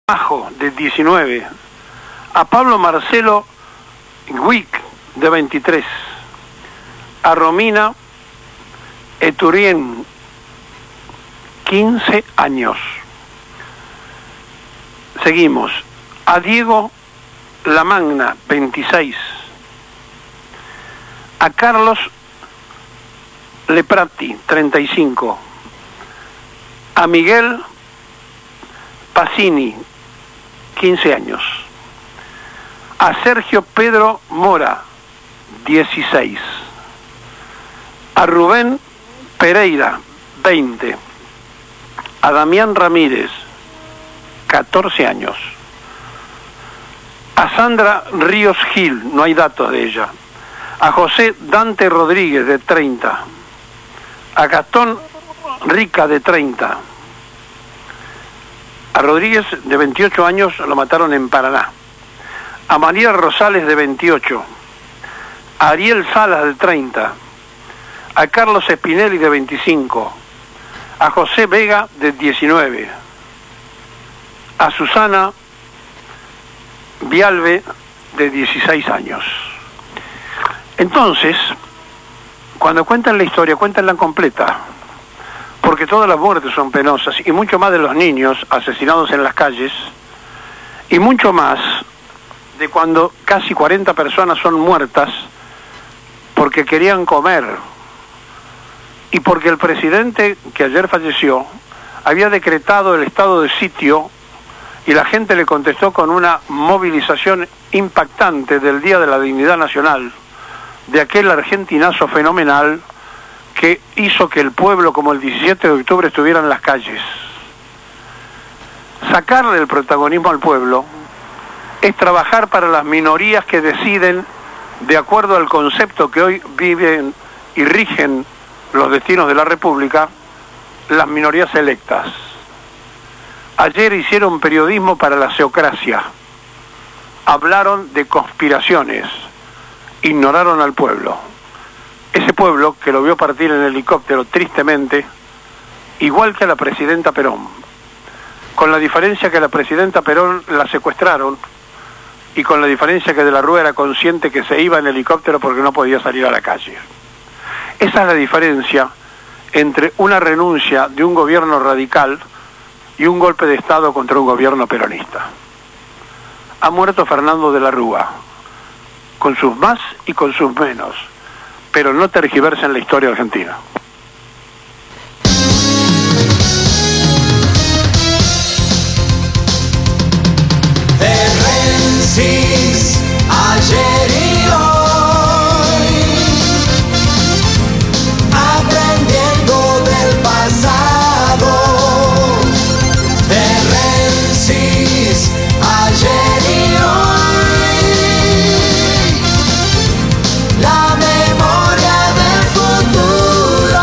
Majo, de 19, a Pablo Marcelo Wick, de 23, a Romina Eturien, 15 años. Seguimos. A Diego Lamagna, 26. A Carlos Leprati, 35. A Miguel Pacini, 15 años. A Sergio Pedro Mora, 16. A Rubén Pereira, 20. A Damián Ramírez, 14 años. A Sandra Ríos Gil, no hay datos de ella. A José Dante Rodríguez, de 30. A Gastón Rica, de 30. A Rodríguez, de 28 años, lo mataron en Paraná. A María Rosales, de 28. A Ariel Salas, de 30. A Carlos Espinelli, de 25. A José Vega, de 19. A Susana Vialve, de 16 años. Entonces, cuando cuentan la historia, cuéntanla completa, porque todas las muertes son penosas, y mucho más de los niños asesinados en las calles, y mucho más de cuando casi 40 personas son muertas porque querían comer, y porque el presidente, que ayer falleció, había decretado el estado de sitio, y la gente le contestó con una movilización impactante del Día de la Dignidad Nacional, de aquel argentinazo fenomenal que hizo que el pueblo, como el 17 de octubre, estuviera en las calles. Sacarle el protagonismo al pueblo es trabajar para las minorías que deciden, de acuerdo al concepto que hoy viven y rigen los destinos de la República, las minorías electas. Ayer hicieron periodismo para la seocracia, hablaron de conspiraciones, ignoraron al pueblo. Ese pueblo que lo vio partir en helicóptero tristemente, igual que a la presidenta Perón, con la diferencia que a la presidenta Perón la secuestraron, y con la diferencia que De la Rúa era consciente que se iba en helicóptero porque no podía salir a la calle. Esa es la diferencia entre una renuncia de un gobierno radical y un golpe de Estado contra un gobierno peronista. Ha muerto Fernando De la Rúa, con sus más y con sus menos, pero no tergiversen la historia argentina. Terrencis, ayer y hoy, aprendiendo del pasado. Terrencis, ayer y hoy, la memoria del futuro.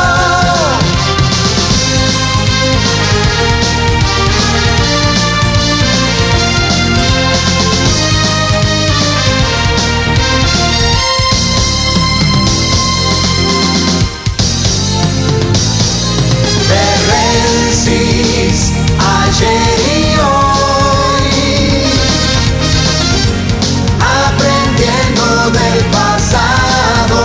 Terrencis, ayer y hoy, aprendiendo del pasado.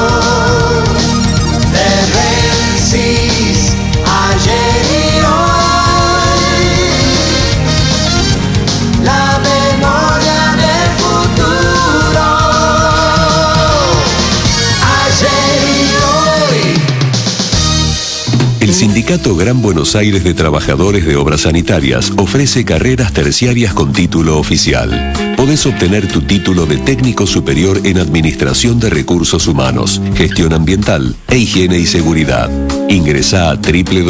Terrencis, ayer y hoy, la memoria del futuro. Ayer y hoy. El Sindicato Gran Buenos Aires de Trabajadores de Obras Sanitarias ofrece carreras terciarias con título oficial. Podés obtener tu título de técnico superior en Administración de Recursos Humanos, Gestión Ambiental e Higiene y Seguridad. Ingresá a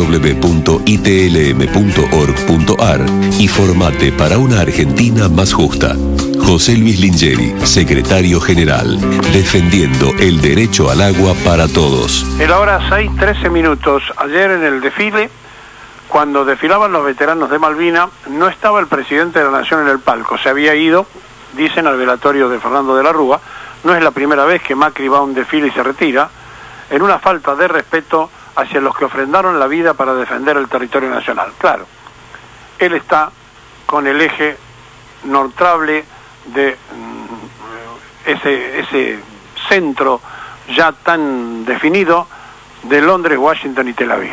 www.itlm.org.ar y formate para una Argentina más justa. José Luis Lingeri, Secretario General, defendiendo el derecho al agua para todos. En la hora 6:13. Ayer en el desfile, cuando desfilaban los veteranos de Malvinas, no estaba el presidente de la Nación en el palco. Se había ido, dicen, al velatorio de Fernando de la Rúa. No es la primera vez que Macri va a un desfile y se retira, en una falta de respeto hacia los que ofrendaron la vida para defender el territorio nacional. Claro, él está con el eje nortrable de ese centro ya tan definido de Londres, Washington y Tel Aviv.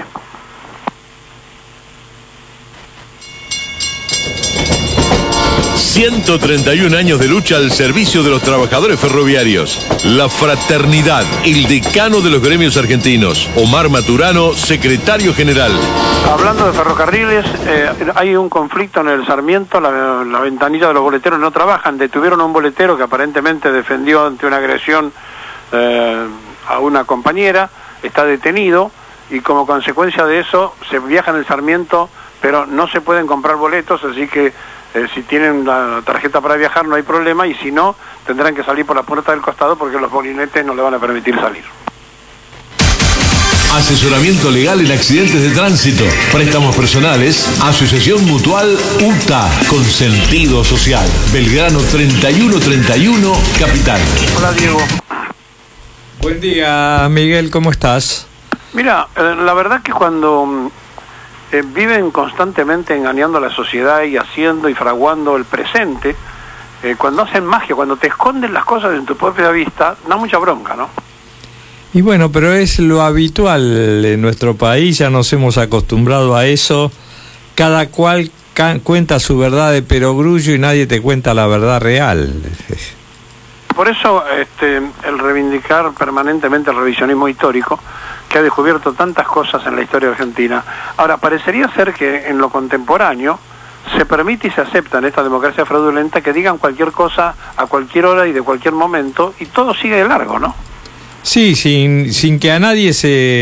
...131 años de lucha al servicio de los trabajadores ferroviarios. La fraternidad, el decano de los gremios argentinos, Omar Maturano, secretario general. Hablando de ferrocarriles, hay un conflicto en el Sarmiento, la ventanilla de los boleteros no trabajan, detuvieron a un boletero que aparentemente defendió ante una agresión a una compañera, está detenido y como consecuencia de eso se viaja en el Sarmiento, pero no se pueden comprar boletos, así que si tienen la tarjeta para viajar no hay problema, y si no, tendrán que salir por la puerta del costado porque los molinetes no le van a permitir salir. Asesoramiento legal en accidentes de tránsito, préstamos personales, asociación mutual UTA, con sentido social. Belgrano 3131, Capital. Hola, Diego. Buen día, Miguel, ¿cómo estás? Mira, la verdad que cuando viven constantemente engañando a la sociedad y haciendo y fraguando el presente, cuando hacen magia, cuando te esconden las cosas en tu propia vista, da mucha bronca, ¿no? Y bueno, pero es lo habitual en nuestro país, ya nos hemos acostumbrado a eso, cada cual cuenta su verdad de perogrullo y nadie te cuenta la verdad real. Por eso el reivindicar permanentemente el revisionismo histórico, que ha descubierto tantas cosas en la historia argentina. Ahora, parecería ser que en lo contemporáneo se permite y se acepta en esta democracia fraudulenta que digan cualquier cosa a cualquier hora y de cualquier momento, y todo sigue de largo, ¿no? Sí, sin que a nadie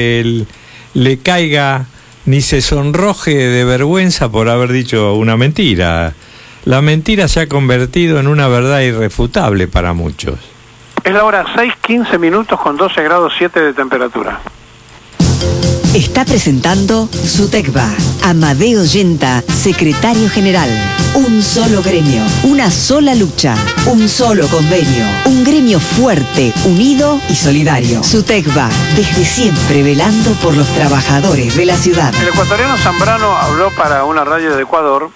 le caiga ni se sonroje de vergüenza por haber dicho una mentira. La mentira se ha convertido en una verdad irrefutable para muchos. Es la hora 6:15 con 12 grados 7 de temperatura. Está presentando SUTECBA. Amadeo Yenta, secretario general. Un solo gremio, una sola lucha, un solo convenio. Un gremio fuerte, unido y solidario. SUTECBA, desde siempre velando por los trabajadores de la ciudad. El ecuatoriano Zambrano habló para una radio de Ecuador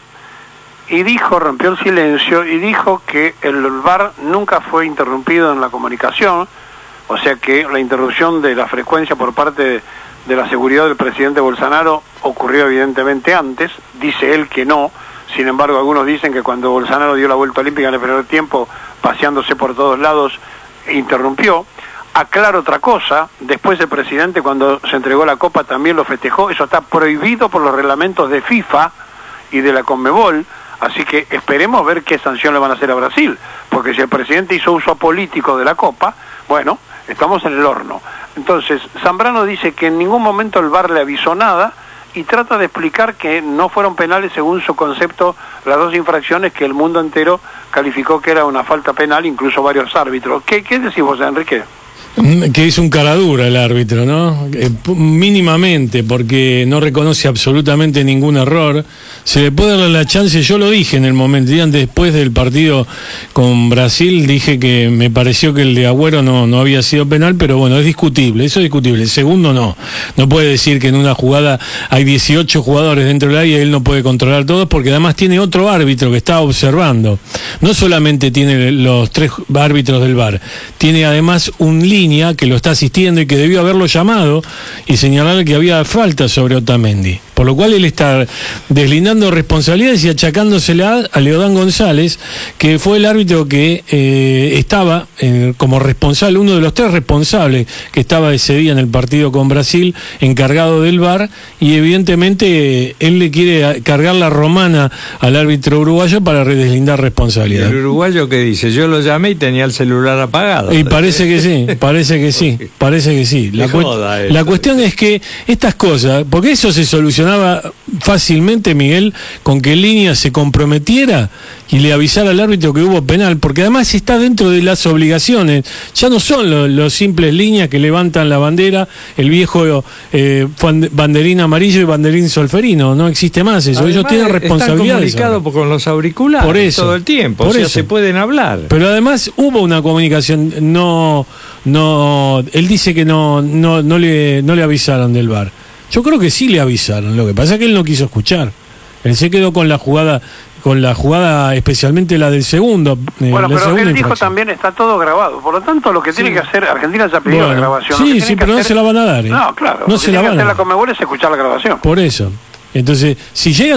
y dijo, rompió el silencio y dijo que el VAR nunca fue interrumpido en la comunicación, o sea que la interrupción de la frecuencia por parte de la seguridad del presidente Bolsonaro ocurrió evidentemente antes, dice él que no, sin embargo algunos dicen que cuando Bolsonaro dio la vuelta olímpica en el primer tiempo, paseándose por todos lados, interrumpió. Aclaro otra cosa, después el presidente cuando se entregó la copa también lo festejó, eso está prohibido por los reglamentos de FIFA y de la Conmebol, así que esperemos ver qué sanción le van a hacer a Brasil, porque si el presidente hizo uso político de la copa, bueno, estamos en el horno. Entonces, Zambrano dice que en ningún momento el VAR le avisó nada y trata de explicar que no fueron penales según su concepto las dos infracciones que el mundo entero calificó que era una falta penal, incluso varios árbitros. ¿Qué decís vos, Enrique? Que es un cara dura el árbitro, ¿no? Mínimamente, porque no reconoce absolutamente ningún error. Se le puede dar la chance, yo lo dije en el momento, después del partido con Brasil, dije que me pareció que el de Agüero no había sido penal, pero bueno, es discutible, eso es discutible. El segundo no puede decir que en una jugada hay 18 jugadores dentro del área y él no puede controlar todos, porque además tiene otro árbitro que está observando. No solamente tiene los 3 árbitros del VAR, tiene además un línea que lo está asistiendo y que debió haberlo llamado y señalar que había falta sobre Otamendi. Por lo cual él está deslindando responsabilidades y achacándosela a Leodán González, que fue el árbitro que estaba como responsable, uno de los 3 responsables que estaba ese día en el partido con Brasil, encargado del VAR, y evidentemente él le quiere cargar la romana al árbitro uruguayo para deslindar responsabilidad. ¿El uruguayo qué dice? Yo lo llamé y tenía el celular apagado. Y parece que sí. La cuestión es que estas cosas, porque eso se solucionaba fácilmente, Miguel, con que Línea se comprometiera y le avisara al árbitro que hubo penal, porque además está dentro de las obligaciones. Ya no son los simples Líneas que levantan la bandera, el viejo banderín amarillo y banderín solferino, no existe más eso. Además, ellos tienen responsabilidades. Están comunicados con los auriculares por eso, todo el tiempo, o sea, se pueden hablar. Pero además hubo una comunicación, él dice que no le avisaron del VAR. Yo creo que sí le avisaron, lo que pasa es que él no quiso escuchar. Él se quedó con la jugada con la jugada, especialmente la del segundo. Bueno, la pero segunda él dijo infracción. también, está todo grabado. Por lo tanto, lo que tiene que hacer, Argentina ya pidió la grabación. Lo que Sí, tiene sí, que pero no hacer- se la van a dar. No, claro. No lo se que la tiene van que a hacer dar. la Conmebol es escuchar la grabación. Por eso. Entonces, si llegan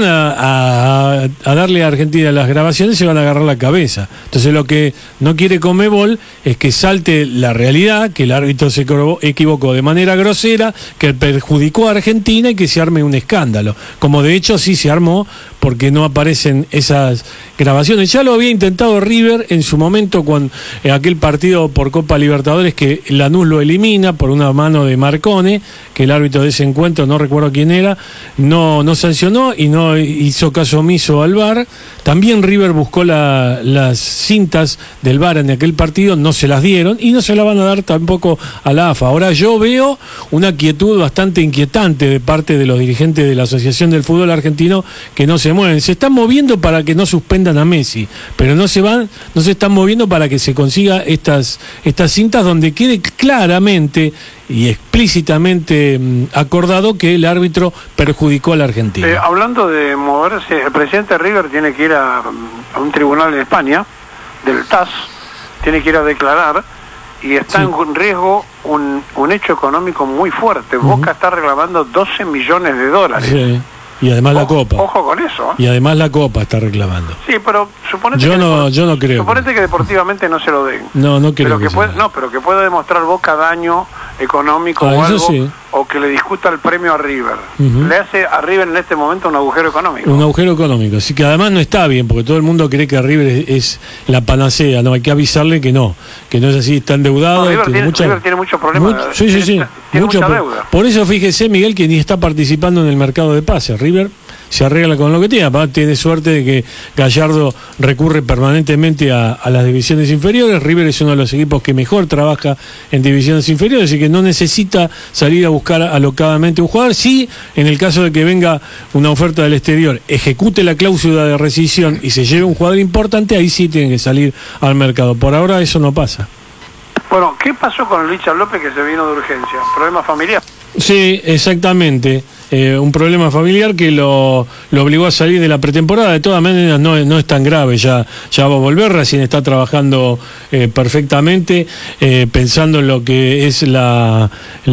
a darle a Argentina las grabaciones, se van a agarrar la cabeza. Entonces, lo que no quiere Conmebol es que salte la realidad, que el árbitro se equivocó de manera grosera, que perjudicó a Argentina y que se arme un escándalo. Como de hecho sí se armó, porque no aparecen esas grabaciones. Ya lo había intentado River en su momento con aquel partido por Copa Libertadores que Lanús lo elimina por una mano de Marcone, que el árbitro de ese encuentro, no recuerdo quién era, no sancionó y no hizo caso omiso al VAR. También River buscó las cintas del VAR en aquel partido, no se las dieron y no se la van a dar tampoco a la AFA. Ahora yo veo una quietud bastante inquietante de parte de los dirigentes de la Asociación del Fútbol Argentino que no se mueven. Se están moviendo para que no suspendan a Messi, pero no se están moviendo para que se consiga estas cintas donde quede claramente y explícitamente acordado que el árbitro perjudicó a la Argentina. Hablando de moverse, el presidente de River tiene que ir a un tribunal en España, del TAS, tiene que ir a declarar y está en riesgo un hecho económico muy fuerte. Boca está reclamando 12 millones de dólares. Sí. Y además la Copa. Ojo con eso. Y además la Copa está reclamando. Sí, pero suponete Yo no creo. Suponete que deportivamente no se lo den. No creo Pero que puede, no, pero que pueda demostrar Boca daño económico o eso algo, sí. o que le discuta el premio a River. Le hace a River en este momento un agujero económico. Un agujero económico. Así que además no está bien, porque todo el mundo cree que River es la panacea. No, hay que avisarle que no es así, está endeudado. No, River tiene muchos problemas. Sí. Tiene mucha deuda. Por eso fíjese, Miguel, que ni está participando en el mercado de pases. River se arregla con lo que tiene. Aparte tiene suerte de que Gallardo recurre permanentemente a las divisiones inferiores. River es uno de los equipos que mejor trabaja en divisiones inferiores, así que no necesita salir a buscar alocadamente un jugador. Sí, en el caso de que venga una oferta del exterior, ejecute la cláusula de rescisión y se lleve un jugador importante, ahí sí tiene que salir al mercado. Por ahora eso no pasa. Bueno, ¿qué pasó con Richard López que se vino de urgencia? ¿Problema familiar? Sí, exactamente. Un problema familiar que lo obligó a salir de la pretemporada. De todas maneras no es tan grave, ya va a volver, recién está trabajando perfectamente, pensando en lo que es la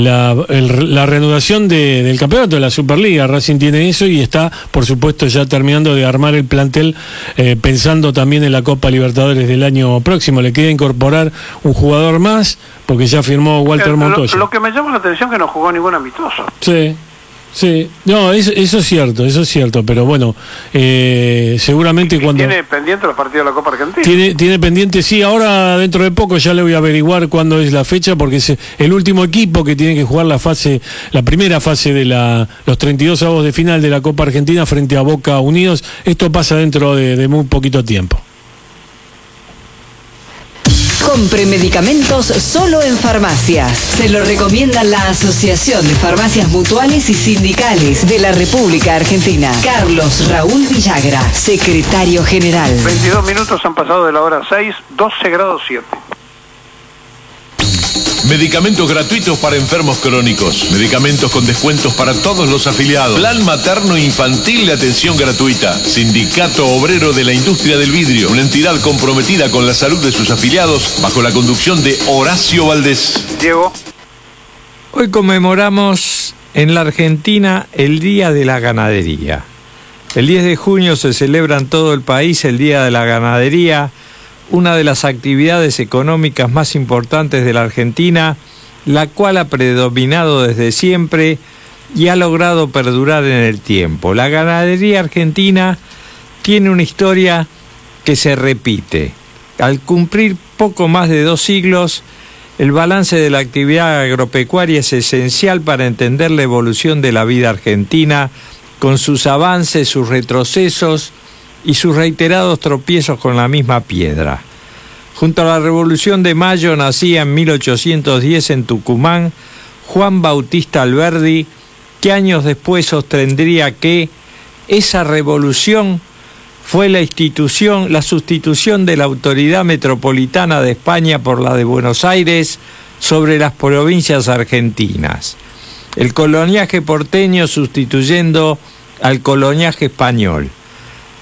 reanudación del campeonato de la Superliga. Racing tiene eso y está, por supuesto, ya terminando de armar el plantel, pensando también en la Copa Libertadores del año próximo. Le queda incorporar un jugador más, porque ya firmó Walter Montoya. Lo que me llama la atención es que no jugó ningún amistoso. Sí, no, eso es cierto, pero bueno, seguramente cuando... ¿Tiene pendiente los partidos de la Copa Argentina? Tiene pendiente, sí, ahora dentro de poco ya le voy a averiguar cuándo es la fecha, porque es el último equipo que tiene que jugar la primera fase de los 32 avos de final de la Copa Argentina frente a Boca Unidos. Esto pasa dentro de muy poquito tiempo. Compre medicamentos solo en farmacias. Se lo recomienda la Asociación de Farmacias Mutuales y Sindicales de la República Argentina. Carlos Raúl Villagra, secretario general. 22 minutos han pasado de la hora 6, 12 grados 7. Medicamentos gratuitos para enfermos crónicos. Medicamentos con descuentos para todos los afiliados. Plan materno infantil de atención gratuita. Sindicato Obrero de la Industria del Vidrio. Una entidad comprometida con la salud de sus afiliados bajo la conducción de Horacio Valdés. Diego. Hoy conmemoramos en la Argentina el Día de la Ganadería. El 10 de junio se celebra en todo el país el Día de la Ganadería, una de las actividades económicas más importantes de la Argentina, la cual ha predominado desde siempre y ha logrado perdurar en el tiempo. La ganadería argentina tiene una historia que se repite. Al cumplir poco más de 2 siglos, el balance de la actividad agropecuaria es esencial para entender la evolución de la vida argentina, con sus avances, sus retrocesos y sus reiterados tropiezos con la misma piedra. Junto a la Revolución de Mayo nacía en 1810 en Tucumán Juan Bautista Alberdi, que años después sostendría que esa revolución fue la sustitución de la autoridad metropolitana de España por la de Buenos Aires sobre las provincias argentinas. El coloniaje porteño sustituyendo al coloniaje español.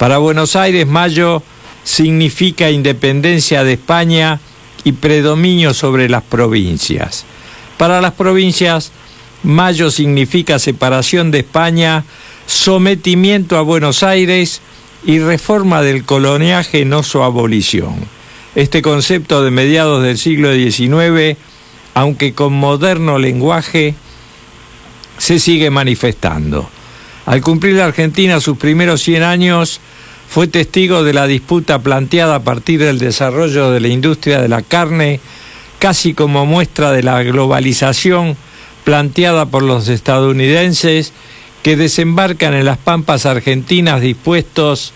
Para Buenos Aires, mayo significa independencia de España y predominio sobre las provincias. Para las provincias, mayo significa separación de España, sometimiento a Buenos Aires y reforma del coloniaje, no su abolición. Este concepto de mediados del siglo XIX, aunque con moderno lenguaje, se sigue manifestando. Al cumplir la Argentina sus primeros 100 años, fue testigo de la disputa planteada a partir del desarrollo de la industria de la carne, casi como muestra de la globalización planteada por los estadounidenses que desembarcan en las pampas argentinas dispuestos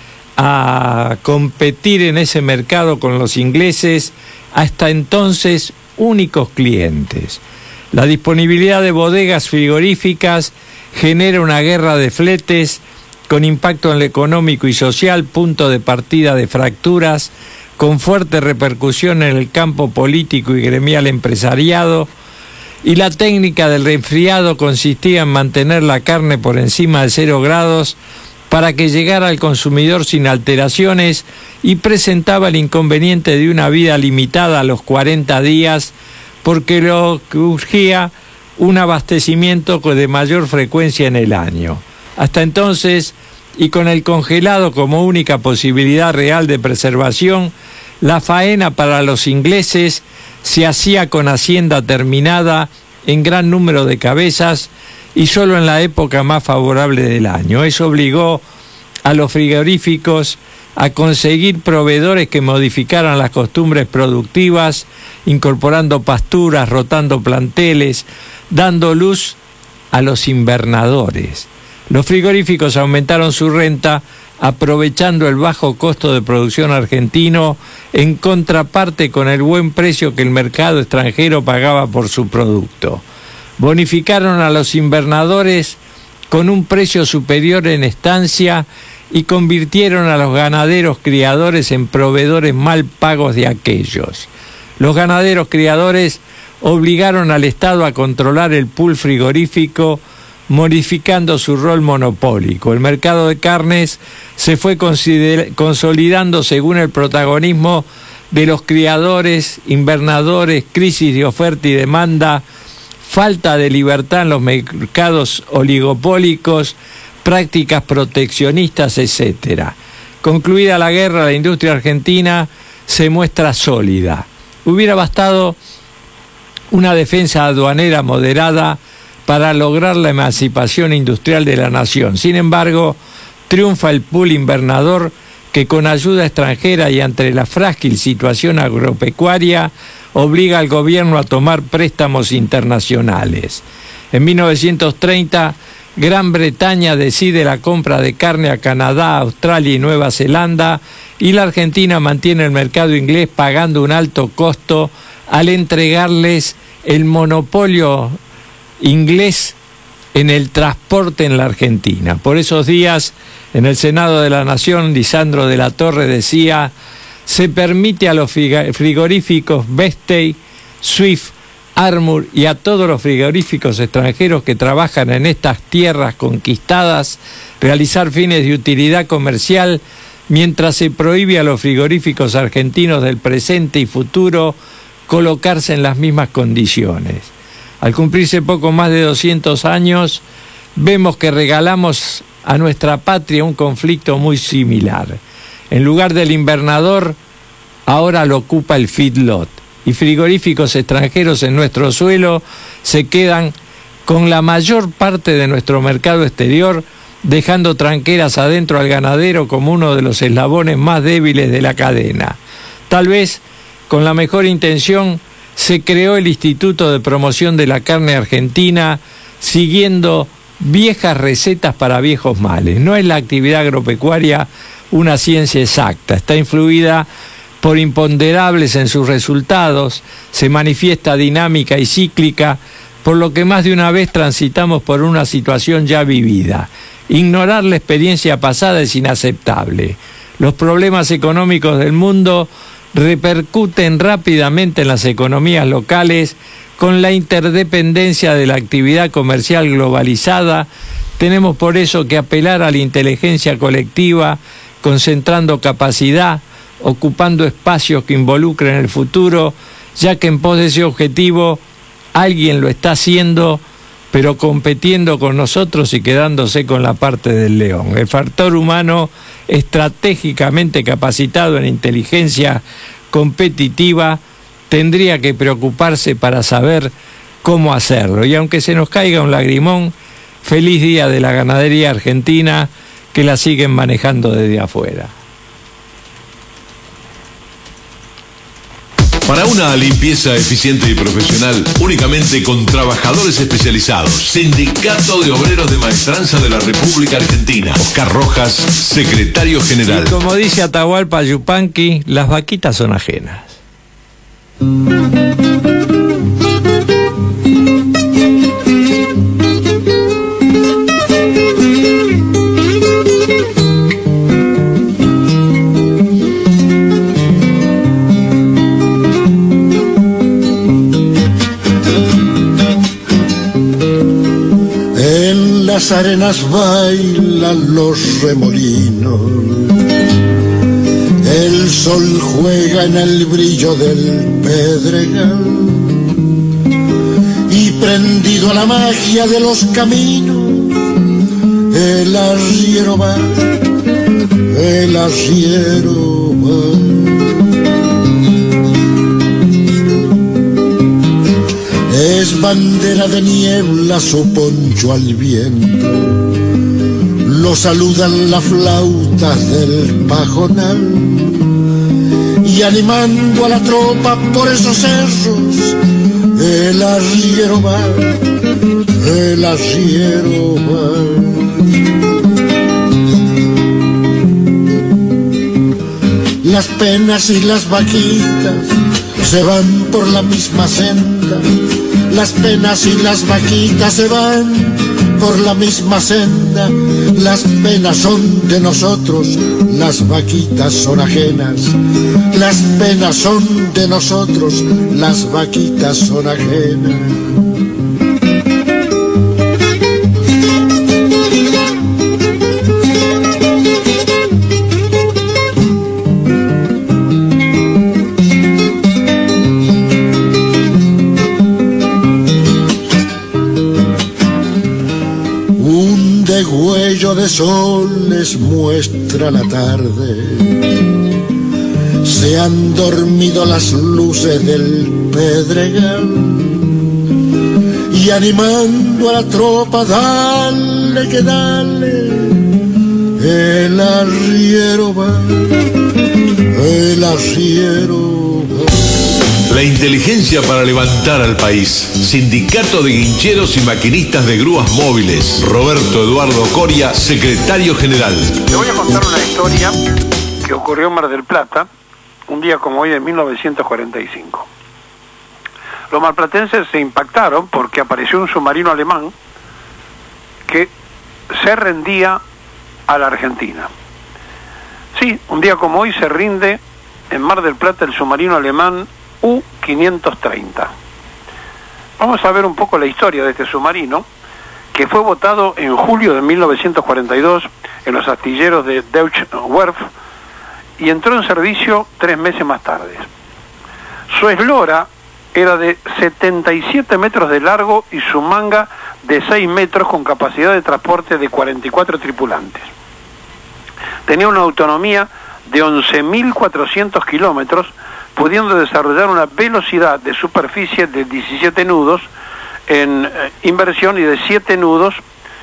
a competir en ese mercado con los ingleses, hasta entonces únicos clientes. La disponibilidad de bodegas frigoríficas genera una guerra de fletes con impacto en lo económico y social, punto de partida de fracturas, con fuerte repercusión en el campo político y gremial empresariado, y la técnica del resfriado consistía en mantener la carne por encima de 0 grados para que llegara al consumidor sin alteraciones, y presentaba el inconveniente de una vida limitada a los 40 días, porque lo que urgía un abastecimiento de mayor frecuencia en el año. Hasta entonces, y con el congelado como única posibilidad real de preservación, la faena para los ingleses se hacía con hacienda terminada en gran número de cabezas y solo en la época más favorable del año. Eso obligó a los frigoríficos a conseguir proveedores que modificaran las costumbres productivas, incorporando pasturas, rotando planteles, dando luz a los invernadores. Los frigoríficos aumentaron su renta aprovechando el bajo costo de producción argentino en contraparte con el buen precio que el mercado extranjero pagaba por su producto. Bonificaron a los invernadores con un precio superior en estancia y convirtieron a los ganaderos criadores en proveedores mal pagos de aquellos. Los ganaderos criadores obligaron al Estado a controlar el pool frigorífico, modificando su rol monopólico. El mercado de carnes se fue consolidando según el protagonismo de los criadores, invernadores, crisis de oferta y demanda, falta de libertad en los mercados oligopólicos, prácticas proteccionistas, etc. Concluida la guerra, la industria argentina se muestra sólida. Hubiera bastado una defensa aduanera moderada para lograr la emancipación industrial de la nación. Sin embargo, triunfa el pool invernador que con ayuda extranjera y ante la frágil situación agropecuaria obliga al gobierno a tomar préstamos internacionales. En 1930, Gran Bretaña decide la compra de carne a Canadá, Australia y Nueva Zelanda, y la Argentina mantiene el mercado inglés pagando un alto costo al entregarles el monopolio inglés en el transporte en la Argentina. Por esos días, en el Senado de la Nación, Lisandro de la Torre decía: se permite a los frigoríficos Bestey, Swift, Armour y a todos los frigoríficos extranjeros que trabajan en estas tierras conquistadas realizar fines de utilidad comercial, mientras se prohíbe a los frigoríficos argentinos del presente y futuro colocarse en las mismas condiciones. Al cumplirse poco más de 200 años, vemos que regalamos a nuestra patria un conflicto muy similar. En lugar del invernador, ahora lo ocupa el feedlot, y frigoríficos extranjeros en nuestro suelo se quedan con la mayor parte de nuestro mercado exterior, dejando tranqueras adentro al ganadero como uno de los eslabones más débiles de la cadena. Tal vez, con la mejor intención, se creó el Instituto de Promoción de la Carne Argentina, siguiendo viejas recetas para viejos males. No es la actividad agropecuaria una ciencia exacta, está influida por imponderables en sus resultados, se manifiesta dinámica y cíclica, por lo que más de una vez transitamos por una situación ya vivida. Ignorar la experiencia pasada es inaceptable. Los problemas económicos del mundo repercuten rápidamente en las economías locales. Con la interdependencia de la actividad comercial globalizada, tenemos por eso que apelar a la inteligencia colectiva concentrando capacidad, ocupando espacios que involucren el futuro, ya que en pos de ese objetivo alguien lo está haciendo, pero compitiendo con nosotros y quedándose con la parte del león. El factor humano estratégicamente capacitado en inteligencia competitiva tendría que preocuparse para saber cómo hacerlo. Y aunque se nos caiga un lagrimón, feliz día de la ganadería argentina, que la siguen manejando desde afuera. Para una limpieza eficiente y profesional, únicamente con trabajadores especializados. Sindicato de Obreros de Maestranza de la República Argentina. Oscar Rojas, secretario general. Y como dice Atahualpa Yupanqui, las vaquitas son ajenas. Las arenas bailan los remolinos, el sol juega en el brillo del pedregal, y prendido a la magia de los caminos, el arriero va, el arriero va. Es bandera de niebla su poncho al viento, lo saludan las flautas del pajonal, y animando a la tropa por esos cerros, el arriero va, el arriero va. Las penas y las vaquitas se van por la misma senda. Las penas y las vaquitas se van por la misma senda. Las penas son de nosotros, las vaquitas son ajenas. Las penas son de nosotros, las vaquitas son ajenas. Degüello de sol les muestra la tarde, se han dormido las luces del pedregal, y animando a la tropa, dale que dale, el arriero va, el arriero va. La inteligencia para levantar al país. Sindicato de Guincheros y Maquinistas de Grúas Móviles. Roberto Eduardo Coria, secretario general. Te voy a contar una historia que ocurrió en Mar del Plata, un día como hoy de 1945. Los marplatenses se impactaron porque apareció un submarino alemán que se rendía a la Argentina. Sí, un día como hoy se rinde en Mar del Plata el submarino alemán U-530. Vamos a ver un poco la historia de este submarino, que fue botado en julio de 1942 en los astilleros de Deutsche Werft y entró en servicio 3 meses más tarde. Su eslora era de 77 metros de largo y su manga de 6 metros con capacidad de transporte de 44 tripulantes. Tenía una autonomía de 11.400 kilómetros, pudiendo desarrollar una velocidad de superficie de 17 nudos en inversión y de 7 nudos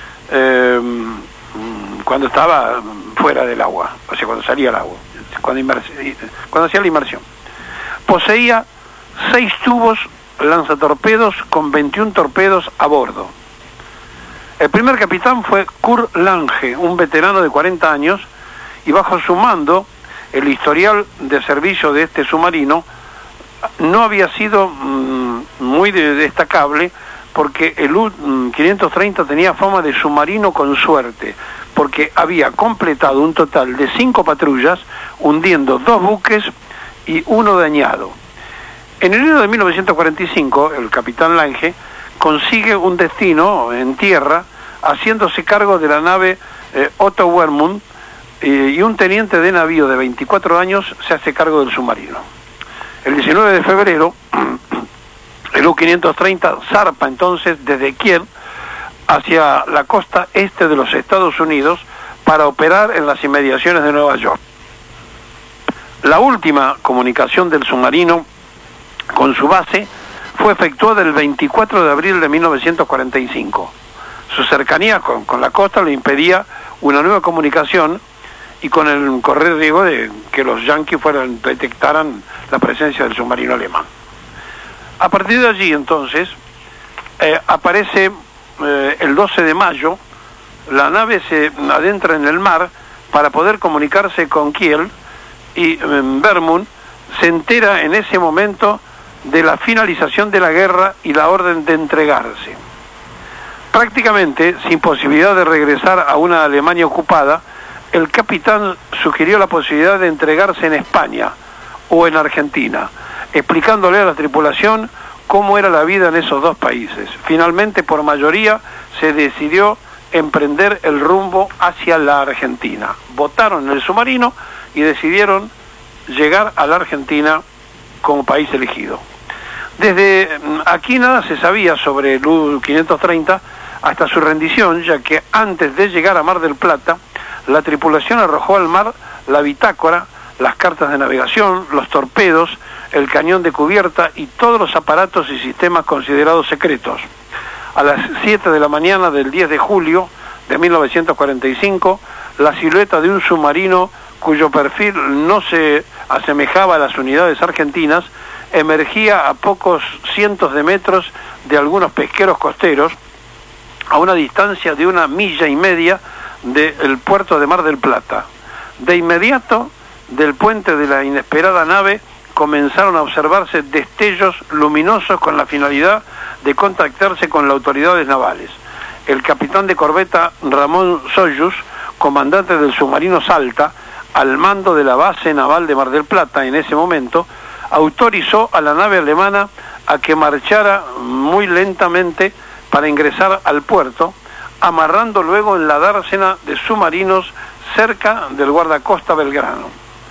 cuando estaba fuera del agua, o sea, cuando salía el agua, cuando hacía la inmersión. Poseía 6 tubos lanzatorpedos con 21 torpedos a bordo. El primer capitán fue Kurt Lange, un veterano de 40 años, y bajo su mando el historial de servicio de este submarino no había sido muy destacable, porque el U-530 tenía fama de submarino con suerte, porque había completado un total de 5 patrullas, hundiendo 2 buques y 1 dañado. En enero de 1945, el capitán Lange consigue un destino en tierra, haciéndose cargo de la nave Otto Wermund, y un teniente de navío de 24 años se hace cargo del submarino. El 19 de febrero, el U-530 zarpa entonces desde Kiev hacia la costa este de los Estados Unidos para operar en las inmediaciones de Nueva York. La última comunicación del submarino con su base fue efectuada el 24 de abril de 1945. Su cercanía con la costa le impedía una nueva comunicación y con el correr riesgo de que los yanquis detectaran la presencia del submarino alemán. A partir de allí entonces aparece el 12 de mayo, la nave se adentra en el mar para poder comunicarse con Kiel y Bermund se entera en ese momento de la finalización de la guerra y la orden de entregarse. Prácticamente sin posibilidad de regresar a una Alemania ocupada, el capitán sugirió la posibilidad de entregarse en España o en Argentina, explicándole a la tripulación cómo era la vida en esos dos países. Finalmente, por mayoría, se decidió emprender el rumbo hacia la Argentina. Votaron en el submarino y decidieron llegar a la Argentina como país elegido. Desde aquí nada se sabía sobre el U-530 hasta su rendición, ya que antes de llegar a Mar del Plata, la tripulación arrojó al mar la bitácora, las cartas de navegación, los torpedos, el cañón de cubierta y todos los aparatos y sistemas considerados secretos. A las 7 de la mañana del 10 de julio de 1945, la silueta de un submarino cuyo perfil no se asemejaba a las unidades argentinas emergía a pocos cientos de metros de algunos pesqueros costeros, a una distancia de 1,5 millas del puerto de Mar del Plata. De inmediato, del puente de la inesperada nave, comenzaron a observarse destellos luminosos con la finalidad de contactarse con las autoridades navales. El capitán de corbeta Ramón Soyuz, comandante del submarino Salta, al mando de la base naval de Mar del Plata en ese momento, autorizó a la nave alemana a que marchara muy lentamente para ingresar al puerto, amarrando luego en la dársena de submarinos cerca del guardacosta Belgrano.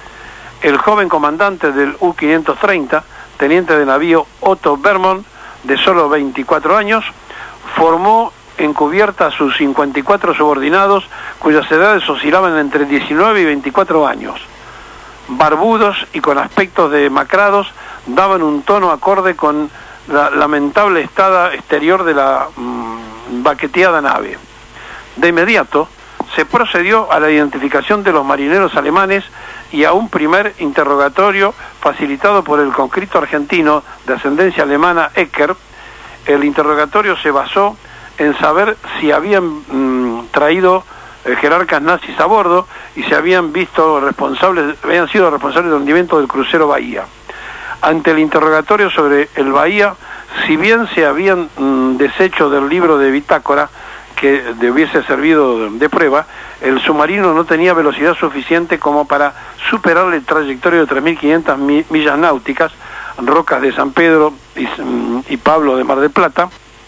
El joven comandante del U-530, teniente de navío Otto Bermond, de solo 24 años, formó en cubierta a sus 54 subordinados, cuyas edades oscilaban entre 19 y 24 años. Barbudos y con aspectos demacrados, daban un tono acorde con la lamentable estado exterior de la baqueteada nave. De inmediato, se procedió a la identificación de los marineros alemanes y a un primer interrogatorio facilitado por el conscripto argentino de ascendencia alemana El interrogatorio se basó en saber si habían traído jerarcas nazis a bordo y si habían sido responsables del hundimiento del crucero Bahía. Ante el interrogatorio sobre el Bahía, si bien se habían deshecho del libro de bitácora que hubiese servido de prueba, el submarino no tenía velocidad suficiente como para superar el trayectorio de 3.500 millas náuticas, Rocas de San Pedro y Pablo de Mar del Plata.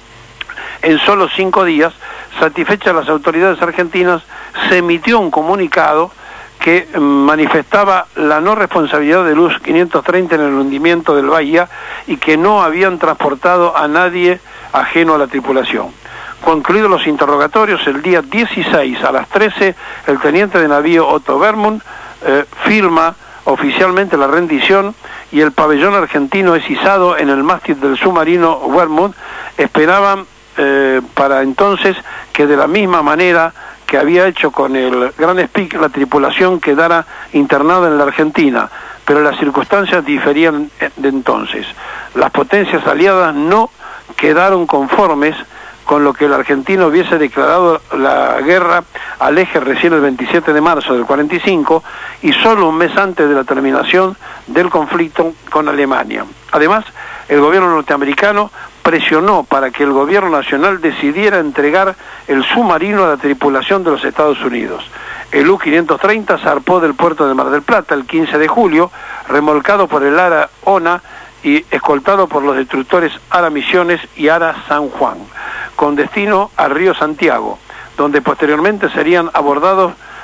En solo 5 días, satisfechas las autoridades argentinas, se emitió un comunicado que manifestaba la no responsabilidad del U-530 en el hundimiento del Bahía y que no habían transportado a nadie ajeno a la tripulación. Concluidos los interrogatorios, el día 16 a las 13, el teniente de navío Otto Bermond firma oficialmente la rendición y el pabellón argentino es izado en el mástil del submarino Bermond. Esperaban para entonces que de la misma manera que había hecho con el Gran Speak, la tripulación quedara internada en la Argentina, pero las circunstancias diferían de entonces. Las potencias aliadas no quedaron conformes con lo que el argentino hubiese declarado la guerra al eje recién el 27 de marzo del 45 y solo un mes antes de la terminación del conflicto con Alemania. Además, el gobierno norteamericano presionó para que el gobierno nacional decidiera entregar el submarino a la tripulación de los Estados Unidos. El U-530 zarpó del puerto de Mar del Plata el 15 de julio, remolcado por el Ara Ona y escoltado por los destructores Ara Misiones y Ara San Juan, con destino al río Santiago, donde posteriormente serían abordados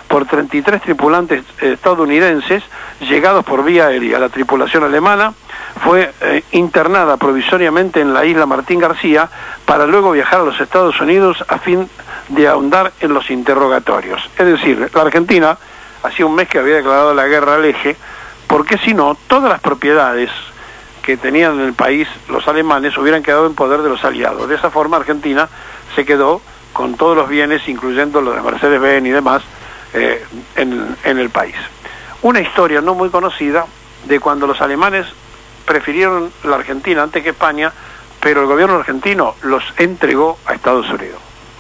por 33 tripulantes estadounidenses llegados por vía aérea. La tripulación alemana fue internada provisoriamente en la isla Martín García para luego viajar a los Estados Unidos a fin de ahondar en los interrogatorios. Es decir, la Argentina hacía un mes que había declarado la guerra al eje, porque si no, todas las propiedades que tenían en el país los alemanes hubieran quedado en poder de los aliados. De esa forma Argentina se quedó con todos los bienes, incluyendo los de Mercedes-Benz y demás, en el país. Una historia no muy conocida de cuando los alemanes prefirieron la Argentina antes que España, pero el gobierno argentino los entregó a Estados Unidos.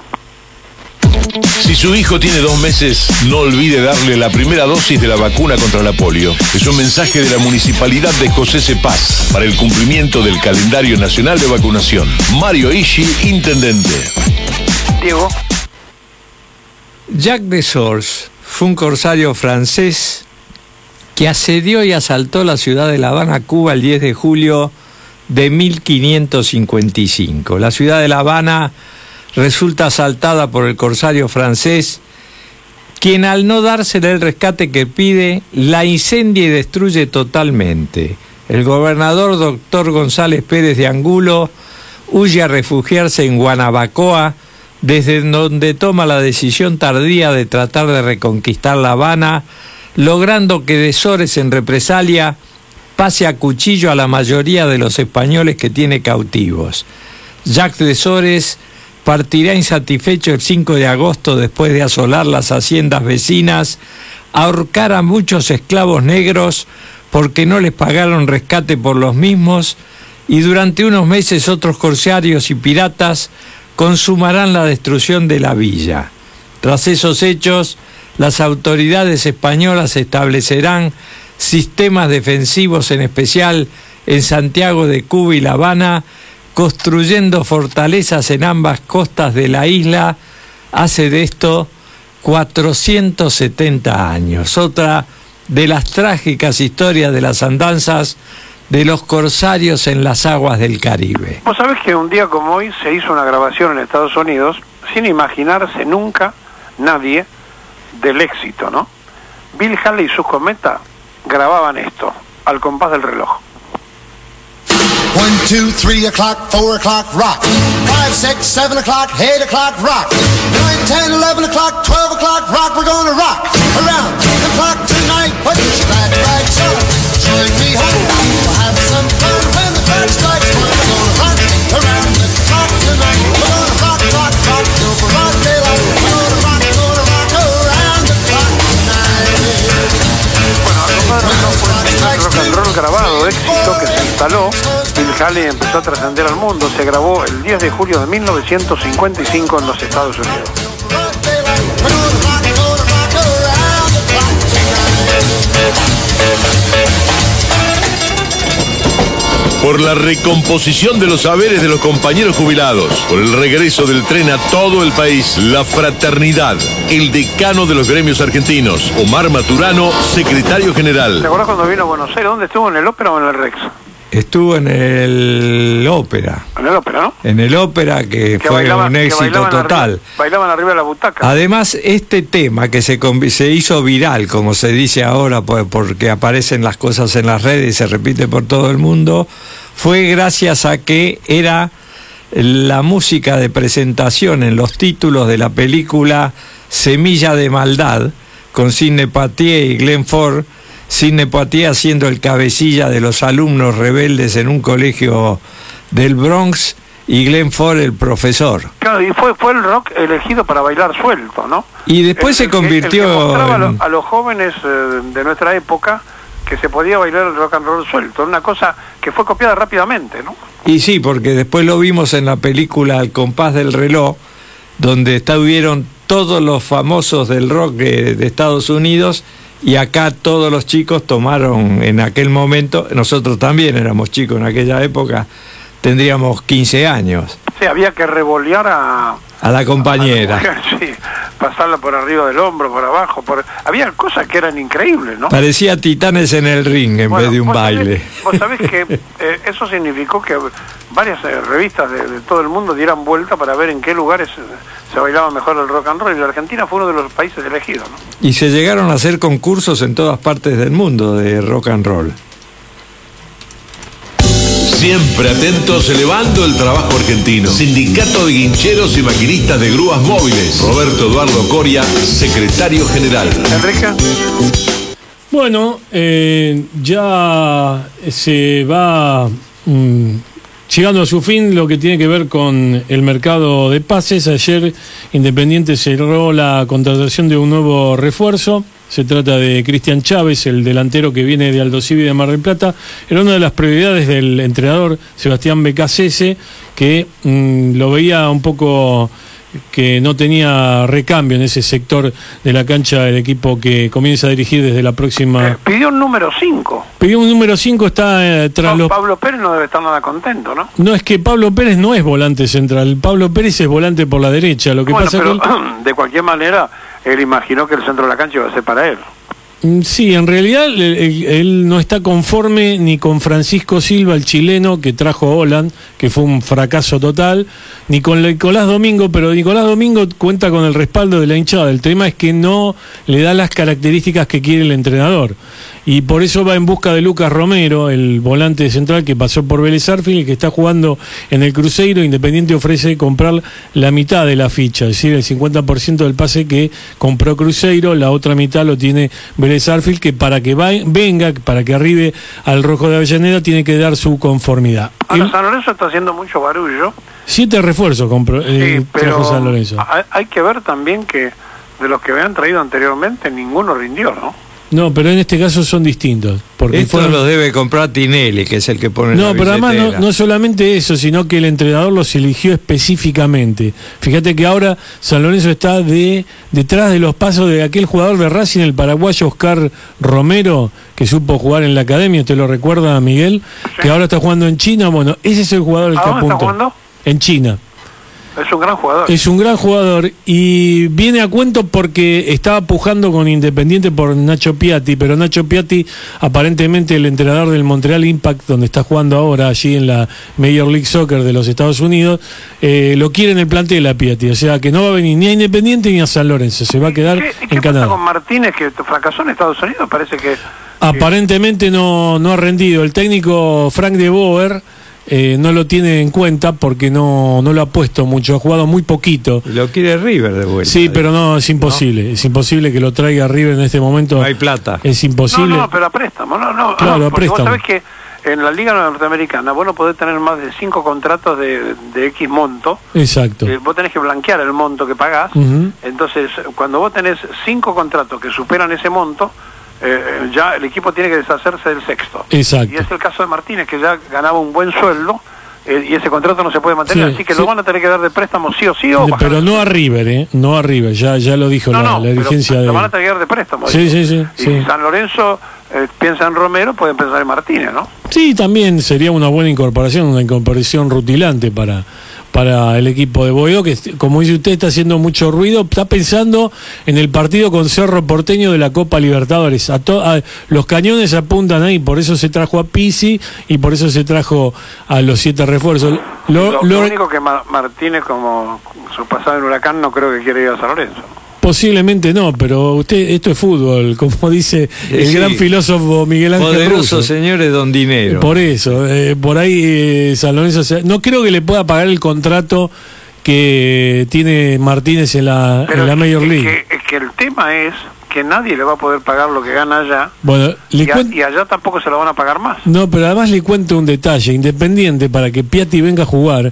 Si su hijo tiene 2 meses, no olvide darle la primera dosis de la vacuna contra la polio. Es un mensaje de la Municipalidad de José C. Paz para el cumplimiento del calendario nacional de vacunación. Mario Ishi, intendente. Diego. Jacques Desors fue un corsario francés que asedió y asaltó la ciudad de La Habana, Cuba, el 10 de julio de 1555. La ciudad de La Habana resulta asaltada por el corsario francés, quien al no dársele el rescate que pide, la incendia y destruye totalmente. El gobernador doctor González Pérez de Angulo huye a refugiarse en Guanabacoa, desde donde toma la decisión tardía de tratar de reconquistar La Habana, logrando que Desores en represalia pase a cuchillo a la mayoría de los españoles que tiene cautivos. Jacques Desores partirá insatisfecho el 5 de agosto después de asolar las haciendas vecinas, ahorcar a muchos esclavos negros porque no les pagaron rescate por los mismos, y durante unos meses otros corsarios y piratas consumarán la destrucción de la villa. Tras esos hechos, las autoridades españolas establecerán sistemas defensivos, en especial en Santiago de Cuba y La Habana, construyendo fortalezas en ambas costas de la isla hace de esto 470 años. Otra de las trágicas historias de las andanzas de los corsarios en las aguas del Caribe. Vos sabés que un día como hoy se hizo una grabación en Estados Unidos sin imaginarse nunca nadie del éxito, ¿no? Bill Haley y sus cometas grababan esto al compás del reloj. 1, 2, 3 o'clock, 4 o'clock, rock. 5, 6, 7 o'clock, 8 o'clock, rock. 9, 10, 11 o'clock, 12 o'clock, rock. We're gonna rock around the clock tonight. Put your glad rags on, join me home. We'll have some fun when the clock strikes 1. We're gonna rock around the clock tonight. We're gonna rock, rock, rock till broad daylight. We're gonna rock around the clock tonight. Bueno, no fue un rock and roll grabado, éxito que se instaló. Bill Haley empezó a trascender al mundo. Se grabó el 10 de julio de 1955 en los Estados Unidos. Por la recomposición de los saberes de los compañeros jubilados, por el regreso del tren a todo el país, la fraternidad, el decano de los gremios argentinos, Omar Maturano, secretario general. ¿Te acordás cuando vino a Buenos Aires? ¿Dónde estuvo? ¿En el Ópera o en el Rex? Estuvo en el Ópera. En el Ópera, ¿no? En el Ópera, que fue un éxito total. Bailaban arriba de la butaca. Además, este tema que se hizo viral, como se dice ahora, porque aparecen las cosas en las redes y se repite por todo el mundo, fue gracias a que era la música de presentación en los títulos de la película Semilla de Maldad, con Sidney Poitier y Glenn Ford. Sidney Poitier haciendo el cabecilla de los alumnos rebeldes en un colegio del Bronx y Glenn Ford el profesor. Claro, y fue el rock elegido para bailar suelto, ¿no? Y después se convirtió el que mostraba a los jóvenes de nuestra época que se podía bailar el rock and roll suelto, una cosa que fue copiada rápidamente, ¿no? Y sí, porque después lo vimos en la película Al compás del reloj, donde estuvieron todos los famosos del rock de Estados Unidos. Y acá todos los chicos tomaron en aquel momento, nosotros también éramos chicos en aquella época, tendríamos 15 años. Sí, había que revolear A la compañera. Sí, pasarla por arriba del hombro, por abajo. Había cosas que eran increíbles, ¿no? Parecía Titanes en el ring en vez de un baile. Vos sabés que eso significó que varias revistas de todo el mundo dieran vuelta para ver en qué lugares se bailaba mejor el rock and roll, y la Argentina fue uno de los países elegidos, ¿no? Y se llegaron a hacer concursos en todas partes del mundo de rock and roll. Siempre atentos, elevando el trabajo argentino. Sindicato de Guincheros y Maquinistas de Grúas Móviles. Roberto Eduardo Coria, secretario general. Enrique. Bueno, ya se va llegando a su fin lo que tiene que ver con el mercado de pases. Ayer Independiente cerró la contratación de un nuevo refuerzo. Se trata de Cristian Chávez, el delantero que viene de Aldosivi de Mar del Plata. Era una de las prioridades del entrenador Sebastián Becasese, que lo veía un poco que no tenía recambio en ese sector de la cancha del equipo que comienza a dirigir desde la próxima... Pidió un número 5. Pidió un número 5, está tras los... Pablo Pérez no debe estar nada contento, ¿no? No, es que Pablo Pérez no es volante central. Pablo Pérez es volante por la derecha. Lo que pasa pero es que de cualquier manera, él imaginó que el centro de la cancha iba a ser para él. Sí, en realidad él no está conforme ni con Francisco Silva, el chileno que trajo a Holland, que fue un fracaso total, ni con Nicolás Domingo, pero Nicolás Domingo cuenta con el respaldo de la hinchada. El tema es que no le da las características que quiere el entrenador. Y por eso va en busca de Lucas Romero, el volante central que pasó por Vélez Sarsfield y que está jugando en el Cruzeiro. Independiente ofrece comprar la mitad de la ficha, es decir, el 50% del pase que compró Cruzeiro, la otra mitad lo tiene Vélez Sarsfield, que para que venga, para que arribe al Rojo de Avellaneda, tiene que dar su conformidad. Ahora, San Lorenzo está haciendo mucho barullo. 7 refuerzos compró pero San Lorenzo. Hay que ver también que de los que habían traído anteriormente, ninguno rindió, ¿no? No, pero en este caso son distintos. Porque Esto los debe comprar Tinelli, que es el que pone No, la pero además billetera. no solamente eso, sino que el entrenador los eligió específicamente. Fíjate que ahora San Lorenzo está detrás de los pasos de aquel jugador de Racing, el paraguayo Oscar Romero, que supo jugar en la academia, ¿te lo recuerda, Miguel? Sí. Que ahora está jugando en China. Bueno, ese es el jugador al que ¿Dónde apunta. está jugando? En China. Es un gran jugador. Es un gran jugador y viene a cuento porque estaba pujando con Independiente por Nacho Piatti, pero Nacho Piatti, aparentemente el entrenador del Montreal Impact, donde está jugando ahora allí en la Major League Soccer de los Estados Unidos, lo quiere en el plantel a Piatti, o sea que no va a venir ni a Independiente ni a San Lorenzo, se va a quedar ¿Qué en Canadá. pasa con Martínez, que fracasó en Estados Unidos? Parece que... Aparentemente no ha rendido. El técnico Frank de Boer no lo tiene en cuenta porque no lo ha puesto mucho, ha jugado muy poquito. Lo quiere River de vuelta. Sí, pero no, es imposible. ¿No? Es imposible que lo traiga River en este momento. No hay plata. Es imposible. No, pero a préstamo. No, claro, a porque préstamo. vos sabés que en la Liga Norteamericana vos no podés tener más de 5 contratos de X monto. Exacto. Vos tenés que blanquear el monto que pagás. Entonces, cuando vos tenés 5 contratos que superan ese monto, ya el equipo tiene que deshacerse del sexto. Exacto. Y es el caso de Martínez, que ya ganaba un buen sueldo, y ese contrato no se puede mantener, Sí, así que sí. lo van a tener que dar de préstamo sí o sí. O bajar. Pero no a River, no a River, ya lo dijo la dirigencia pero de... lo van a tener que dar de préstamo. Sí, digo. sí. Y si San Lorenzo piensa en Romero, pueden pensar en Martínez, ¿no? Sí, también sería una buena incorporación, una incorporación rutilante para el equipo de Boedo, que como dice usted está haciendo mucho ruido, está pensando en el partido con Cerro Porteño de la Copa Libertadores. Los cañones apuntan ahí, por eso se trajo a Pizzi y por eso se trajo a los 7 refuerzos. Lo único que Martínez, como su pasado en Huracán, no creo que quiera ir a San Lorenzo. Posiblemente no, pero esto es fútbol, como dice el gran filósofo Miguel Ángel Poderoso Russo. Señores don dinero. Por eso, por ahí San Lorenzo no creo que le pueda pagar el contrato que tiene Martínez en la Major League. Es que el tema es que nadie le va a poder pagar lo que gana allá, Bueno, y allá tampoco se lo van a pagar más. No, pero además le cuento un detalle. Independiente, para que Piatti venga a jugar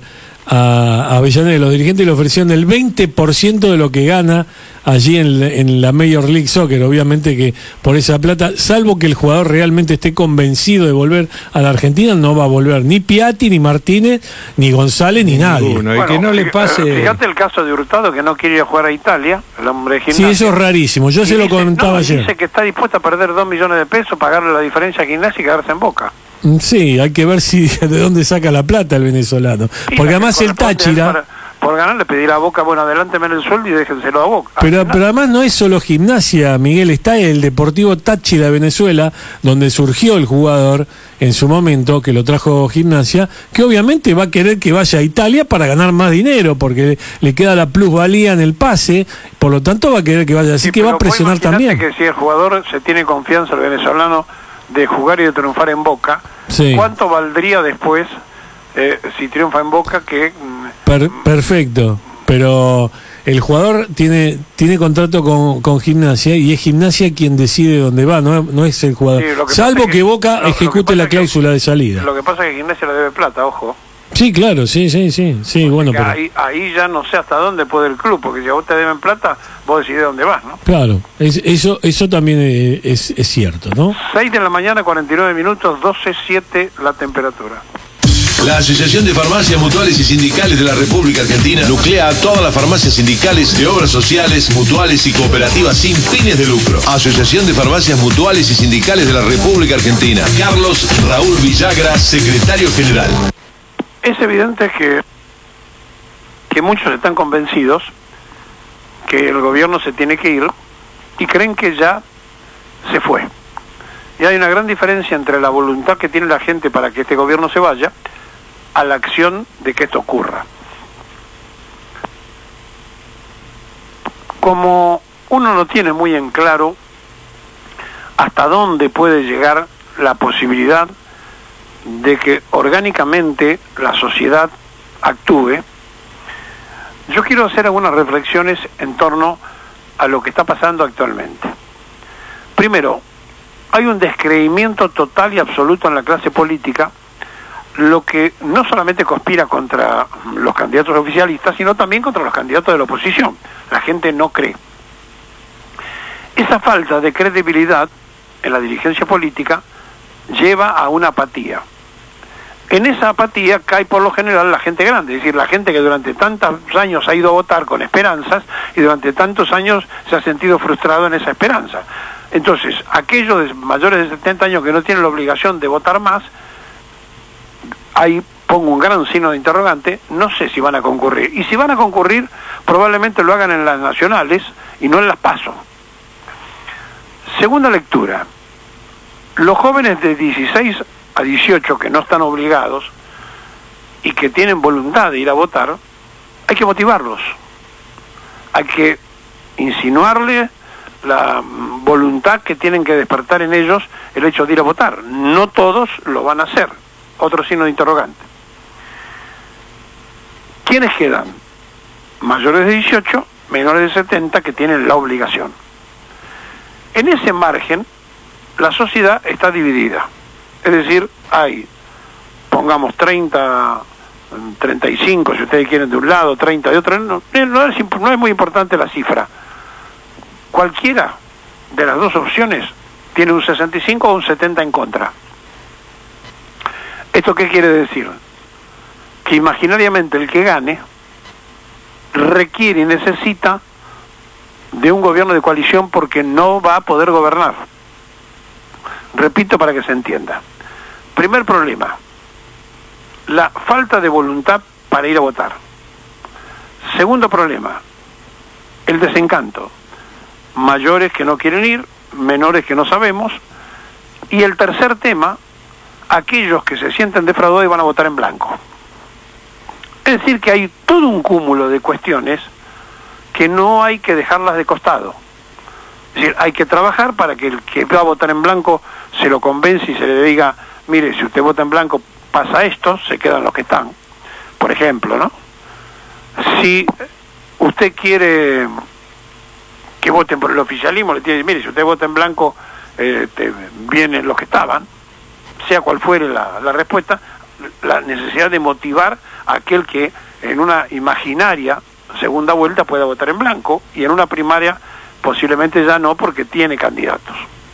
a Avellaneda, los dirigentes le ofrecieron el 20% de lo que gana allí en la Major League Soccer. Obviamente que por esa plata, salvo que el jugador realmente esté convencido de volver a la Argentina, no va a volver ni Piatti, ni Martínez, ni González, ni nadie. Bueno, que no le pase... Fíjate el caso de Hurtado, que no quiere ir a jugar a Italia, el hombre de Gimnasia. Sí, eso es rarísimo. Yo se lo comentaba ayer. Dice que está dispuesto a perder 2 millones de pesos, pagarle la diferencia a Gimnasia y quedarse en Boca. Sí, hay que ver de dónde saca la plata el venezolano. Porque además el Táchira... ganar, le pedirá a Boca, bueno, adelánteme el sueldo y déjenselo a Boca. Pero además no es solo Gimnasia, Miguel, está el Deportivo Táchira de Venezuela, donde surgió el jugador en su momento, que lo trajo Gimnasia, que obviamente va a querer que vaya a Italia para ganar más dinero, porque le queda la plusvalía en el pase, por lo tanto va a querer que vaya, así que va a presionar también. Que si el jugador se tiene confianza, el venezolano, de jugar y de triunfar en Boca, sí. ¿Cuánto valdría después si triunfa en Boca que... Perfecto, pero el jugador tiene contrato con Gimnasia y es Gimnasia quien decide dónde va, no es el jugador. Sí, salvo que Boca ejecute la cláusula de salida. Lo que pasa es que Gimnasia le debe plata, ojo. Sí, claro, sí, bueno, pero... ahí ya no sé hasta dónde puede el club, porque si a vos te deben plata, vos decidís dónde vas, ¿no? Claro, eso también es cierto, ¿no? 6 de la mañana, 49 minutos, 12:07 la temperatura. La Asociación de Farmacias Mutuales y Sindicales de la República Argentina nuclea a todas las farmacias sindicales de obras sociales, mutuales y cooperativas sin fines de lucro. Asociación de Farmacias Mutuales y Sindicales de la República Argentina. Carlos Raúl Villagra, secretario general. Es evidente que muchos están convencidos que el gobierno se tiene que ir y creen que ya se fue. Y hay una gran diferencia entre la voluntad que tiene la gente para que este gobierno se vaya a la acción de que esto ocurra. Como uno no tiene muy en claro hasta dónde puede llegar la posibilidad de que orgánicamente la sociedad actúe, yo quiero hacer algunas reflexiones en torno a lo que está pasando actualmente. Primero, hay un descreimiento total y absoluto en la clase política, lo que no solamente conspira contra los candidatos oficialistas, sino también contra los candidatos de la oposición. La gente no cree. Esa falta de credibilidad en la dirigencia política lleva a una apatía. En esa apatía cae por lo general la gente grande, es decir, la gente que durante tantos años ha ido a votar con esperanzas y durante tantos años se ha sentido frustrado en esa esperanza. Entonces, aquellos de mayores de 70 años que no tienen la obligación de votar más, ahí pongo un gran signo de interrogante, no sé si van a concurrir. Y si van a concurrir, probablemente lo hagan en las nacionales y no en las PASO. Segunda lectura. Los jóvenes de 16 a 18 que no están obligados y que tienen voluntad de ir a votar, hay que motivarlos. Hay que insinuarle la voluntad que tienen que despertar en ellos el hecho de ir a votar. No todos lo van a hacer. Otro signo de interrogante. ¿Quiénes quedan? Mayores de 18, menores de 70 que tienen la obligación. En ese margen, la sociedad está dividida. Es decir, hay, pongamos 30, 35, si ustedes quieren de un lado, 30 de otro, no es muy importante la cifra. Cualquiera de las dos opciones tiene un 65 o un 70 en contra. ¿Esto qué quiere decir? Que imaginariamente el que gane requiere y necesita de un gobierno de coalición porque no va a poder gobernar. Repito para que se entienda. Primer problema, la falta de voluntad para ir a votar. Segundo problema, el desencanto. Mayores que no quieren ir, menores que no sabemos. Y el tercer tema, aquellos que se sienten defraudados y van a votar en blanco. Es decir, que hay todo un cúmulo de cuestiones que no hay que dejarlas de costado. Es decir, hay que trabajar para que el que va a votar en blanco se lo convence y se le diga, mire, si usted vota en blanco pasa esto, se quedan los que están. Por ejemplo, ¿no? Si usted quiere que voten por el oficialismo, le tiene que decir, mire, si usted vota en blanco, vienen los que estaban, sea cual fuere la respuesta, la necesidad de motivar a aquel que en una imaginaria segunda vuelta pueda votar en blanco y en una primaria posiblemente ya no porque tiene candidatos.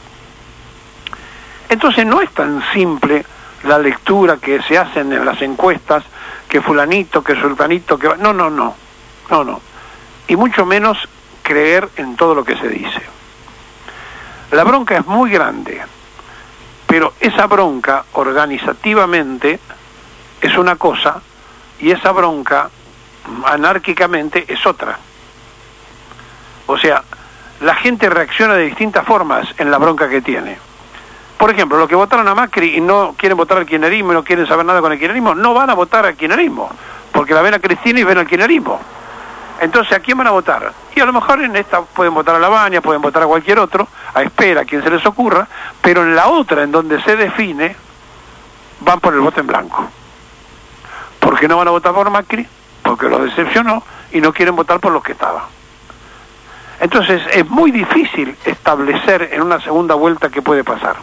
Entonces no es tan simple la lectura que se hacen en las encuestas, que fulanito, que sultanito, que... No. Y mucho menos creer en todo lo que se dice. La bronca es muy grande, pero esa bronca organizativamente es una cosa y esa bronca anárquicamente es otra. O sea, la gente reacciona de distintas formas en la bronca que tiene. Por ejemplo, los que votaron a Macri y no quieren votar al kirchnerismo y no quieren saber nada con el kirchnerismo, no van a votar al kirchnerismo, porque la ven a Cristina y ven al kirchnerismo. Entonces, ¿a quién van a votar? Y a lo mejor en esta pueden votar a Lavagna, pueden votar a cualquier otro, a Espera, a quien se les ocurra, pero en la otra, en donde se define, van por el voto en blanco. Porque no van a votar por Macri, porque los decepcionó, y no quieren votar por los que estaban. Entonces, es muy difícil establecer en una segunda vuelta qué puede pasar.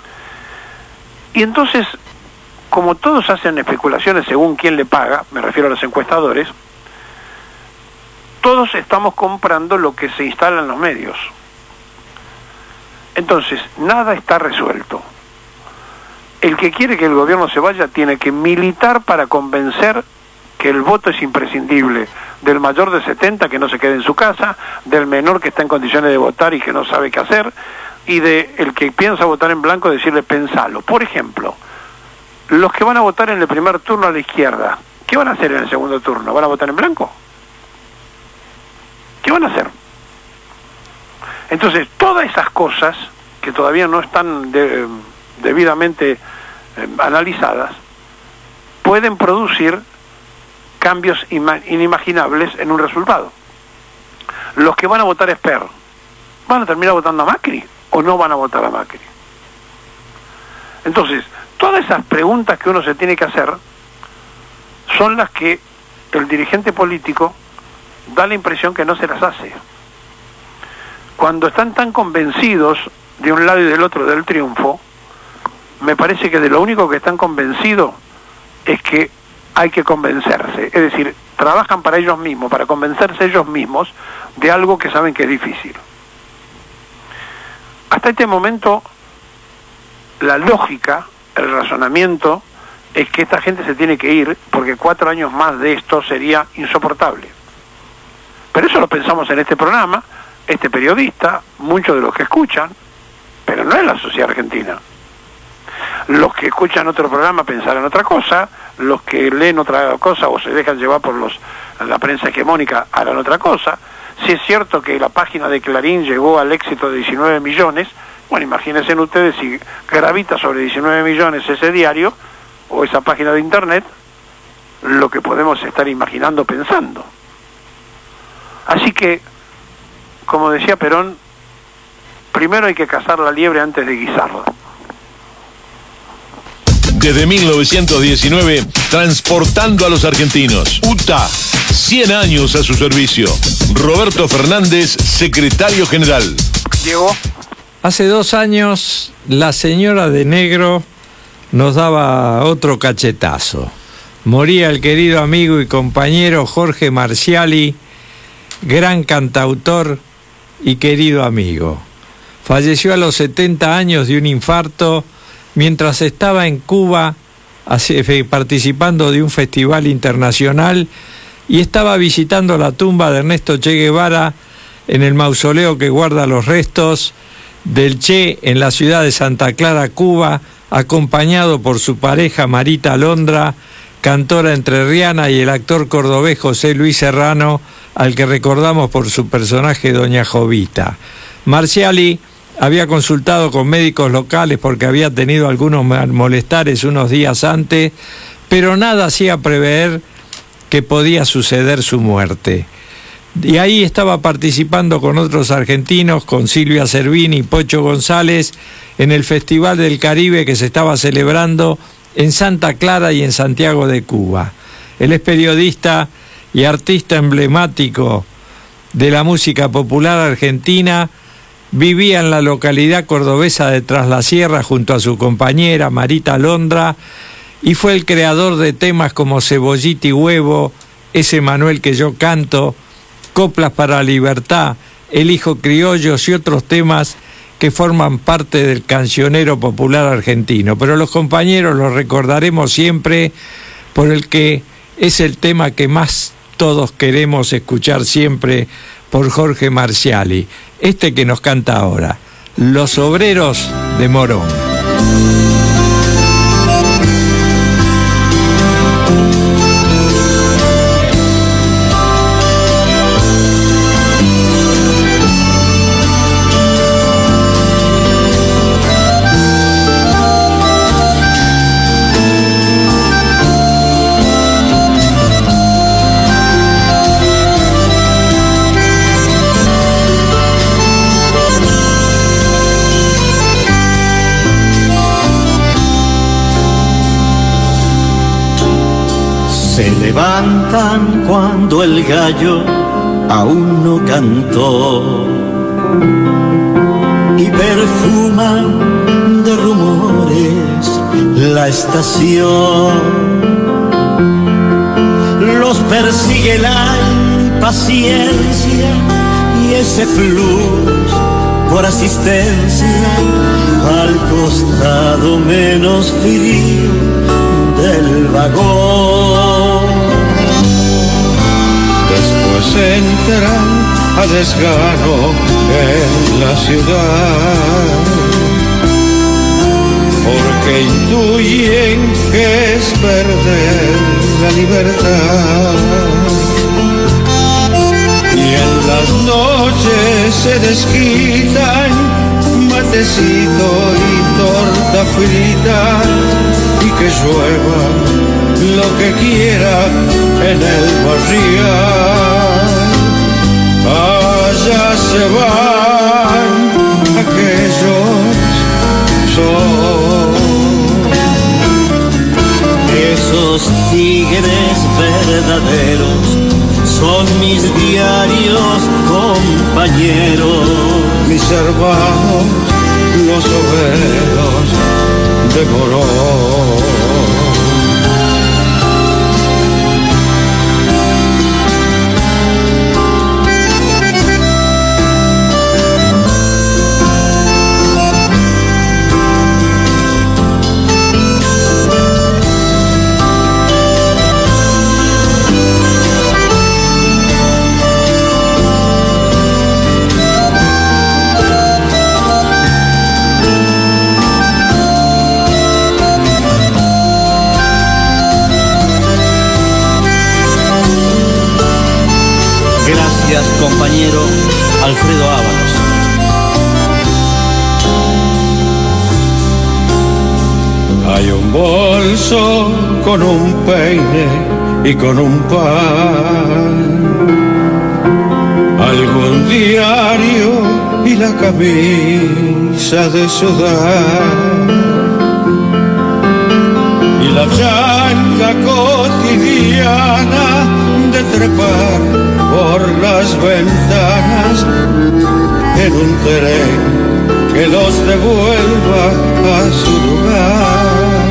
Y entonces, como todos hacen especulaciones según quién le paga, me refiero a los encuestadores, todos estamos comprando lo que se instala en los medios. Entonces, nada está resuelto. El que quiere que el gobierno se vaya tiene que militar para convencer que el voto es imprescindible, del mayor de 70 que no se quede en su casa, del menor que está en condiciones de votar y que no sabe qué hacer, y de el que piensa votar en blanco decirle pensalo. Por ejemplo, los que van a votar en el primer turno a la izquierda, ¿qué van a hacer en el segundo turno? ¿Van a votar en blanco? ¿Qué van a hacer? Entonces, todas esas cosas que todavía no están debidamente analizadas, pueden producir cambios inimaginables en un resultado. Los que van a votar Esper, ¿van a terminar votando a Macri o no van a votar a Macri? Entonces, todas esas preguntas que uno se tiene que hacer son las que el dirigente político da la impresión que no se las hace. Cuando están tan convencidos de un lado y del otro del triunfo, me parece que de lo único que están convencidos es que hay que convencerse, es decir, trabajan para ellos mismos, para convencerse ellos mismos de algo que saben que es difícil. Hasta este momento, la lógica, el razonamiento, es que esta gente se tiene que ir, porque 4 años más de esto sería insoportable. Pero eso lo pensamos en este programa, este periodista, muchos de los que escuchan, pero no es la sociedad argentina. Los que escuchan otro programa pensarán otra cosa, los que leen otra cosa o se dejan llevar por la prensa hegemónica harán otra cosa. Si es cierto que la página de Clarín llegó al éxito de 19 millones, bueno, imagínense ustedes si gravita sobre 19 millones ese diario o esa página de internet, lo que podemos estar imaginando, pensando. Así que, como decía Perón, primero hay que cazar la liebre antes de guisarla. Desde 1919, transportando a los argentinos. UTA, 100 años a su servicio. Roberto Fernández, secretario general. Diego. Hace 2 años, la señora de negro nos daba otro cachetazo. Moría el querido amigo y compañero Jorge Marciali, gran cantautor y querido amigo. Falleció a los 70 años de un infarto mientras estaba en Cuba participando de un festival internacional y estaba visitando la tumba de Ernesto Che Guevara en el mausoleo que guarda los restos del Che en la ciudad de Santa Clara, Cuba, acompañado por su pareja Marita Alondra, cantora entrerriana, y el actor cordobés José Luis Serrano, al que recordamos por su personaje Doña Jovita. Marciali había consultado con médicos locales porque había tenido algunos molestares unos días antes, pero nada hacía prever que podía suceder su muerte. Y ahí estaba participando con otros argentinos, con Silvia Cervini y Pocho González, en el Festival del Caribe que se estaba celebrando en Santa Clara y en Santiago de Cuba. Él es periodista y artista emblemático de la música popular argentina. Vivía en la localidad cordobesa de Tras la Sierra junto a su compañera Marita Alondra y fue el creador de temas como Cebollita y Huevo, Ese Manuel que yo canto, Coplas para la Libertad, El Hijo Criollos y otros temas que forman parte del cancionero popular argentino. Pero los compañeros los recordaremos siempre por el que es el tema que más todos queremos escuchar siempre, por Jorge Marciali, este que nos canta ahora, Los Obreros de Morón. se levantan cuando el gallo aún no cantó y perfuman de rumores la estación. Los persigue la impaciencia y ese plus por asistencia al costado menos frío del vagón. Después entran a desgano en la ciudad, porque intuyen que es perder la libertad. Y en las noches se desquitan matecito y torta frita, y que llueva lo que quiera en el barrial. Allá se van aquellos son. Esos tigres verdaderos son mis diarios compañeros, mis hermanos, los obreros de Morón. Compañero Alfredo Ábalos. Hay un bolso con un peine y con un pan, algún diario y la camisa de sudar, y la changa cotidiana de trepar por las ventanas en un tren que los devuelva a su lugar.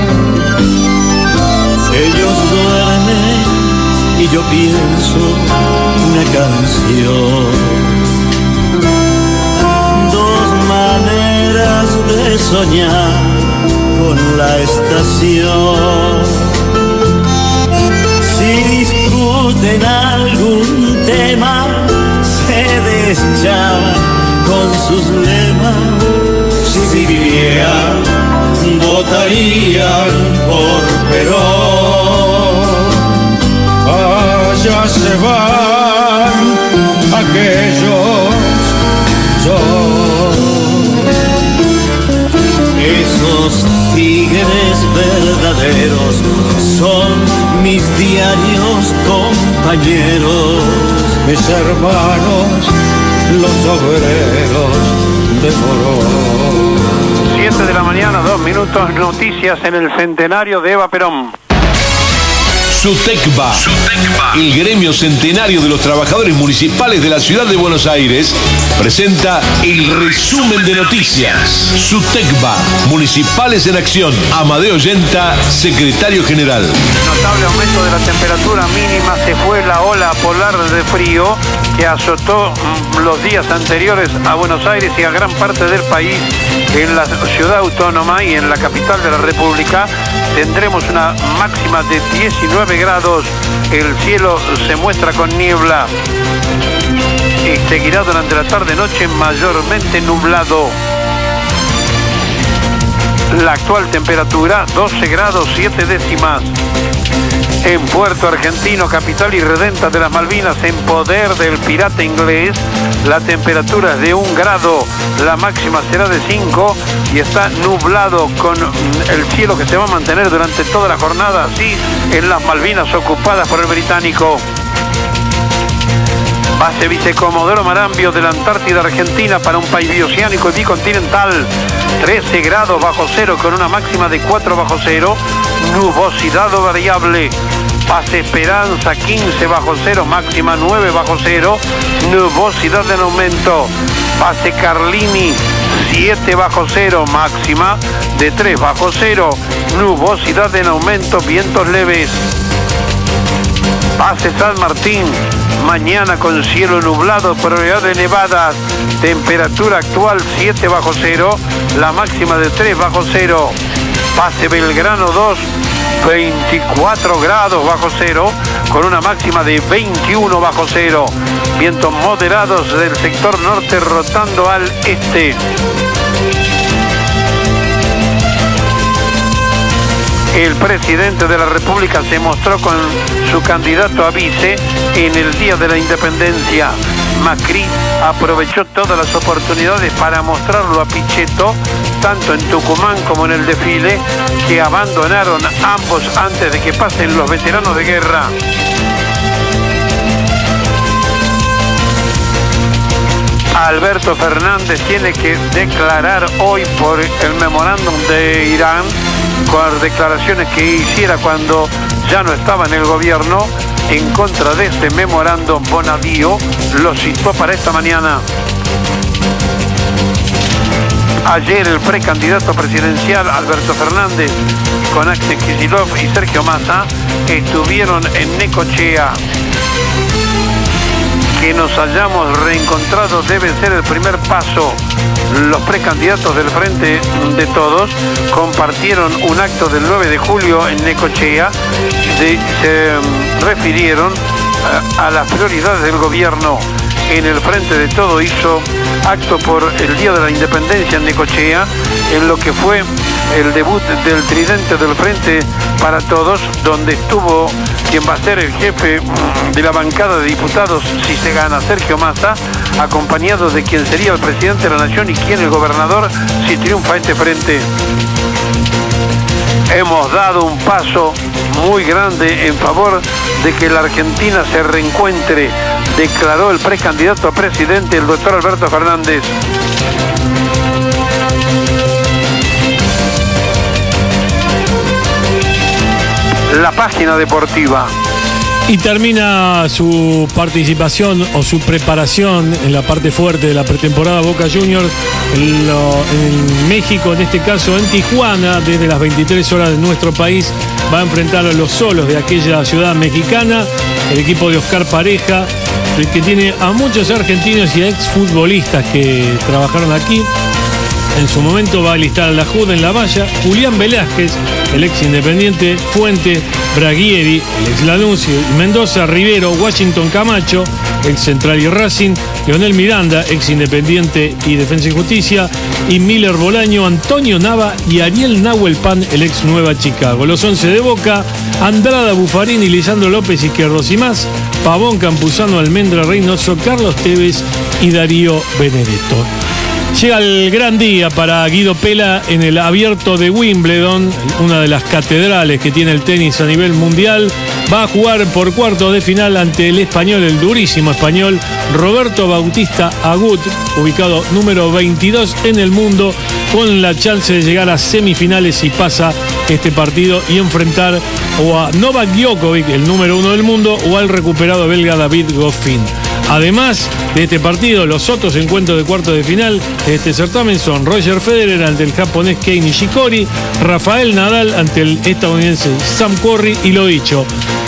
Ellos duermen y yo pienso una canción, dos maneras de soñar con la estación. Si discuten algún tema, se deschaban con sus lemas. Si vivieran, votarían por Perón. Allá se van aquellos son. Esos tigres verdaderos son mis diarios compañeros, mis hermanos, los obreros de Morón. 7 de la mañana, 2 minutos, noticias en el centenario de Eva Perón. SUTECBA, el gremio centenario de los trabajadores municipales de la ciudad de Buenos Aires, presenta el resumen de noticias. SUTECBA, Municipales en Acción. Amadeo Yenta, secretario general. Notable aumento de la temperatura mínima, se fue la ola polar de frío que azotó los días anteriores a Buenos Aires y a gran parte del país. En la ciudad autónoma y en la capital de la República tendremos una máxima de 19 grados. El cielo se muestra con niebla y seguirá durante la tarde-noche mayormente nublado. La actual temperatura 12 grados 7 décimas. En Puerto Argentino, capital irredenta de las Malvinas, en poder del pirata inglés, la temperatura es de 1 grado, la máxima será de 5 y está nublado con el cielo que se va a mantener durante toda la jornada, así en las Malvinas ocupadas por el británico. Base Vicecomodoro Marambio de la Antártida Argentina para un país bioceánico y bicontinental. 13 grados bajo cero con una máxima de 4 bajo cero. Nubosidad variable. Pase Esperanza 15 bajo cero, máxima 9 bajo cero, nubosidad en aumento. Pase Carlini 7 bajo cero, máxima de 3 bajo cero, nubosidad en aumento, vientos leves. Pase San Martín, mañana con cielo nublado, probabilidad de nevadas, temperatura actual 7 bajo cero, la máxima de 3 bajo cero. Pase Belgrano 2, 24 grados bajo cero, con una máxima de 21 bajo cero. Vientos moderados del sector norte rotando al este. El presidente de la República se mostró con su candidato a vice en el Día de la Independencia. Macri aprovechó todas las oportunidades para mostrarlo a Pichetto, tanto en Tucumán como en el desfile, que abandonaron ambos antes de que pasen los veteranos de guerra. Alberto Fernández tiene que declarar hoy por el memorándum de Irán, con declaraciones que hiciera cuando ya no estaba en el gobierno. En contra de este memorándum, Bonadío lo citó para esta mañana. Ayer el precandidato presidencial Alberto Fernández con Axel Kicillof y Sergio Massa estuvieron en Necochea. Que nos hayamos reencontrado debe ser el primer paso. Los precandidatos del Frente de Todos compartieron un acto del 9 de julio en Necochea. Se refirieron a las prioridades del gobierno. En el Frente de Todos hizo acto por el Día de la Independencia en Necochea, en lo que fue el debut del tridente del Frente para Todos, donde estuvo quien va a ser el jefe de la bancada de diputados si se gana, Sergio Massa, acompañado de quien sería el presidente de la Nación y quien el gobernador si triunfa este frente. Hemos dado un paso muy grande en favor de que la Argentina se reencuentre, declaró el precandidato a presidente, el doctor Alberto Fernández. La página deportiva. Y termina su participación o su preparación en la parte fuerte de la pretemporada Boca Juniors en México, en este caso en Tijuana, desde las 23 horas de nuestro país. Va a enfrentar a los Solos de aquella ciudad mexicana, el equipo de Oscar Pareja, el que tiene a muchos argentinos y exfutbolistas que trabajaron aquí. En su momento va a alistar a la JUD en la valla, Julián Velázquez, el ex Independiente, Fuentes, Braguieri, el ex Lanús y Mendoza, Rivero, Washington Camacho, ex Central y Racing, Leonel Miranda, ex Independiente y Defensa y Justicia, y Miller Bolaño, Antonio Nava y Ariel Nahuel Pan, el ex Nueva Chicago. Los 11 de Boca, Andrada, Buffarini, Lisandro López, Izquierdos y más, Pavón, Campuzano, Almendra, Reynoso, Carlos Tevez y Darío Benedetto. Llega el gran día para Guido Pella en el Abierto de Wimbledon, una de las catedrales que tiene el tenis a nivel mundial. Va a jugar por cuartos de final ante el español, el durísimo español, Roberto Bautista Agut, ubicado número 22 en el mundo, con la chance de llegar a semifinales si pasa este partido y enfrentar o a Novak Djokovic, el número 1 del mundo, o al recuperado belga David Goffin. Además de este partido, los otros encuentros de cuartos de final de este certamen son Roger Federer ante el japonés Kei Nishikori, Rafael Nadal ante el estadounidense Sam Querrey y, lo dicho,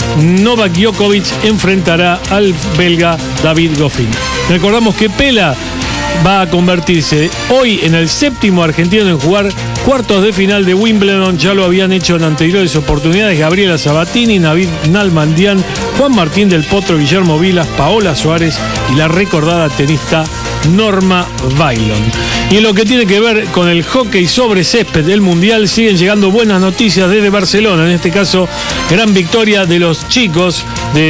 Novak Djokovic enfrentará al belga David Goffin. Recordamos que Pella va a convertirse hoy en el séptimo argentino en jugar cuartos de final de Wimbledon. Ya lo habían hecho en anteriores oportunidades Gabriela Sabatini, Navid Nalbandian, Juan Martín del Potro, Guillermo Vilas, Paola Suárez y la recordada tenista Norma Bailon. Y en lo que tiene que ver con el hockey sobre césped del Mundial, siguen llegando buenas noticias desde Barcelona. En este caso, gran victoria de los chicos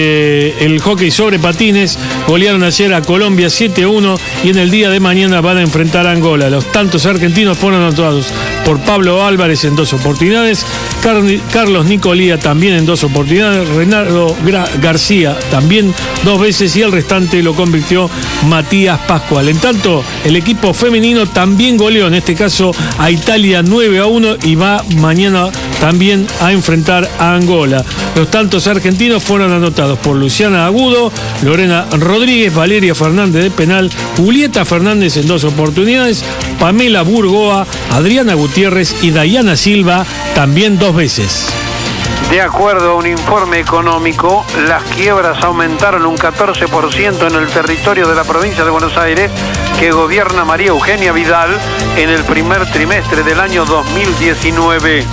del hockey sobre patines. Golearon ayer a Colombia 7-1 y en el día de mañana van a enfrentar a Angola. Los tantos argentinos fueron anotados por Pablo Álvarez en 2 oportunidades, Carlos Nicolía también en 2 oportunidades, Renato García también 2 veces y el restante lo convirtió convirtió Matías Pascual. En tanto, el equipo femenino también goleó, en este caso a Italia 9-1 y va mañana también a enfrentar a Angola. Los tantos argentinos fueron anotados por Luciana Agudo, Lorena Rodríguez, Valeria Fernández de penal, Julieta Fernández en 2 oportunidades, Pamela Burgoa, Adriana Gutiérrez y Dayana Silva también 2 veces. De acuerdo a un informe económico, las quiebras aumentaron un 14% en el territorio de la provincia de Buenos Aires, que gobierna María Eugenia Vidal en el primer trimestre del año 2019.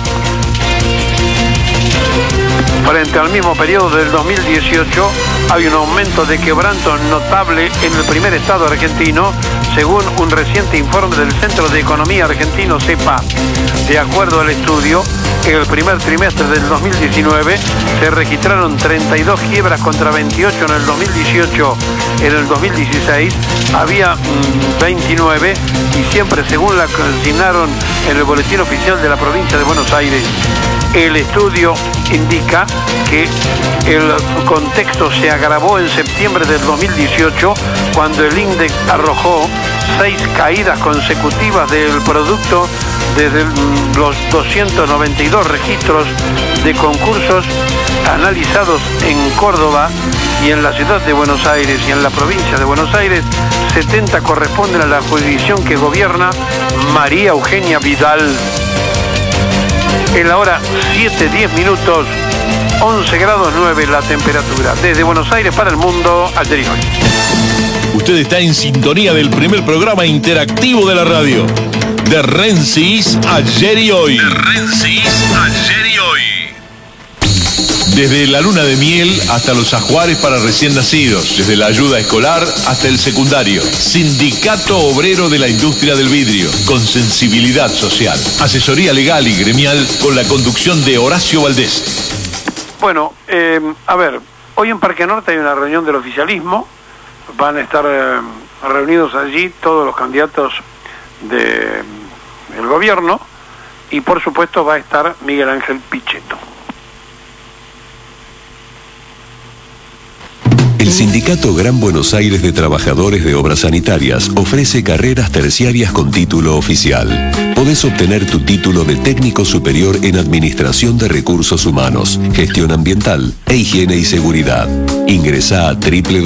Frente al mismo periodo del 2018, hay un aumento de quebranto notable en el primer estado argentino, según un reciente informe del Centro de Economía Argentino, CEPA. De acuerdo al estudio, en el primer trimestre del 2019 se registraron 32 quiebras contra 28 en el 2018. En el 2016 había 29 y siempre según la consignaron en el Boletín Oficial de la Provincia de Buenos Aires. El estudio indica que el contexto se agravó en septiembre del 2018 cuando el INDEC arrojó 6 caídas consecutivas del producto desde los 292 registros de concursos analizados en Córdoba y en la ciudad de Buenos Aires y en la provincia de Buenos Aires. 70 corresponden a la jurisdicción que gobierna María Eugenia Vidal. En la hora 7:10 minutos, 11 grados 9 la temperatura. Desde Buenos Aires para el mundo, Ayer y Hoy. Usted está en sintonía del primer programa interactivo de la radio. De Rensis, Ayer y Hoy. De Rensis, Ayer y Hoy. Desde la luna de miel hasta los ajuares para recién nacidos. Desde la ayuda escolar hasta el secundario. Sindicato Obrero de la Industria del Vidrio. Con sensibilidad social. Asesoría legal y gremial con la conducción de Horacio Valdés. Bueno, a ver, hoy en Parque Norte hay una reunión del oficialismo. Van a estar reunidos allí todos los candidatos del gobierno y por supuesto va a estar Miguel Ángel Pichetto. El Sindicato Gran Buenos Aires de Trabajadores de Obras Sanitarias ofrece carreras terciarias con título oficial. Podés obtener tu título de técnico superior en Administración de Recursos Humanos, Gestión Ambiental e Higiene y Seguridad. Ingresá a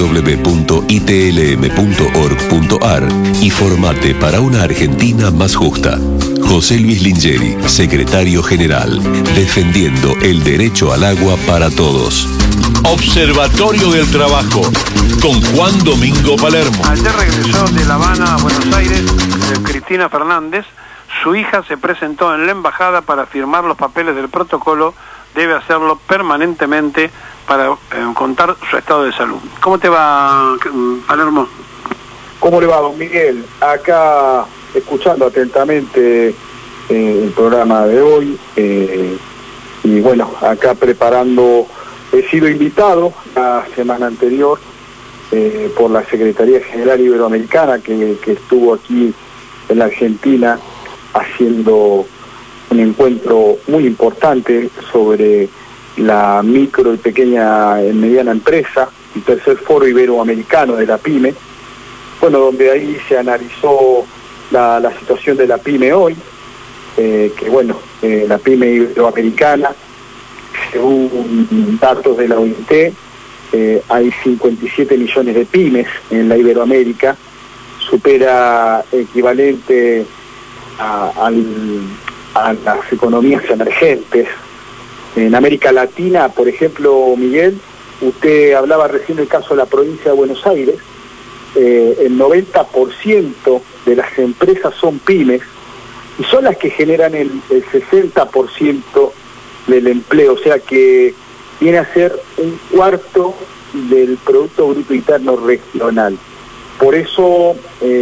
www.itlm.org.ar y formate para una Argentina más justa. José Luis Lingeri, Secretario General, defendiendo el derecho al agua para todos. Observatorio del Trabajo, con Juan Domingo Palermo. Ayer regresó de La Habana a Buenos Aires Cristina Fernández. Su hija se presentó en la embajada para firmar los papeles del protocolo. Debe hacerlo permanentemente para contar su estado de salud. ¿Cómo te va, Palermo? ¿Cómo le va, don Miguel? Acá escuchando atentamente el programa de hoy y bueno, acá preparando. He sido invitado la semana anterior por la Secretaría General Iberoamericana que estuvo aquí en la Argentina haciendo un encuentro muy importante sobre la micro y pequeña y mediana empresa, el tercer foro iberoamericano de la PYME, bueno, donde ahí se analizó la situación de la PYME hoy, que bueno, la PYME iberoamericana, según datos de la OIT, hay 57 millones de pymes en la Iberoamérica, supera equivalente a las economías emergentes. En América Latina, por ejemplo, Miguel, usted hablaba recién del caso de la provincia de Buenos Aires, el 90% de las empresas son pymes y son las que generan el 60% del empleo, o sea que viene a ser un cuarto del Producto Bruto Interno Regional. Por eso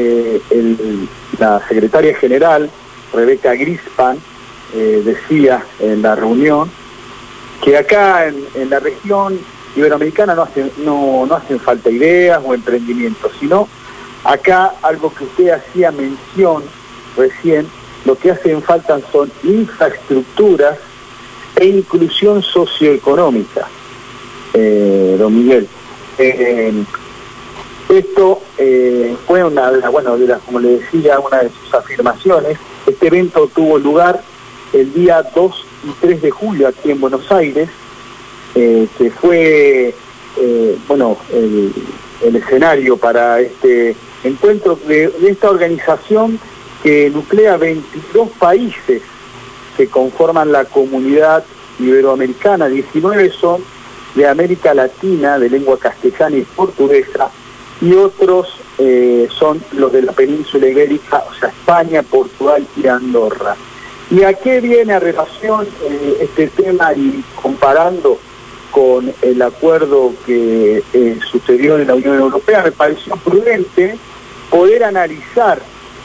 la secretaria general, Rebeca Grispan, decía en la reunión que acá en la región iberoamericana no hacen falta ideas o emprendimientos, sino acá algo que usted hacía mención recién, lo que hacen falta son infraestructuras e inclusión socioeconómica, don Miguel. Esto fue como le decía, una de sus afirmaciones. Este evento tuvo lugar el día 2 y 3 de julio aquí en Buenos Aires, que fue el escenario para este encuentro de esta organización que nuclea 22 países que conforman la comunidad iberoamericana. 19 son de América Latina, de lengua castellana y portuguesa, y otros son los de la península ibérica, o sea, España, Portugal y Andorra. ¿Y a qué viene a relación este tema y comparando con el acuerdo que sucedió en la Unión Europea? Me pareció prudente poder analizar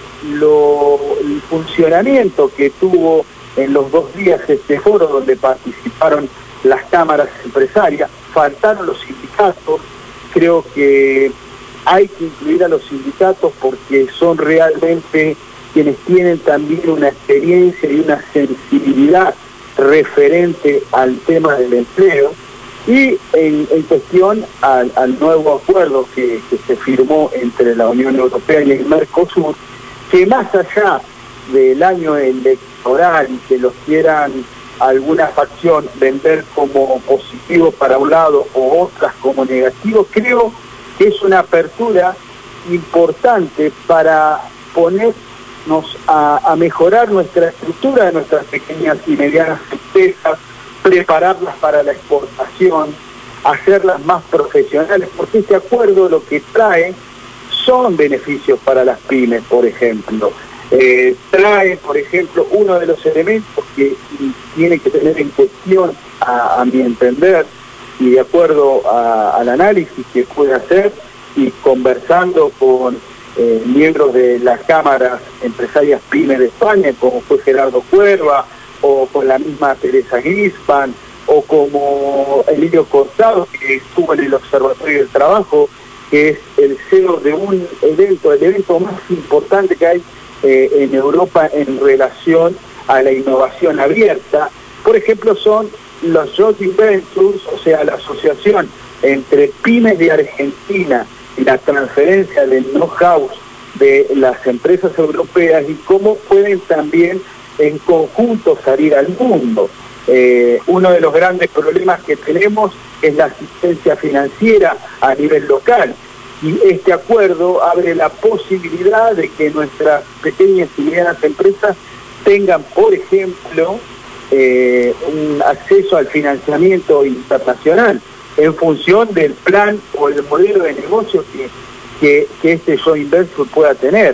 el funcionamiento que tuvo en los 2 días este foro, donde participaron las cámaras empresarias. Faltaron los sindicatos. Creo que hay que incluir a los sindicatos porque son realmente quienes tienen también una experiencia y una sensibilidad referente al tema del empleo. Y en cuestión al nuevo acuerdo que se firmó entre la Unión Europea y el Mercosur, que más allá del año electoral y que los quieran alguna facción vender como positivo para un lado o otras como negativo, creo que es una apertura importante para ponernos a mejorar nuestra estructura de nuestras pequeñas y medianas empresas, prepararlas para la exportación, hacerlas más profesionales, porque este acuerdo lo que trae son beneficios para las pymes, por ejemplo. Trae, por ejemplo, uno de los elementos que tiene que tener en cuestión, a mi entender, y de acuerdo al análisis que puede hacer, y conversando con miembros de las cámaras empresarias pymes de España, como fue Gerardo Cuerva, o con la misma Teresa Grispan, o como Emilio Cortado, que estuvo en el Observatorio del Trabajo, que es el CEO de un evento, el evento más importante que hay en Europa en relación a la innovación abierta. Por ejemplo, son los Joint Ventures, o sea, la asociación entre pymes de Argentina y la transferencia del know-how de las empresas europeas, y cómo pueden también en conjunto salir al mundo. Uno de los grandes problemas que tenemos es la asistencia financiera a nivel local, y este acuerdo abre la posibilidad de que nuestras pequeñas y medianas empresas tengan, por ejemplo, un acceso al financiamiento internacional en función del plan o el modelo de negocio que este joint venture pueda tener.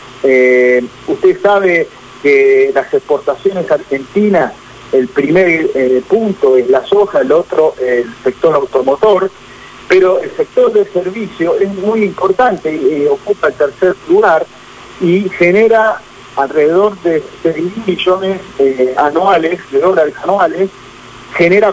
Usted sabe que las exportaciones argentinas, el primer punto es la soja, el otro el sector automotor, pero el sector del servicio es muy importante, ocupa el tercer lugar y genera alrededor de 6.000 millones anuales, de dólares anuales, genera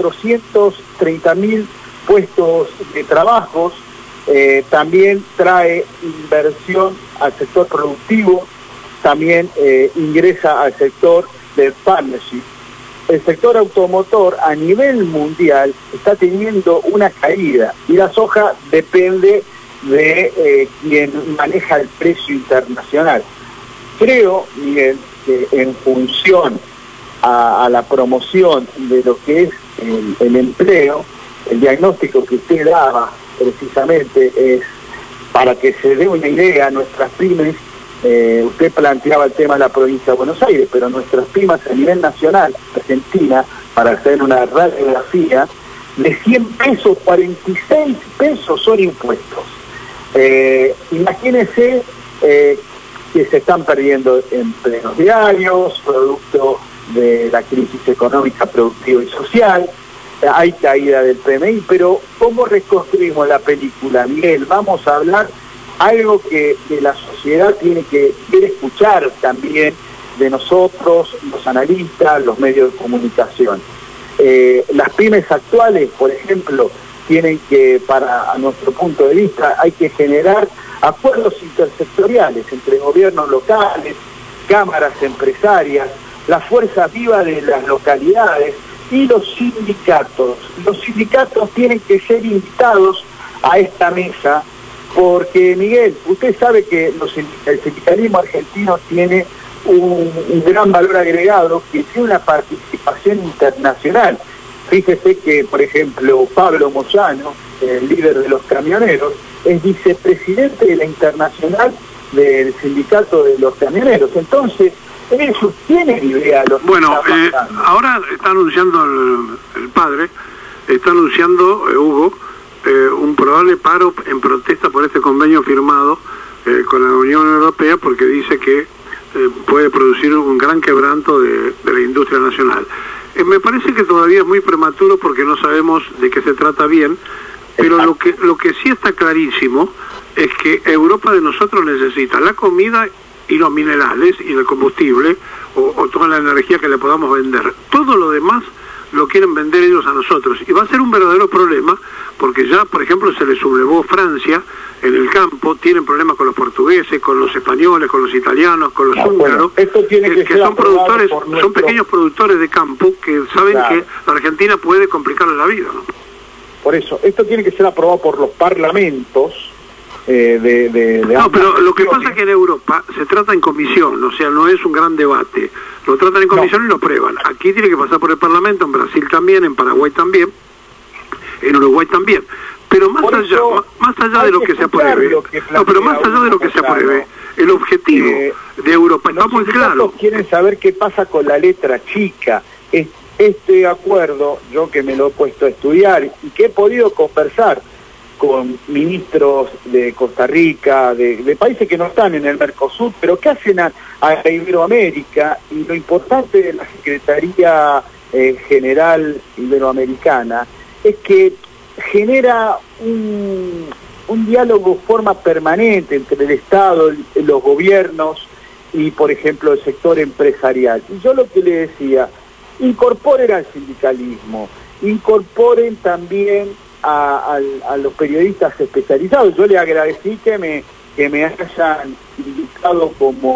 430.000 puestos de trabajos, también trae inversión al sector productivo, también ingresa al sector del partnership. El sector automotor a nivel mundial está teniendo una caída y la soja depende de quien maneja el precio internacional. Creo, Miguel, que en función a la promoción de lo que es el empleo, el diagnóstico que usted daba precisamente es, para que se dé una idea, nuestras pymes, usted planteaba el tema de la provincia de Buenos Aires, pero nuestras pymes a nivel nacional, Argentina, para hacer una radiografía, de 100 pesos, 46 pesos son impuestos. Imagínense que se están perdiendo empleos diarios, producto de la crisis económica, productiva y social. Hay caída del PMI, pero ¿cómo reconstruimos la película, Miguel? Vamos a hablar algo que la sociedad quiere escuchar también de nosotros, los analistas, los medios de comunicación. Las pymes actuales, por ejemplo, tienen que, a nuestro punto de vista, hay que generar acuerdos intersectoriales entre gobiernos locales, cámaras empresarias, la fuerza viva de las localidades y los sindicatos. Los sindicatos tienen que ser invitados a esta mesa porque Miguel, usted sabe que el sindicalismo argentino tiene un gran valor agregado que tiene una participación internacional. Fíjese que, por ejemplo, Pablo Moyano, el líder de los camioneros, es vicepresidente de la internacional del sindicato de los camioneros. Entonces, ellos tienen idea de lo que está pasando. Ahora está anunciando el padre, está anunciando Hugo, un probable paro en protesta por este convenio firmado con la Unión Europea, porque dice que puede producir un gran quebranto de la industria nacional. Me parece que todavía es muy prematuro porque no sabemos de qué se trata bien, pero lo que sí está clarísimo es que Europa de nosotros necesita la comida y los minerales y el combustible o toda la energía que le podamos vender. Todo lo demás lo quieren vender ellos a nosotros y va a ser un verdadero problema porque ya, por ejemplo, se les sublevó Francia en el campo, tienen problemas con los portugueses, con los españoles, con los italianos, con los húngaros, que son productores, son pequeños productores de campo que saben que la Argentina puede complicarle la vida, ¿no? Por eso, esto tiene que ser aprobado por los parlamentos no, pero lo que pasa es que en Europa se trata en comisión, o sea, no es un gran debate. Lo tratan en comisión y lo aprueban. Aquí tiene que pasar por el Parlamento, en Brasil también, en Paraguay también, en Uruguay también. Pero más allá de lo que se apruebe, más allá de lo que se apruebe, el objetivo de Europa está muy claro. Quieren saber qué pasa con la letra chica. Este acuerdo, yo que me lo he puesto a estudiar y que he podido conversar con ministros de Costa Rica, de países que no están en el Mercosur, pero que hacen a Iberoamérica, y lo importante de la Secretaría General Iberoamericana es que genera un diálogo, forma permanente entre el Estado, los gobiernos y, por ejemplo, el sector empresarial. Y yo lo que le decía, incorporen al sindicalismo, incorporen también a los periodistas especializados. Yo le agradecí que me hayan invitado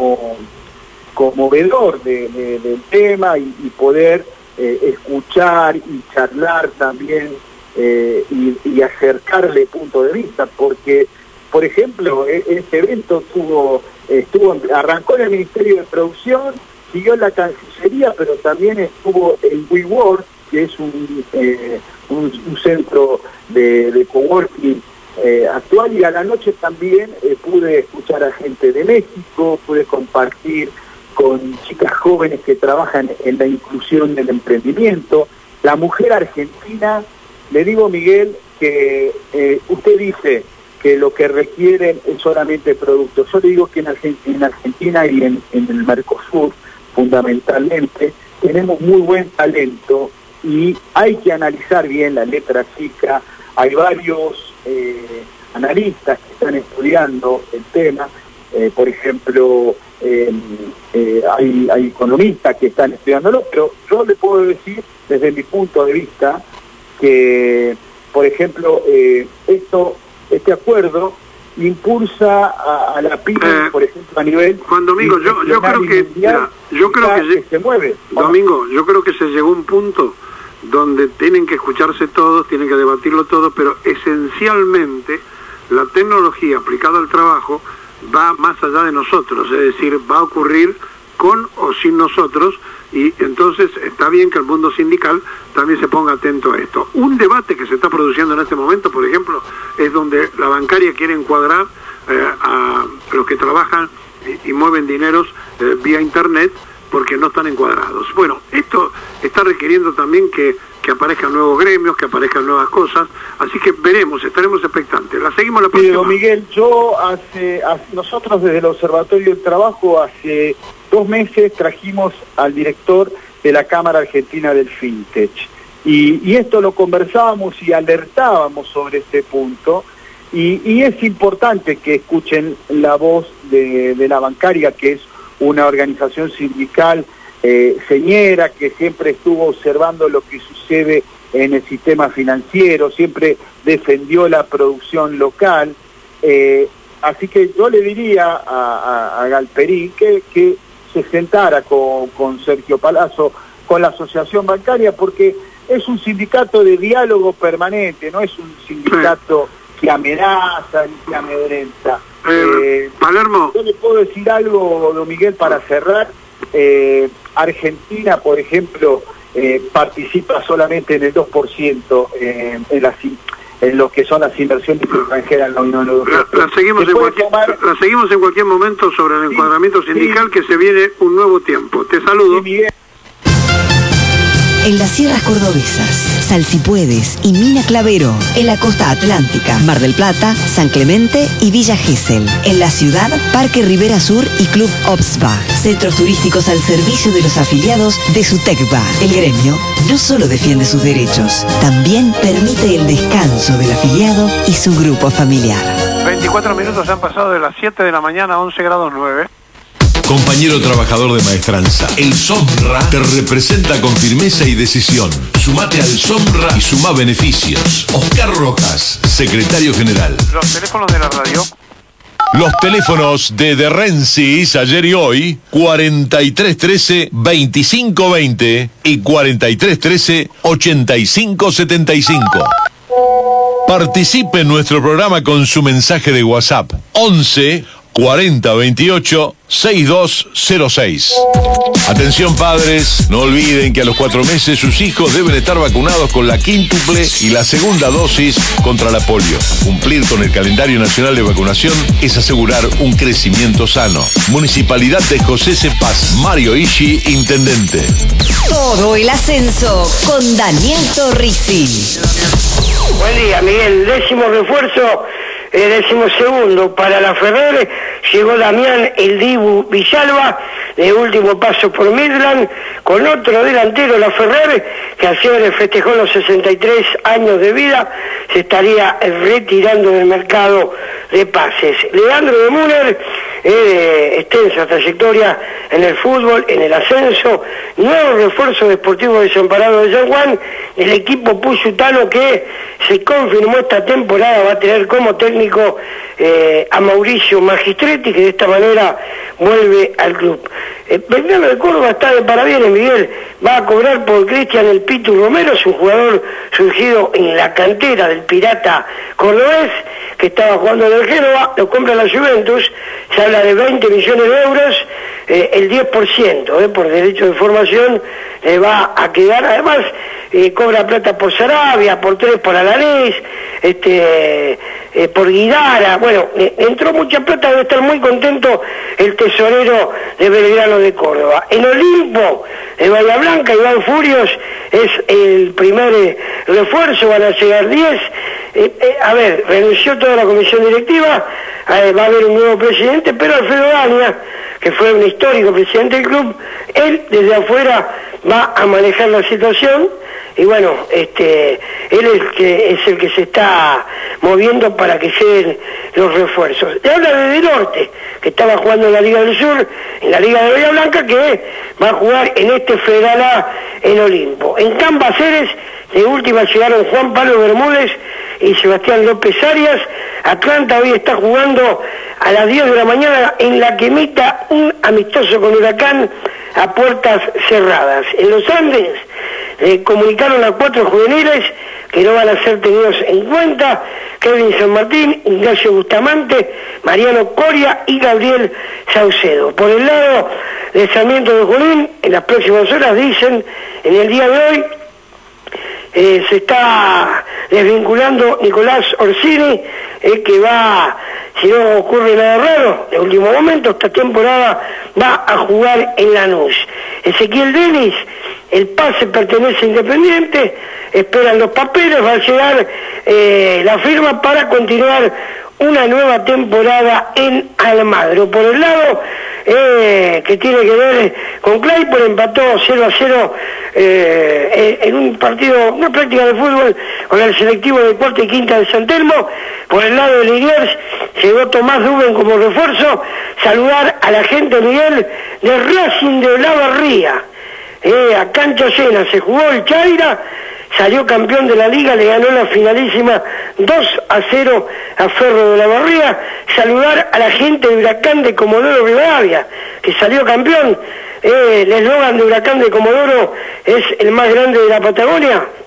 como vedor del tema y poder escuchar y charlar también y acercarle punto de vista, porque, por ejemplo, este evento arrancó en el Ministerio de Producción, siguió en la Cancillería, pero también estuvo en WeWork, que es un centro de coworking actual, y a la noche también pude escuchar a gente de México, pude compartir con chicas jóvenes que trabajan en la inclusión del emprendimiento. La mujer argentina, le digo, Miguel, que usted dice que lo que requieren es solamente productos. Yo le digo que en Argentina y en el Mercosur, fundamentalmente, tenemos muy buen talento y hay que analizar bien la letra chica. Hay varios analistas que están estudiando el tema, por ejemplo, hay economistas que están estudiándolo, pero yo le puedo decir desde mi punto de vista que, por ejemplo, este acuerdo impulsa a la pyme, por ejemplo, a nivel Juan Domingo, yo creo que se mueve. Domingo, yo creo que se llegó a un punto donde tienen que escucharse todos, tienen que debatirlo todo, pero esencialmente la tecnología aplicada al trabajo va más allá de nosotros, es decir, va a ocurrir con o sin nosotros, y entonces está bien que el mundo sindical también se ponga atento a esto. Un debate que se está produciendo en este momento, por ejemplo, es donde la bancaria quiere encuadrar a los que trabajan y mueven dineros vía internet porque no están encuadrados. Bueno, esto está requiriendo también que aparezcan nuevos gremios, que aparezcan nuevas cosas, así que veremos, estaremos expectantes. La seguimos la próxima. Pero Miguel, nosotros desde el Observatorio del Trabajo hace 2 meses trajimos al director de la Cámara Argentina del FinTech, y esto lo conversábamos y alertábamos sobre este punto, y es importante que escuchen la voz de la bancaria, que es una organización sindical señera, que siempre estuvo observando lo que sucede en el sistema financiero, siempre defendió la producción local, así que yo le diría a Galperín que se sentara con Sergio Palazzo, con la Asociación Bancaria, porque es un sindicato de diálogo permanente, no es un sindicato que amenaza ni que amedrenta. Palermo. Yo le puedo decir algo, don Miguel, para cerrar. Argentina, por ejemplo, participa solamente en el 2% en lo que son las inversiones extranjeras en la Unión Europea. La seguimos en cualquier momento sobre el encuadramiento sindical, sí. Que se viene un nuevo tiempo. Te saludo. Sí, Miguel. En las sierras cordobesas, Salsipuedes y Mina Clavero. En la costa atlántica, Mar del Plata, San Clemente y Villa Gesell. En la ciudad, Parque Rivera Sur y Club OPSBA. Centros turísticos al servicio de los afiliados de SUTECBA. El gremio no solo defiende sus derechos, también permite el descanso del afiliado y su grupo familiar. 24 minutos han pasado de las 7 de la mañana a 11 grados 9. Compañero trabajador de maestranza, el SOMRA te representa con firmeza y decisión. Sumate al SOMRA y suma beneficios. Oscar Rojas, secretario general. Los teléfonos de la radio. Los teléfonos de Rensis ayer y hoy, 4313-2520 y 4313-8575. Participe en nuestro programa con su mensaje de WhatsApp 11 4028 6206. Atención padres, no olviden que a los 4 meses sus hijos deben estar vacunados con la quíntuple y la segunda dosis contra la polio. Cumplir con el calendario nacional de vacunación es asegurar un crecimiento sano. Municipalidad de José C. Paz, Mario Ishi, intendente. Todo el ascenso con Daniel Torrisi. Buen día, Miguel. 10º refuerzo, 12º para la Ferrer. Llegó Damián El Dibu Villalba, de último paso por Midland, con otro delantero, la Ferrer, que ayer festejó los 63 años de vida, se estaría retirando del mercado de pases. Leandro de Müller, extensa trayectoria en el fútbol, en el ascenso, nuevo refuerzo deportivo desamparado de San Juan, el equipo puyutano que se confirmó esta temporada, va a tener como técnico a Mauricio Magistretti, que de esta manera vuelve al club. Belgrano de Córdoba está de parabienes, Miguel, va a cobrar por Cristian El Pitu Romero, es un jugador surgido en la cantera del Pirata cordobés, que estaba jugando en el Génova, lo compra la Juventus, se habla de 20 millones de euros, el 10% por derecho de formación va a quedar, además cobra plata por Sarabia, por 3 por Alanés, por Guidara, bueno, entró mucha plata, debe estar muy contento el tesorero de Belgrano de Córdoba. En Olimpo, de Bahía Blanca, Iván Furios es el primer refuerzo, van a llegar 10. Renunció toda la comisión directiva, va a haber un nuevo presidente, pero Alfredo Dania, que fue un histórico presidente del club, él desde afuera va a manejar la situación y bueno, él es el que se está moviendo para que lleguen los refuerzos. Le habla de Norte, que estaba jugando en la Liga del Sur, en la Liga de Bahía Blanca, que va a jugar en este Federal A en Olimpo. En Cambaceres, de última llegaron Juan Pablo Bermúdez y Sebastián López Arias. Atlanta hoy está jugando a las 10 de la mañana en La Quemita, un amistoso con Huracán a puertas cerradas. En los Andes comunicaron a 4 juveniles que no van a ser tenidos en cuenta: Kevin San Martín, Ignacio Bustamante, Mariano Coria y Gabriel Saucedo. Por el lado de Sarmiento de Junín, en las próximas horas, dicen, en el día de hoy, se está desvinculando Nicolás Orsini, que va, si no ocurre nada raro, de último momento, esta temporada va a jugar en Lanús. Ezequiel Denis, el pase pertenece a Independiente, esperan los papeles, va a llegar la firma para continuar una nueva temporada en Almagro. Por el lado que tiene que ver con Claypole, empató 0-0 en un partido, una práctica de fútbol con el selectivo de cuarta y quinta de San Telmo. Por el lado de Liniers llegó Tomás Duben como refuerzo. Saludar a la gente, Miguel, de Racing de Olavarría. A cancha llena se jugó el Chaira, salió campeón de la liga, le ganó la finalísima 2-0 a Ferro de Olavarría. Saludar a la gente de Huracán de Comodoro Rivadavia, que salió campeón. El eslogan de Huracán de Comodoro es el más grande de la Patagonia.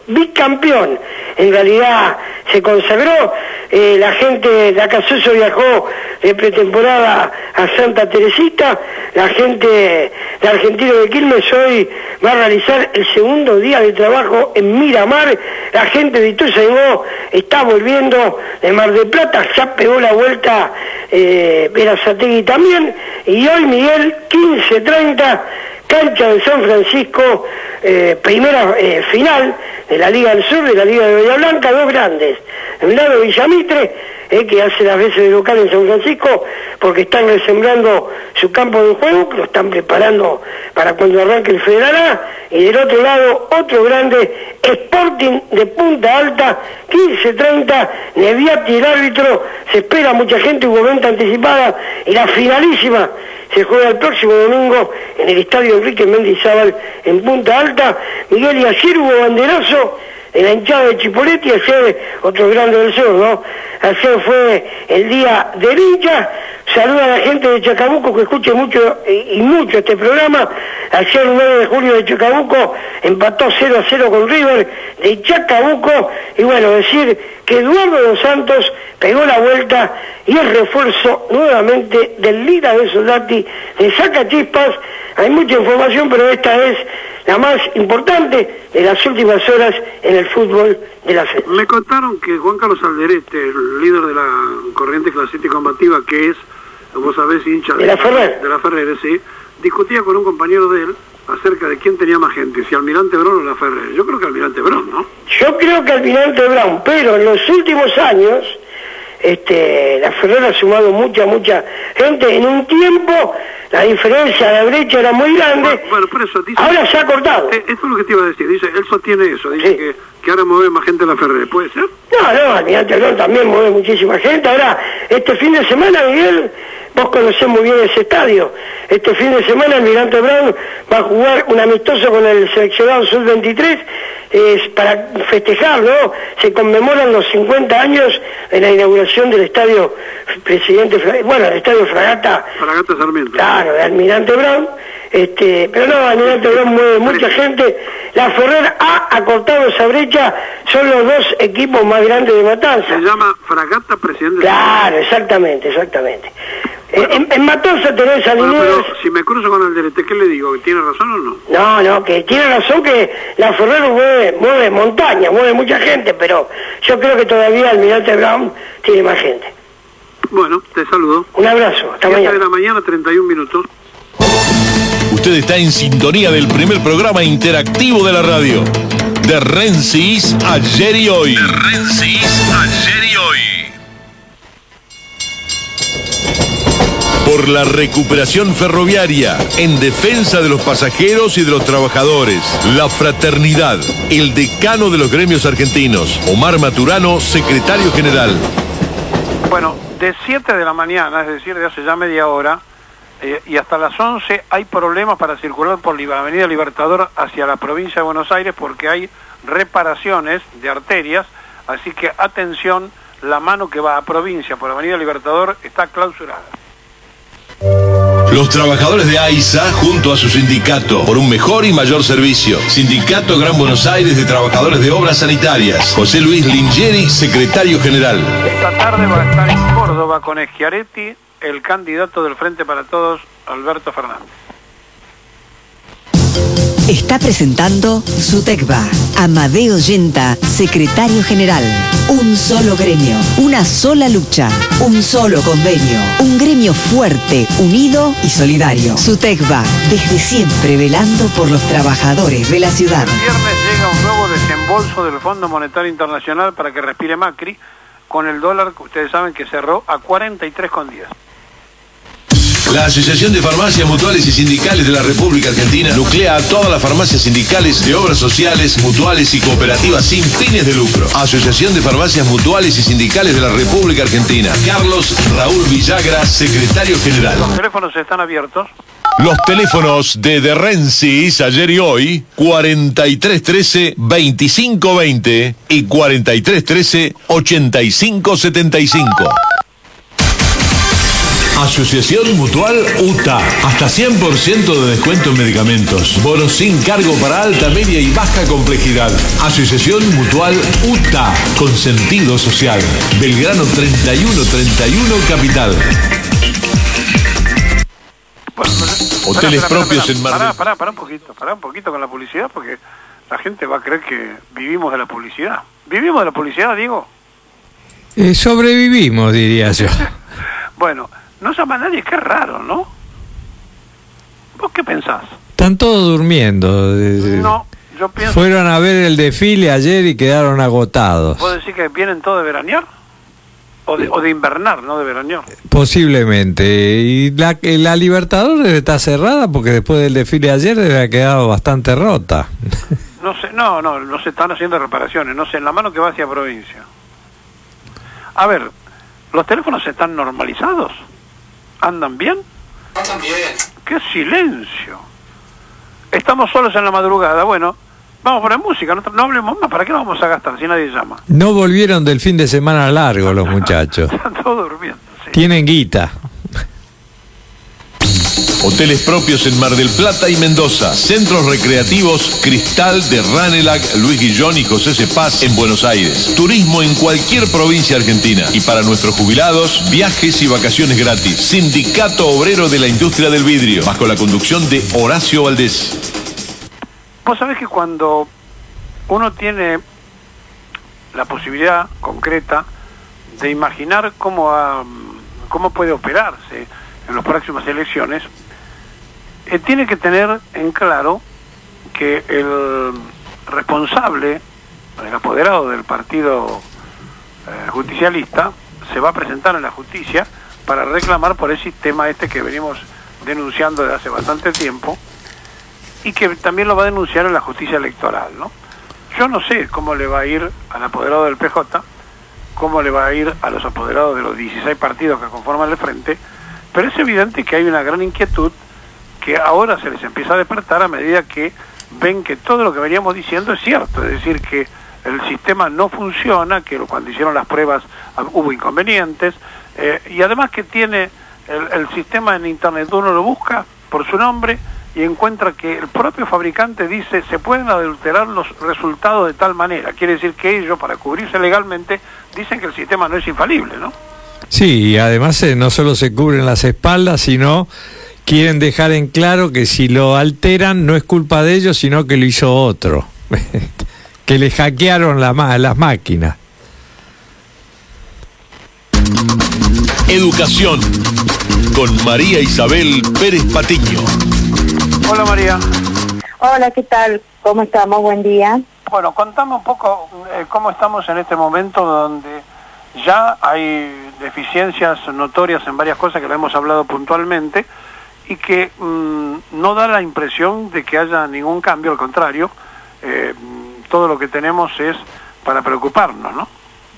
bicampeón. En realidad se consagró, la gente de Acasuso viajó de pretemporada a Santa Teresita, la gente de Argentino de Quilmes hoy va a realizar el segundo día de trabajo en Miramar, la gente de Ituzaingó está volviendo de Mar del Plata, ya pegó la vuelta Berazategui también, y hoy Miguel 15:30, cancha de San Francisco, primera final de la Liga del Sur, de la Liga de Bahía Blanca, dos grandes. De un lado Villamitre, que hace las veces de local en San Francisco, porque están resembrando su campo de juego, que lo están preparando para cuando arranque el Federal A, y del otro lado otro grande, Sporting de Punta Alta, 15:30, Neviati el árbitro, se espera mucha gente, hubo venta anticipada, y la finalísima se juega el próximo domingo en el Estadio Enrique Mendizábal en Punta Alta. Miguel, y ayer hubo banderazo en la hinchada de Chipoleti, ayer otro grande del sur, ¿no? Ayer fue el día del hincha. Saluda a la gente de Chacabuco que escuche mucho y mucho este programa. Ayer el 9 de julio de Chacabuco empató 0-0 con River de Chacabuco, y bueno, decir que Eduardo dos Santos pegó la vuelta y el refuerzo nuevamente del Lira de Soldati de Sacachispas. Hay mucha información, pero esta es la más importante de las últimas horas en el fútbol de la sede. Me contaron que Juan Carlos Alderete, el líder de la corriente clasista y combativa, que es, vos sabés, hincha de la Ferrer, sí, discutía con un compañero de él acerca de quién tenía más gente, si Almirante Brown o la Ferrer. Yo creo que Almirante Brown, ¿no? Yo creo que Almirante Brown, pero en los últimos años la Ferrer ha sumado mucha gente. En un tiempo la diferencia, la brecha era muy grande. Bueno, por eso dice, ahora se ha cortado. Esto es lo que te iba a decir. Dice, él sostiene eso. Dice sí, que ahora mueve más gente la Ferrer. ¿Puede ser? No, Almirante Brown también mueve muchísima gente. Ahora, este fin de semana, Miguel, vos conocés muy bien ese estadio. Este fin de semana Almirante Brown va a jugar un amistoso con el seleccionado Sub-23 para festejar, ¿no? Se conmemoran los 50 años de la inauguración del estadio Presidente el estadio Fragata Sarmiento. Claro, de Almirante Brown. Pero no, Almirante Brown mueve mucha gente. La Ferrer ha acortado esa brecha, son los dos equipos más grandes de Matanza. Se llama Fragata Presidente. Claro, exactamente. En Matanza tenés a Liniers. Pero si me cruzo con Alderete, ¿qué le digo? ¿Tiene razón o no? No, que tiene razón, que la Ferrer mueve montaña, mueve mucha gente, pero yo creo que todavía Almirante Brown tiene más gente. Bueno, te saludo. Un abrazo, hasta mañana. 7 de la mañana, 31 minutos. Usted está en sintonía del primer programa interactivo de la radio. De Rensis, ayer y hoy. De Rensis, ayer y hoy. Por la recuperación ferroviaria, en defensa de los pasajeros y de los trabajadores. La Fraternidad, el decano de los gremios argentinos. Omar Maturano, secretario general. Bueno, de 7 de la mañana, es decir, de hace ya media hora, y hasta las 11 hay problemas para circular por la Avenida Libertador hacia la provincia de Buenos Aires, porque hay reparaciones de arterias, así que atención, la mano que va a provincia por la Avenida Libertador está clausurada. Los trabajadores de AISA, junto a su sindicato, por un mejor y mayor servicio. Sindicato Gran Buenos Aires de Trabajadores de Obras Sanitarias. José Luis Lingieri, secretario general. Esta tarde va a estar en Córdoba con Schiaretti, el candidato del Frente para Todos, Alberto Fernández. Está presentando SUTECBA. Amadeo Yenta, secretario general. Un solo gremio, una sola lucha, un solo convenio. Un gremio fuerte, unido y solidario. SUTECBA, desde siempre velando por los trabajadores de la ciudad. El viernes llega un nuevo desembolso del Fondo Monetario Internacional para que respire Macri, con el dólar que ustedes saben que cerró a 43,10. La Asociación de Farmacias Mutuales y Sindicales de la República Argentina nuclea a todas las farmacias sindicales de obras sociales, mutuales y cooperativas sin fines de lucro. Asociación de Farmacias Mutuales y Sindicales de la República Argentina. Carlos Raúl Villagra, secretario general. Los teléfonos están abiertos. Los teléfonos de Rensis, ayer y hoy, 4313-2520 y 4313-8575. Asociación Mutual UTA. Hasta 100% de descuento en medicamentos. Bonos sin cargo para alta, media y baja complejidad. Asociación Mutual UTA. Con sentido social. Belgrano 3131 Capital. Hoteles propios en Mar del... Pará un poquito con la publicidad, porque la gente va a creer que vivimos de la publicidad. ¿Vivimos de la publicidad, Diego? Sobrevivimos, diría yo. Bueno, no llama a nadie, qué raro, ¿no? ¿Vos qué pensás? Están todos durmiendo. No, yo pienso... Fueron a ver el desfile ayer y quedaron agotados. ¿Vos decís que vienen todos de veranear? O de invernar, no de veranear. Posiblemente. Y la Libertadores está cerrada porque después del desfile ayer le ha quedado bastante rota. No sé, no se están haciendo reparaciones, no sé, en la mano que va hacia provincia. A ver, ¿los teléfonos están normalizados? ¿Andan bien? Andan bien. ¡Qué silencio! Estamos solos en la madrugada, bueno, vamos a poner música, no hablemos más, ¿para qué nos vamos a gastar si nadie llama? No volvieron del fin de semana largo los muchachos. Están todos durmiendo, sí. Tienen guita. Hoteles propios en Mar del Plata y Mendoza. Centros recreativos Cristal de Ranelac, Luis Guillón y José Cepaz en Buenos Aires. Turismo en cualquier provincia argentina. Y para nuestros jubilados, viajes y vacaciones gratis. Sindicato Obrero de la Industria del Vidrio, bajo la conducción de Horacio Valdés. Vos sabés que cuando uno tiene la posibilidad concreta de imaginar cómo puede operarse en las próximas elecciones, tiene que tener en claro que el responsable, el apoderado del partido justicialista, se va a presentar en la justicia para reclamar por el sistema que venimos denunciando desde hace bastante tiempo, y que también lo va a denunciar en la justicia electoral, ¿no? Yo no sé cómo le va a ir al apoderado del PJ, cómo le va a ir a los apoderados de los 16 partidos que conforman el Frente, pero es evidente que hay una gran inquietud que ahora se les empieza a despertar a medida que ven que todo lo que veníamos diciendo es cierto, es decir, que el sistema no funciona, que cuando hicieron las pruebas hubo inconvenientes, y además que tiene el sistema en Internet, uno lo busca por su nombre y encuentra que el propio fabricante dice se pueden adulterar los resultados de tal manera, quiere decir que ellos, para cubrirse legalmente, dicen que el sistema no es infalible, ¿no? Sí, y además no solo se cubren las espaldas, sino quieren dejar en claro que si lo alteran no es culpa de ellos, sino que lo hizo otro, que le hackearon las máquinas. Educación, con María Isabel Pérez Patiño. Hola María. Hola, ¿qué tal? ¿Cómo estamos? Buen día. Bueno, contame un poco cómo estamos en este momento donde ya hay deficiencias notorias en varias cosas que lo hemos hablado puntualmente y que no da la impresión de que haya ningún cambio, al contrario, todo lo que tenemos es para preocuparnos, ¿no?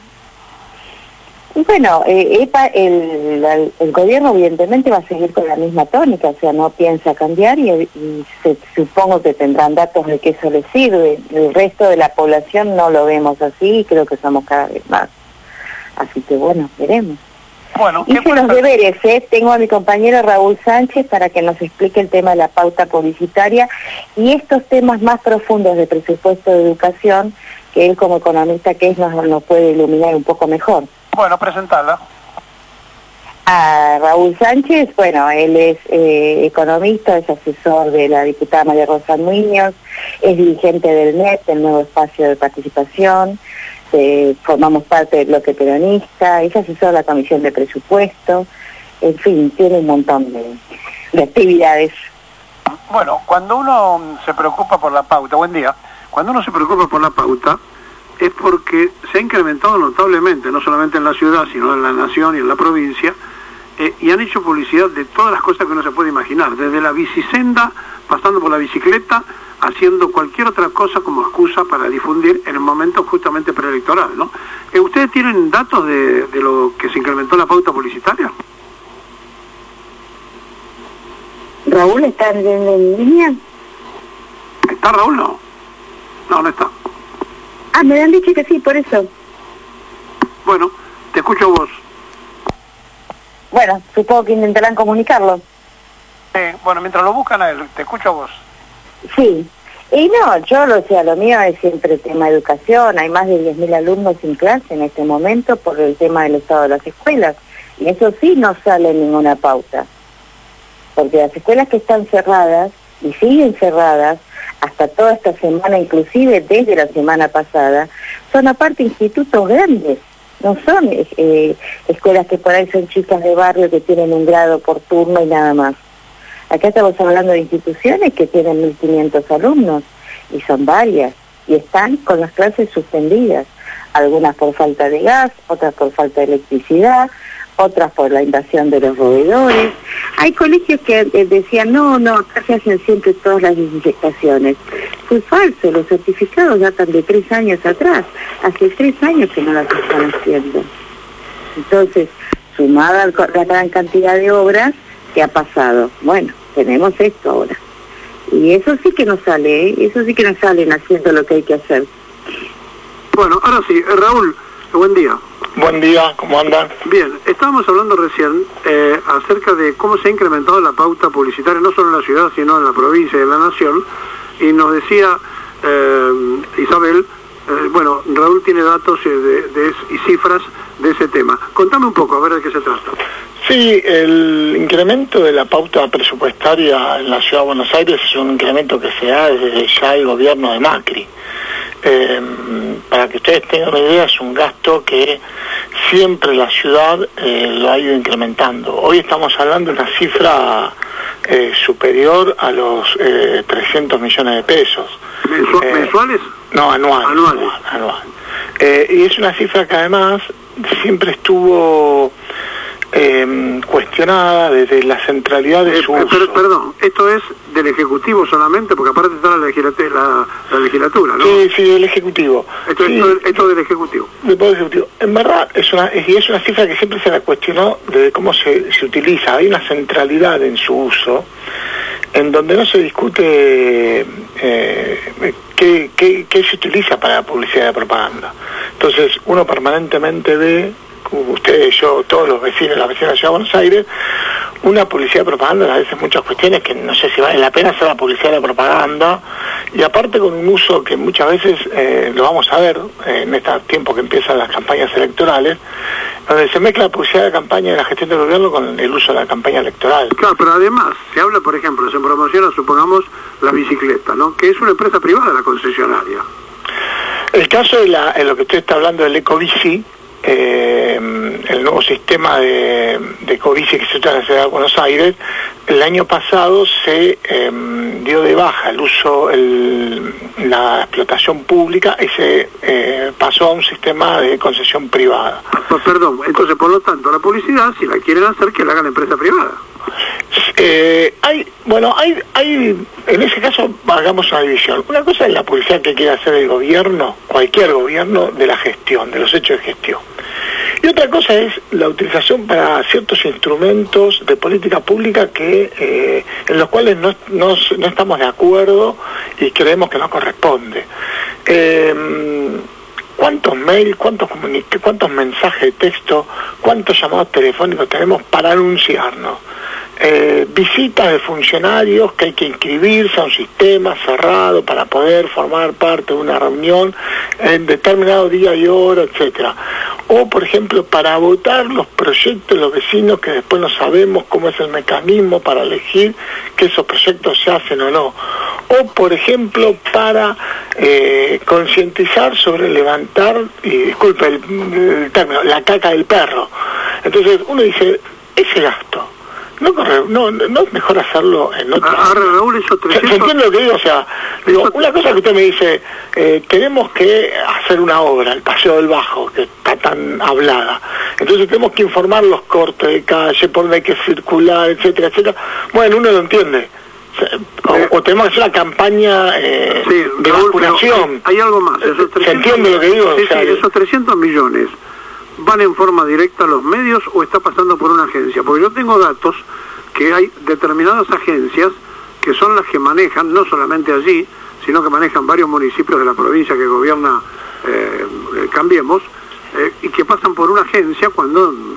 Bueno, el gobierno evidentemente va a seguir con la misma tónica, o sea, no piensa cambiar y supongo que tendrán datos de que eso les sirve. El resto de la población no lo vemos así y creo que somos cada vez más. Así que bueno, veremos. Bueno, hice los deberes, tengo a mi compañero Raúl Sánchez para que nos explique el tema de la pauta publicitaria y estos temas más profundos de presupuesto de educación, que él como economista que es nos puede iluminar un poco mejor. Bueno, presentala. A Raúl Sánchez, bueno, él es economista, es asesor de la diputada María Rosa Muñoz, es dirigente del NET, el Nuevo Espacio de Participación, formamos parte del bloque peronista, es asesor de la Comisión de Presupuesto, en fin, tiene un montón de actividades. Bueno, cuando uno se preocupa por la pauta, buen día, cuando uno se preocupa por la pauta, es porque se ha incrementado notablemente, no solamente en la ciudad, sino en la nación y en la provincia, y han hecho publicidad de todas las cosas que uno se puede imaginar, desde la bicisenda, pasando por la bicicleta, haciendo cualquier otra cosa como excusa para difundir en el momento justamente preelectoral, ¿no? ¿Ustedes tienen datos de lo que se incrementó la pauta publicitaria? ¿Raúl está en línea? ¿Está Raúl? No. No, no está. Ah, me han dicho que sí, por eso. Bueno, te escucho vos. bueno, supongo que intentarán comunicarlo. Bueno, mientras lo buscan a él, te escucho a vos. Sí. Y no, lo mío es siempre tema educación. Hay más de 10.000 alumnos sin clase en este momento por el tema del estado de las escuelas. Y eso sí no sale en ninguna pauta. Porque las escuelas que están cerradas, y siguen cerradas, hasta toda esta semana, inclusive desde la semana pasada, son aparte institutos grandes. No son escuelas que por ahí son chicas de barrio que tienen un grado por turno y nada más. Acá estamos hablando de instituciones que tienen 1.500 alumnos, y son varias, y están con las clases suspendidas, algunas por falta de gas, otras por falta de electricidad, otras por la invasión de los roedores. Hay colegios que decían, no, acá se hacen siempre todas las desinfectaciones. Fue falso, los certificados datan de 3 años atrás, hace 3 años que no las están haciendo. Entonces, sumada la gran cantidad de obras, ¿qué ha pasado? Bueno, tenemos esto ahora. Y eso sí que no sale, eso sí que no salen haciendo lo que hay que hacer. Bueno, ahora sí, Raúl, buen día. Buen día, ¿cómo andan? Bien, estábamos hablando recién acerca de cómo se ha incrementado la pauta publicitaria, no solo en la ciudad, sino en la provincia y en la nación, y nos decía Isabel, bueno, Raúl tiene datos y cifras de ese tema. Contame un poco, a ver de qué se trata. Sí, el incremento de la pauta presupuestaria en la Ciudad de Buenos Aires es un incremento que se da desde ya el gobierno de Macri. Para que ustedes tengan una idea, es un gasto que siempre la ciudad lo ha ido incrementando. Hoy estamos hablando de una cifra superior a los 300 millones de pesos. ¿Mensuales? No, anuales. Y es una cifra que además siempre estuvo cuestionada desde la centralidad de su uso. Perdón, esto es del Ejecutivo solamente, porque aparte está la legislatura, ¿no? Sí, del Ejecutivo. Esto del Ejecutivo. Del Poder Ejecutivo. En verdad, es una cifra que siempre se la cuestionó de cómo se utiliza. Hay una centralidad en su uso, en donde no se discute qué se utiliza para la publicidad y propaganda. Entonces, uno permanentemente ve, ustedes, yo, todos los vecinos, las vecinas de la Ciudad de Buenos Aires, una publicidad de propaganda, a veces muchas cuestiones que no sé si vale la pena hacer la publicidad de propaganda, y aparte con un uso que muchas veces lo vamos a ver en este tiempo que empiezan las campañas electorales, donde se mezcla la publicidad de campaña de la gestión del gobierno con el uso de la campaña electoral. Claro, pero además se habla, por ejemplo, se promociona, supongamos, la bicicleta, ¿no? Que es una empresa privada la concesionaria. El caso de lo que usted está hablando del Ecobici, el nuevo sistema de Ecobici que se usa en la Ciudad de Buenos Aires, el año pasado se dio de baja el uso, la explotación pública, y se pasó a un sistema de concesión privada. Perdón, entonces por lo tanto la publicidad, si la quieren hacer, que la haga la empresa privada. Hay, en ese caso hagamos una división. Una cosa es la publicidad que quiere hacer el gobierno, cualquier gobierno, de la gestión, de los hechos de gestión. Y otra cosa es la utilización para ciertos instrumentos de política pública que en los cuales no estamos de acuerdo y creemos que no corresponde. ¿Cuántos mails, cuántos mensajes de texto, cuántos llamados telefónicos tenemos para anunciarnos? Visitas de funcionarios que hay que inscribirse a un sistema cerrado para poder formar parte de una reunión en determinado día y hora, etcétera. O, por ejemplo, para votar los proyectos de los vecinos, que después no sabemos cómo es el mecanismo para elegir que esos proyectos se hacen o no. O, por ejemplo, para concientizar sobre levantar, y disculpe el término, la caca del perro. Entonces uno dice, ese gasto no es mejor hacerlo en otro. Ahora, Raúl, eso 300... ¿Se entiende lo que digo? O sea, una cosa que usted me dice, tenemos que hacer una obra, el Paseo del Bajo, que está tan hablada. Entonces tenemos que informar los cortes de calle, por donde hay que circular, etcétera, etcétera. Bueno, uno lo entiende. O tenemos que hacer una campaña de vacunación. Hay algo más. Esos 300, ¿se entiende lo que digo? Sí, o sea, esos 300 millones... ¿van en forma directa a los medios o está pasando por una agencia? Porque yo tengo datos que hay determinadas agencias que son las que manejan, no solamente allí, sino que manejan varios municipios de la provincia que gobierna Cambiemos, y que pasan por una agencia cuando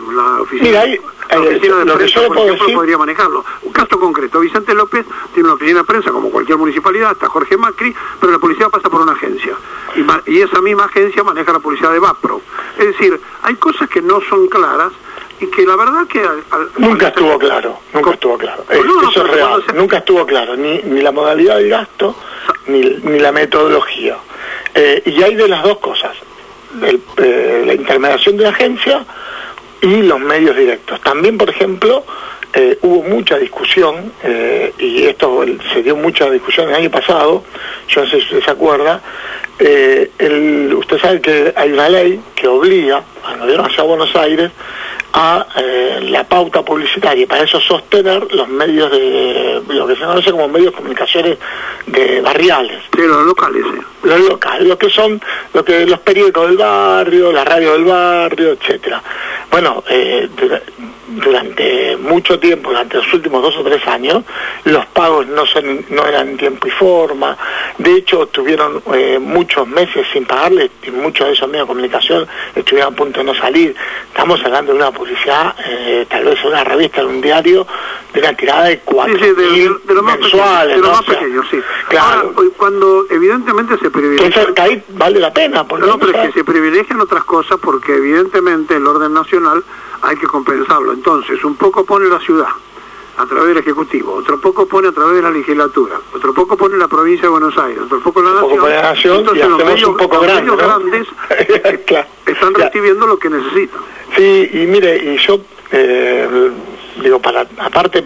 la oficina, Mira, ahí, la oficina de lo que prensa, yo le por puedo ejemplo, decir... podría manejarlo. Un caso concreto, Vicente López tiene una oficina de prensa como cualquier municipalidad, está Jorge Macri, pero la policía pasa por una agencia. Y esa misma agencia maneja la policía de Vapro. Es decir, hay cosas que no son claras y que la verdad que... Nunca estuvo claro. Eso es real. Nunca estuvo claro, ni la modalidad del gasto, ni la metodología. Y hay de las dos cosas. La intermediación de la agencia y los medios directos. También, por ejemplo, hubo mucha discusión, y esto se dio mucha discusión el año pasado, yo no sé si usted se acuerda, usted sabe que hay una ley que obliga al gobierno de Buenos Aires a la pauta publicitaria, y para eso sostener los medios de lo que se conoce como medios de comunicaciones de barriales. Sí, los locales. Los locales, los periódicos del barrio, la radio del barrio, etcétera. Bueno, durante mucho tiempo, durante los últimos 2 o 3 años, los pagos no eran en tiempo y forma. De hecho, estuvieron muchos meses sin pagarle, y muchos de esos medios de comunicación estuvieron a punto de no salir. Estamos hablando de una publicidad, tal vez en una revista, en un diario, de una tirada de 4.000 de lo más mensuales. De lo más pequeño, sí. Claro. Ahora, cuando evidentemente se privilegia... Entonces, ahí vale la pena. Porque no, pero es que se privilegian otras cosas porque evidentemente el orden nacional hay que compensarlo. Entonces, un poco pone la ciudad a través del Ejecutivo, otro poco pone a través de la legislatura, otro poco pone la provincia de Buenos Aires, otro poco la nación. Entonces los medios, grandes claro, están recibiendo lo que necesitan. Sí, y mire, y yo digo, aparte,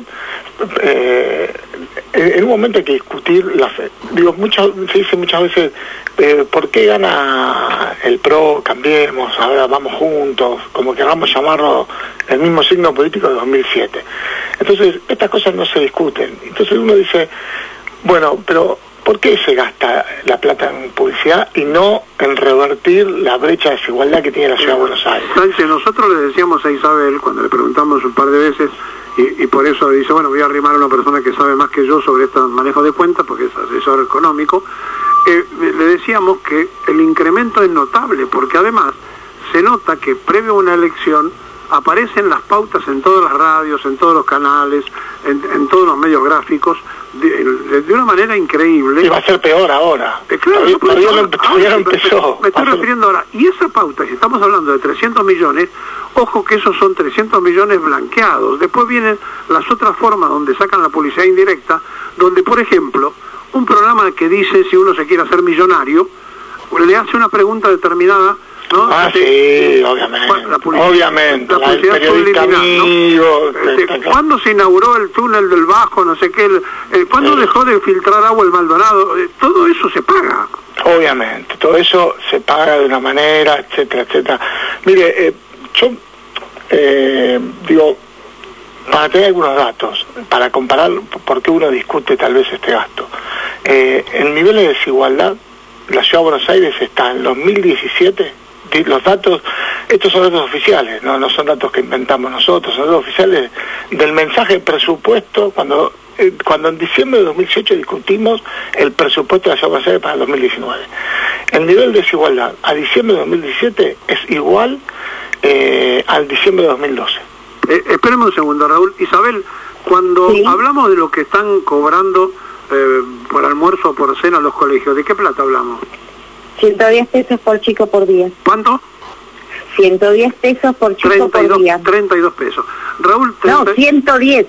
en un momento hay que discutir la fe. Digo, se dice muchas veces, ¿por qué gana el PRO? Cambiemos, ahora vamos juntos, como queramos llamarlo, el mismo signo político de 2007. Entonces, estas cosas no se discuten. Entonces uno dice, bueno, pero ¿por qué se gasta la plata en publicidad y no en revertir la brecha de desigualdad que tiene la Ciudad de Buenos Aires? Sánchez, nosotros le decíamos a Isabel, cuando le preguntamos un par de veces, y por eso dice, bueno, voy a arrimar a una persona que sabe más que yo sobre este manejo de cuentas, porque es asesor económico, le decíamos que el incremento es notable, porque además se nota que previo a una elección aparecen las pautas en todas las radios, en todos los canales, en todos los medios gráficos, de una manera increíble. Y va a ser peor ahora. Claro, todavía no empezó. Me estoy refiriendo ahora. Y esa pauta, si estamos hablando de 300 millones, ojo que esos son 300 millones blanqueados. Después vienen las otras formas donde sacan la publicidad indirecta, donde, por ejemplo, un programa que dice si uno se quiere hacer millonario, le hace una pregunta determinada, ¿no? Sí, obviamente. La publicidad periodista amigo, ¿no? ¿Cuándo se inauguró el túnel del Bajo? No sé qué. ¿Cuándo dejó de filtrar agua el Maldonado? Todo eso se paga. Obviamente, todo eso se paga de una manera, etcétera, etcétera. Mire, yo digo, para tener algunos datos, para comparar por qué uno discute tal vez este gasto. El nivel de desigualdad, la Ciudad de Buenos Aires está en 2017, los datos, estos son datos oficiales, no son datos que inventamos nosotros, son datos oficiales del mensaje de presupuesto, cuando en diciembre de 2018 discutimos el presupuesto de la Ciudad de Buenos Aires para el 2019. El nivel de desigualdad a diciembre de 2017 es igual al diciembre de 2012. Espéreme un segundo, Raúl. Isabel, cuando hablamos de lo que están cobrando por almuerzo o por cena los colegios, ¿de qué plata hablamos? 110 pesos por chico por día. ¿Cuánto? 110 pesos por chico por día. 32 pesos. Raúl, no, 110.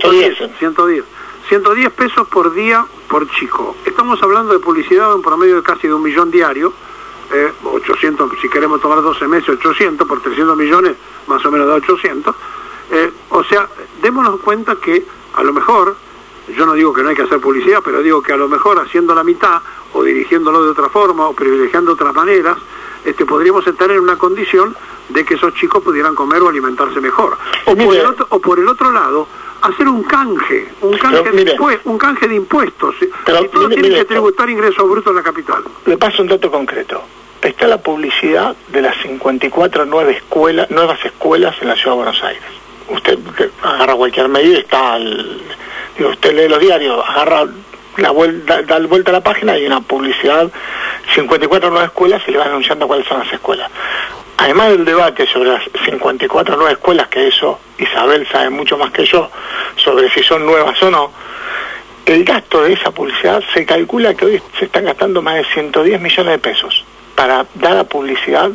110 pesos por día por chico. Estamos hablando de publicidad en promedio de casi de 1 millón diario. 800, si queremos tomar 12 meses, 800 por 300 millones, más o menos da 800. O sea, démonos cuenta que a lo mejor, yo no digo que no hay que hacer publicidad, pero digo que a lo mejor haciendo la mitad, o dirigiéndolo de otra forma, o privilegiando otras maneras, podríamos estar en una condición de que esos chicos pudieran comer o alimentarse mejor. O por el otro lado, hacer un canje de impuestos. Y todos tienen que tributar ingresos brutos en la capital. Le paso un dato concreto. Está la publicidad de las 54 nuevas escuelas en la Ciudad de Buenos Aires. Usted agarra cualquier medio y usted lee los diarios, da vuelta a la página y hay una publicidad, 54 nuevas escuelas, y le van anunciando cuáles son las escuelas. además del debate sobre las 54 nuevas escuelas, que eso Isabel sabe mucho más que yo, sobre si son nuevas o no, el gasto de esa publicidad se calcula que hoy se están gastando más de 110 millones de pesos para dar a publicidad,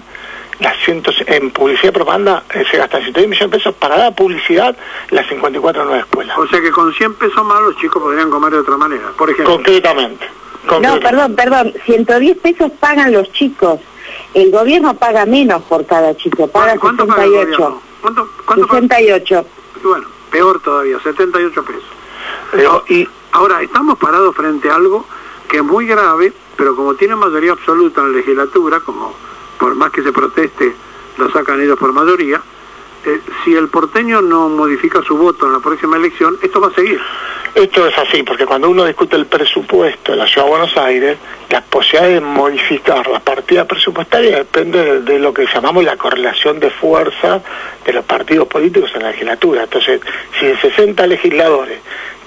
en publicidad y propaganda se gastan 110 millones de pesos para dar a publicidad las 54 nuevas escuelas. O sea que con 100 pesos más los chicos podrían comer de otra manera, por ejemplo. Concretamente. No, perdón, 110 pesos pagan los chicos. El gobierno paga menos por cada chico, paga ¿Cuánto 68. paga ¿Cuánto 68. Bueno, peor todavía, 78 pesos. Y ahora, estamos parados frente a algo que es muy grave, pero como tiene mayoría absoluta en la legislatura, como por más que se proteste, lo sacan ellos por mayoría, si el porteño no modifica su voto en la próxima elección, esto va a seguir. Esto es así, porque cuando uno discute el presupuesto de la Ciudad de Buenos Aires, las posibilidades de modificar las partidas presupuestarias depende de lo que llamamos la correlación de fuerza de los partidos políticos en la legislatura. Entonces, si de 60 legisladores,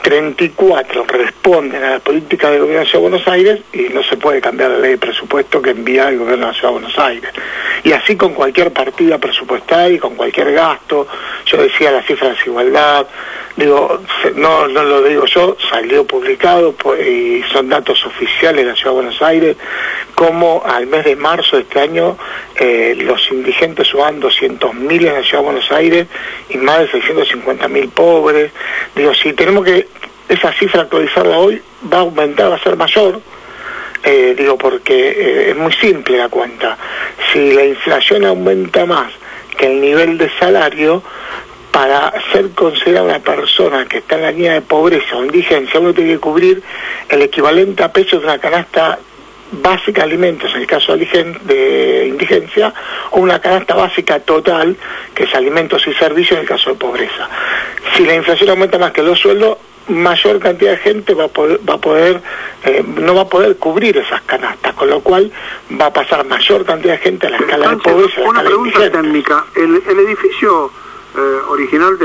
34 responden a la política del gobierno de la Ciudad de Buenos Aires, y no se puede cambiar la ley de presupuesto que envía el gobierno de la Ciudad de Buenos Aires. Y así con cualquier partida presupuestaria y con cualquier gasto. Yo decía la cifra de desigualdad, digo, no lo digo yo, salió publicado y son datos oficiales de la Ciudad de Buenos Aires, como al mes de marzo de este año los indigentes suban 200.000 en la Ciudad de Buenos Aires y más de 650.000 pobres. Digo, si tenemos que esa cifra actualizarla hoy, va a aumentar, va a ser mayor, porque es muy simple la cuenta. Si la inflación aumenta más que el nivel de salario, para ser considerada una persona que está en la línea de pobreza o indigencia, uno tiene que cubrir el equivalente a pesos de una canasta básica de alimentos en el caso de indigencia, o una canasta básica total, que es alimentos y servicios en el caso de pobreza. Si la inflación aumenta más que los sueldos, mayor cantidad de gente no va a poder cubrir esas canastas, con lo cual va a pasar mayor cantidad de gente a la escala de pobreza. Una pregunta técnica, el edificio original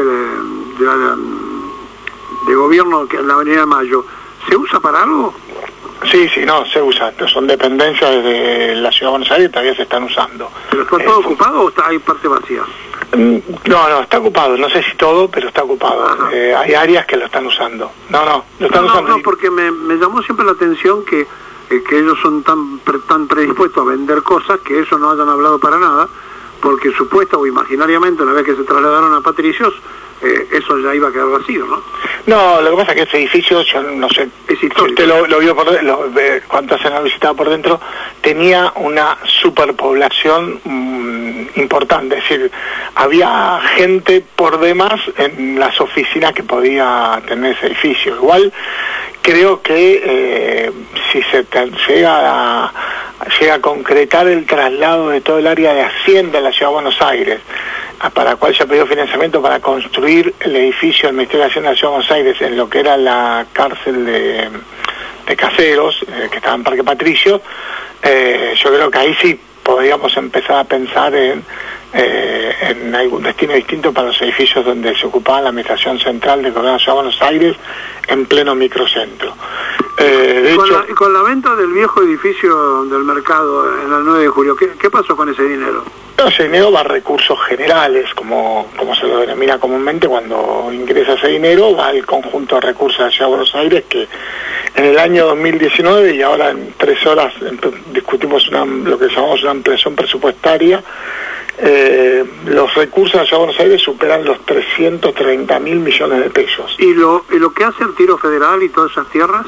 de gobierno, que es la Avenida de Mayo, ¿se usa para algo? Sí, no, se usa. Son dependencias de la Ciudad de Buenos Aires, todavía se están usando. ¿Pero está todo ocupado o hay parte vacía? No, está ocupado. No sé si todo, pero está ocupado. Hay áreas que lo están usando. Lo están usando. No, porque me llamó siempre la atención que ellos son tan predispuestos a vender cosas que ellos no hayan hablado para nada, porque supuesta o imaginariamente, una vez que se trasladaron a Patricios, eso ya iba a quedar vacío, ¿no? No, lo que pasa es que ese edificio, yo no sé si usted lo vio cuando se han visitado por dentro, tenía una superpoblación importante, es decir, había gente por demás en las oficinas que podía tener ese edificio. Igual creo que si se llega a concretar el traslado de todo el área de Hacienda de la Ciudad de Buenos Aires, para la cual se ha pedido financiamiento para construir el edificio del Ministerio de Hacienda de la Ciudad de Buenos Aires en lo que era la cárcel de Caseros, que estaba en Parque Patricio, yo creo que ahí sí podríamos empezar a pensar en algún destino distinto para los edificios donde se ocupaba la administración central del gobierno de la Ciudad de Buenos Aires, en pleno microcentro. Con la venta del viejo edificio del mercado en el 9 de julio, ¿qué pasó con ese dinero? Ese dinero va a recursos generales, como se lo denomina comúnmente. Cuando ingresa ese dinero va al conjunto de recursos de la Ciudad de Buenos Aires, que en el año 2019, y ahora en 3 horas discutimos lo que llamamos una ampliación presupuestaria, los recursos de la Ciudad de Buenos Aires superan los 330.000 millones de pesos. ¿Y lo que hace el Tiro Federal y todas esas tierras?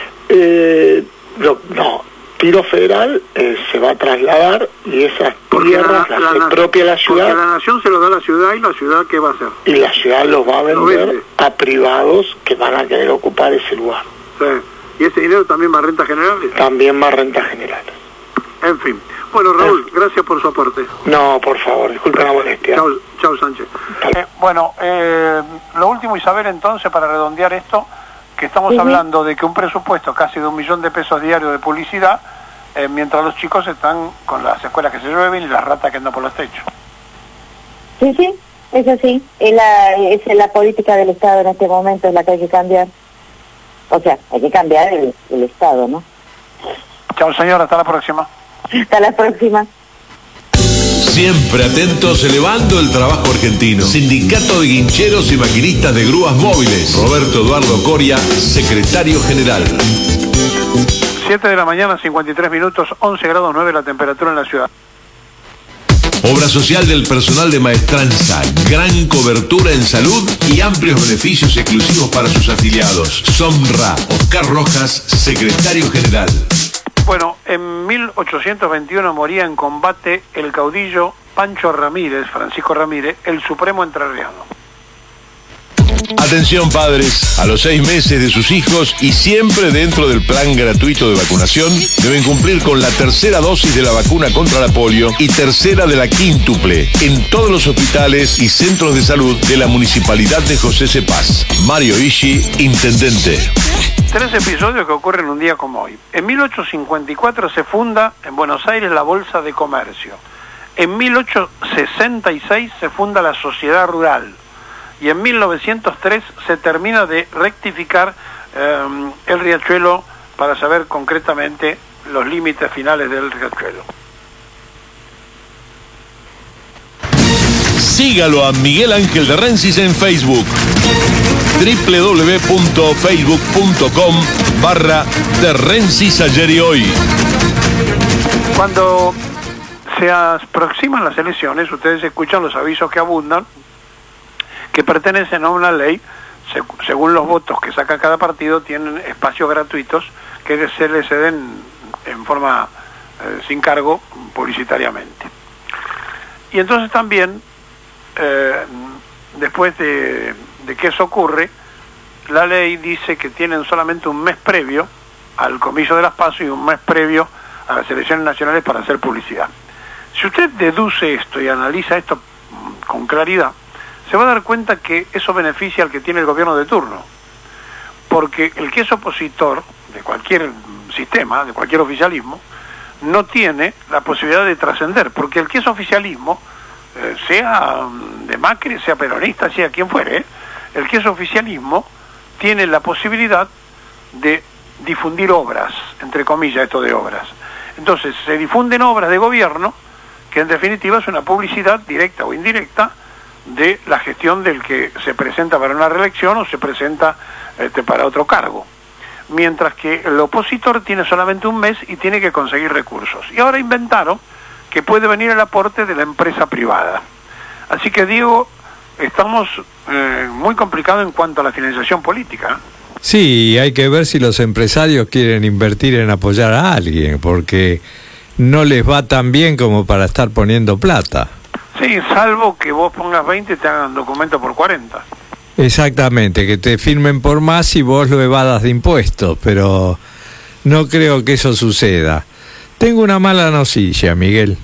No, Tiro Federal se va a trasladar, y esas tierras las expropia la ciudad. Porque la nación se lo da a la ciudad, y la ciudad ¿qué va a hacer? Y la ciudad los va a vender a privados que van a querer ocupar ese lugar. Sí. ¿Y ese dinero también va a rentas generales? También va a rentas generales. En fin. Bueno, Raúl, gracias por su aporte. No, por favor, disculpen la molestia. Chao, Sánchez. Lo último, Isabel, entonces, para redondear esto, que estamos hablando de que un presupuesto casi de $1 millón de pesos diarios de publicidad, mientras los chicos están con las escuelas que se llueven y las ratas que andan por los techos. Sí, eso sí. Es la política del Estado en este momento, es la que hay que cambiar. O sea, hay que cambiar el Estado, ¿no? Chao, señora, hasta la próxima. Hasta la próxima. Siempre atentos, elevando el trabajo argentino. Sindicato de Guincheros y Maquinistas de Grúas Móviles. Roberto Eduardo Coria, secretario general. 7 de la mañana, 53 minutos, 11 grados 9 la temperatura en la ciudad. Obra social del personal de maestranza, gran cobertura en salud y amplios beneficios exclusivos para sus afiliados. Somra, Oscar Rojas, secretario general. Bueno, en 1821 moría en combate el caudillo Pancho Ramírez, Francisco Ramírez, el supremo entrerriano. Atención padres, a los 6 meses de sus hijos y siempre dentro del plan gratuito de vacunación, deben cumplir con la tercera dosis de la vacuna contra la polio y tercera de la quíntuple en todos los hospitales y centros de salud de la Municipalidad de José C. Paz. Mario Ishi, intendente. 3 episodios que ocurren un día como hoy. En 1854 se funda en Buenos Aires la Bolsa de Comercio. En 1866 se funda la Sociedad Rural. Y en 1903 se termina de rectificar el riachuelo para saber concretamente los límites finales del riachuelo. Sígalo a Miguel Ángel de Rensis en Facebook. www.facebook.com/de Rensis ayer y hoy. Cuando se aproximan las elecciones, ustedes escuchan los avisos que abundan, que pertenecen a una ley, según los votos que saca cada partido, tienen espacios gratuitos que se les ceden en forma sin cargo publicitariamente. Y entonces también, después de que eso ocurre, la ley dice que tienen solamente un mes previo al comicio de las PASO y un mes previo a las elecciones nacionales para hacer publicidad. Si usted deduce esto y analiza esto con claridad, se va a dar cuenta que eso beneficia al que tiene el gobierno de turno, porque el que es opositor de cualquier sistema, de cualquier oficialismo, no tiene la posibilidad de trascender, porque el que es oficialismo, sea de Macri, sea peronista, sea quien fuere, el que es oficialismo tiene la posibilidad de difundir obras, entre comillas esto de obras. Entonces se difunden obras de gobierno, que en definitiva es una publicidad directa o indirecta de la gestión del que se presenta para una reelección o se presenta para otro cargo. Mientras que el opositor tiene solamente un mes y tiene que conseguir recursos. Y ahora inventaron que puede venir el aporte de la empresa privada. Así que Diego, estamos muy complicados en cuanto a la financiación política. Sí, hay que ver si los empresarios quieren invertir en apoyar a alguien, porque no les va tan bien como para estar poniendo plata. Sí, salvo que vos pongas 20 y te hagan documento por 40. Exactamente, que te firmen por más y vos lo evadas de impuestos, pero no creo que eso suceda. Tengo una mala noticia, Miguel.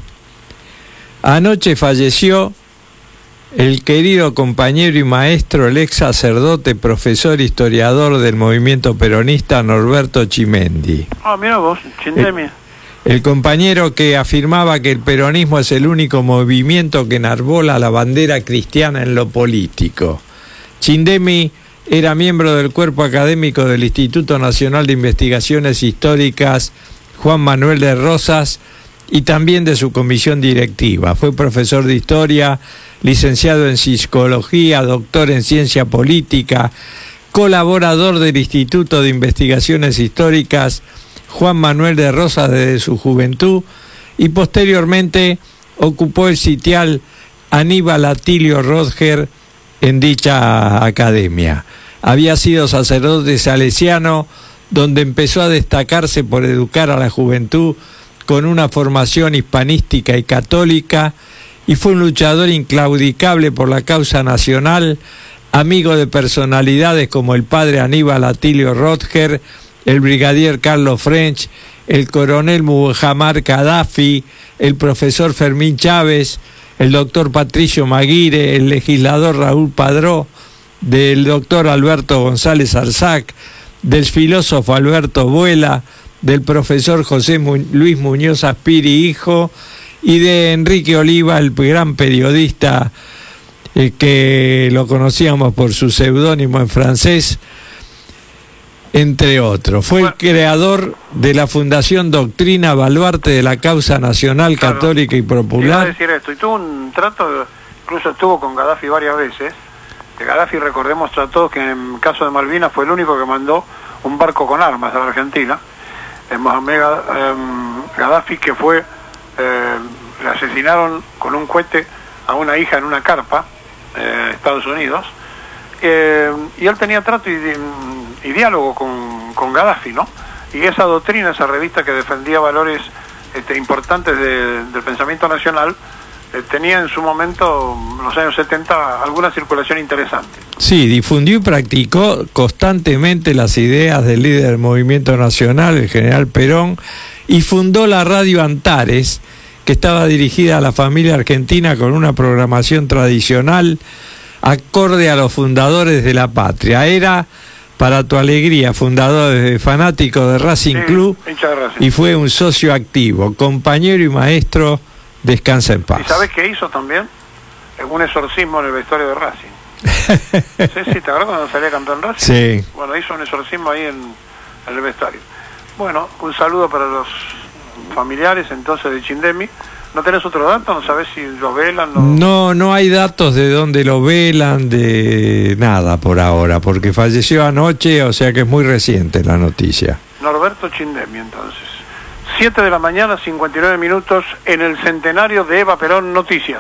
Anoche falleció el querido compañero y maestro, el ex sacerdote, profesor, historiador del movimiento peronista, Norberto Chimendi. Ah, mira vos, Chindemia. El compañero que afirmaba que el peronismo es el único movimiento que enarbola la bandera cristiana en lo político. Chindemi era miembro del cuerpo académico del Instituto Nacional de Investigaciones Históricas Juan Manuel de Rosas y también de su comisión directiva. Fue profesor de historia, licenciado en psicología, doctor en ciencia política, colaborador del Instituto de Investigaciones Históricas Juan Manuel de Rosas desde su juventud y posteriormente ocupó el sitial Aníbal Atilio Rodger en dicha academia. Había sido sacerdote salesiano, donde empezó a destacarse por educar a la juventud con una formación hispanística y católica, y fue un luchador inclaudicable por la causa nacional, amigo de personalidades como el padre Aníbal Atilio Rodger, el brigadier Carlos French, el coronel Muhammad Gaddafi, el profesor Fermín Chávez, el doctor Patricio Maguire, el legislador Raúl Padró, del doctor Alberto González Arzac, del filósofo Alberto Vuela, del profesor José Luis Muñoz Aspiri hijo, y de Enrique Oliva, el gran periodista que lo conocíamos por su seudónimo en francés. entre otros. Fue el creador de la Fundación Doctrina, baluarte de la causa nacional, Claro. católica y Iba a popular. decir esto, y tuvo un trato, incluso estuvo con Gaddafi varias veces. Que Gaddafi, recordemos a todos que en caso de Malvinas fue el único que mandó un barco con armas a la Argentina. Mohamed Gaddafi, que fue, le asesinaron con un cohete a una hija en una carpa, Estados Unidos, y él tenía trato y diálogo con Gaddafi, ¿no? Y esa doctrina, esa revista que defendía valores importantes del pensamiento nacional, tenía en su momento, en los años 70, alguna circulación interesante. Sí, difundió y practicó constantemente las ideas del líder del movimiento nacional, el general Perón, y fundó la radio Antares, que estaba dirigida a la familia argentina con una programación tradicional acorde a los fundadores de la patria. Era, para tu alegría, fundador, fanático de Racing Club, hincha de Racing. y fue un socio activo, compañero y maestro. Descansa en paz. ¿Y sabes qué hizo también? Un exorcismo en el vestuario de Racing. Sí, ¿te acuerdas cuando salía campeón Racing? Sí. Bueno, hizo un exorcismo ahí en el vestuario. Bueno, un saludo para los familiares entonces de Chindemi. ¿No tenés otro dato? ¿No sabés si lo velan? No hay datos de dónde lo velan, de nada por ahora, porque falleció anoche, o sea que es muy reciente la noticia. Norberto Chindemi, entonces. 7 de la mañana, 59 minutos, en el centenario de Eva Perón Noticias.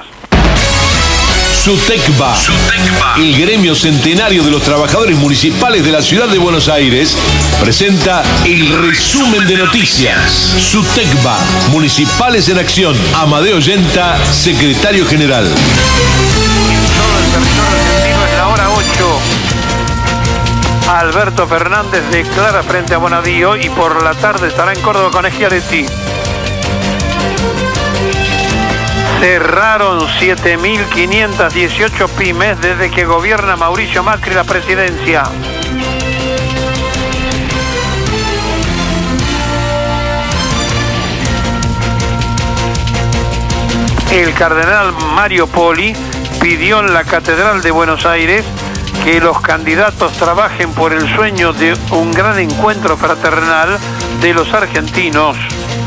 SUTECBA, el gremio centenario de los trabajadores municipales de la ciudad de Buenos Aires, presenta el resumen de noticias. SUTECBA, Municipales en Acción. Amadeo Yenta, secretario general. Todo el territorio argentino es la hora 8. Alberto Fernández declara frente a Bonadío y por la tarde estará en Córdoba con Schiaretti. Cerraron 7.518 pymes desde que gobierna Mauricio Macri la presidencia. El cardenal Mario Poli pidió en la Catedral de Buenos Aires que los candidatos trabajen por el sueño de un gran encuentro fraternal de los argentinos.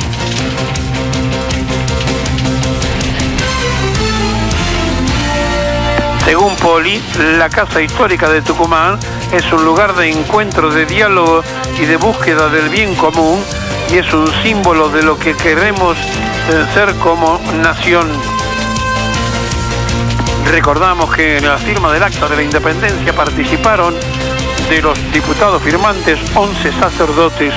Según Poli, la Casa Histórica de Tucumán es un lugar de encuentro, de diálogo y de búsqueda del bien común, y es un símbolo de lo que queremos ser como nación. Recordamos que en la firma del Acta de la Independencia participaron de los diputados firmantes 11 sacerdotes.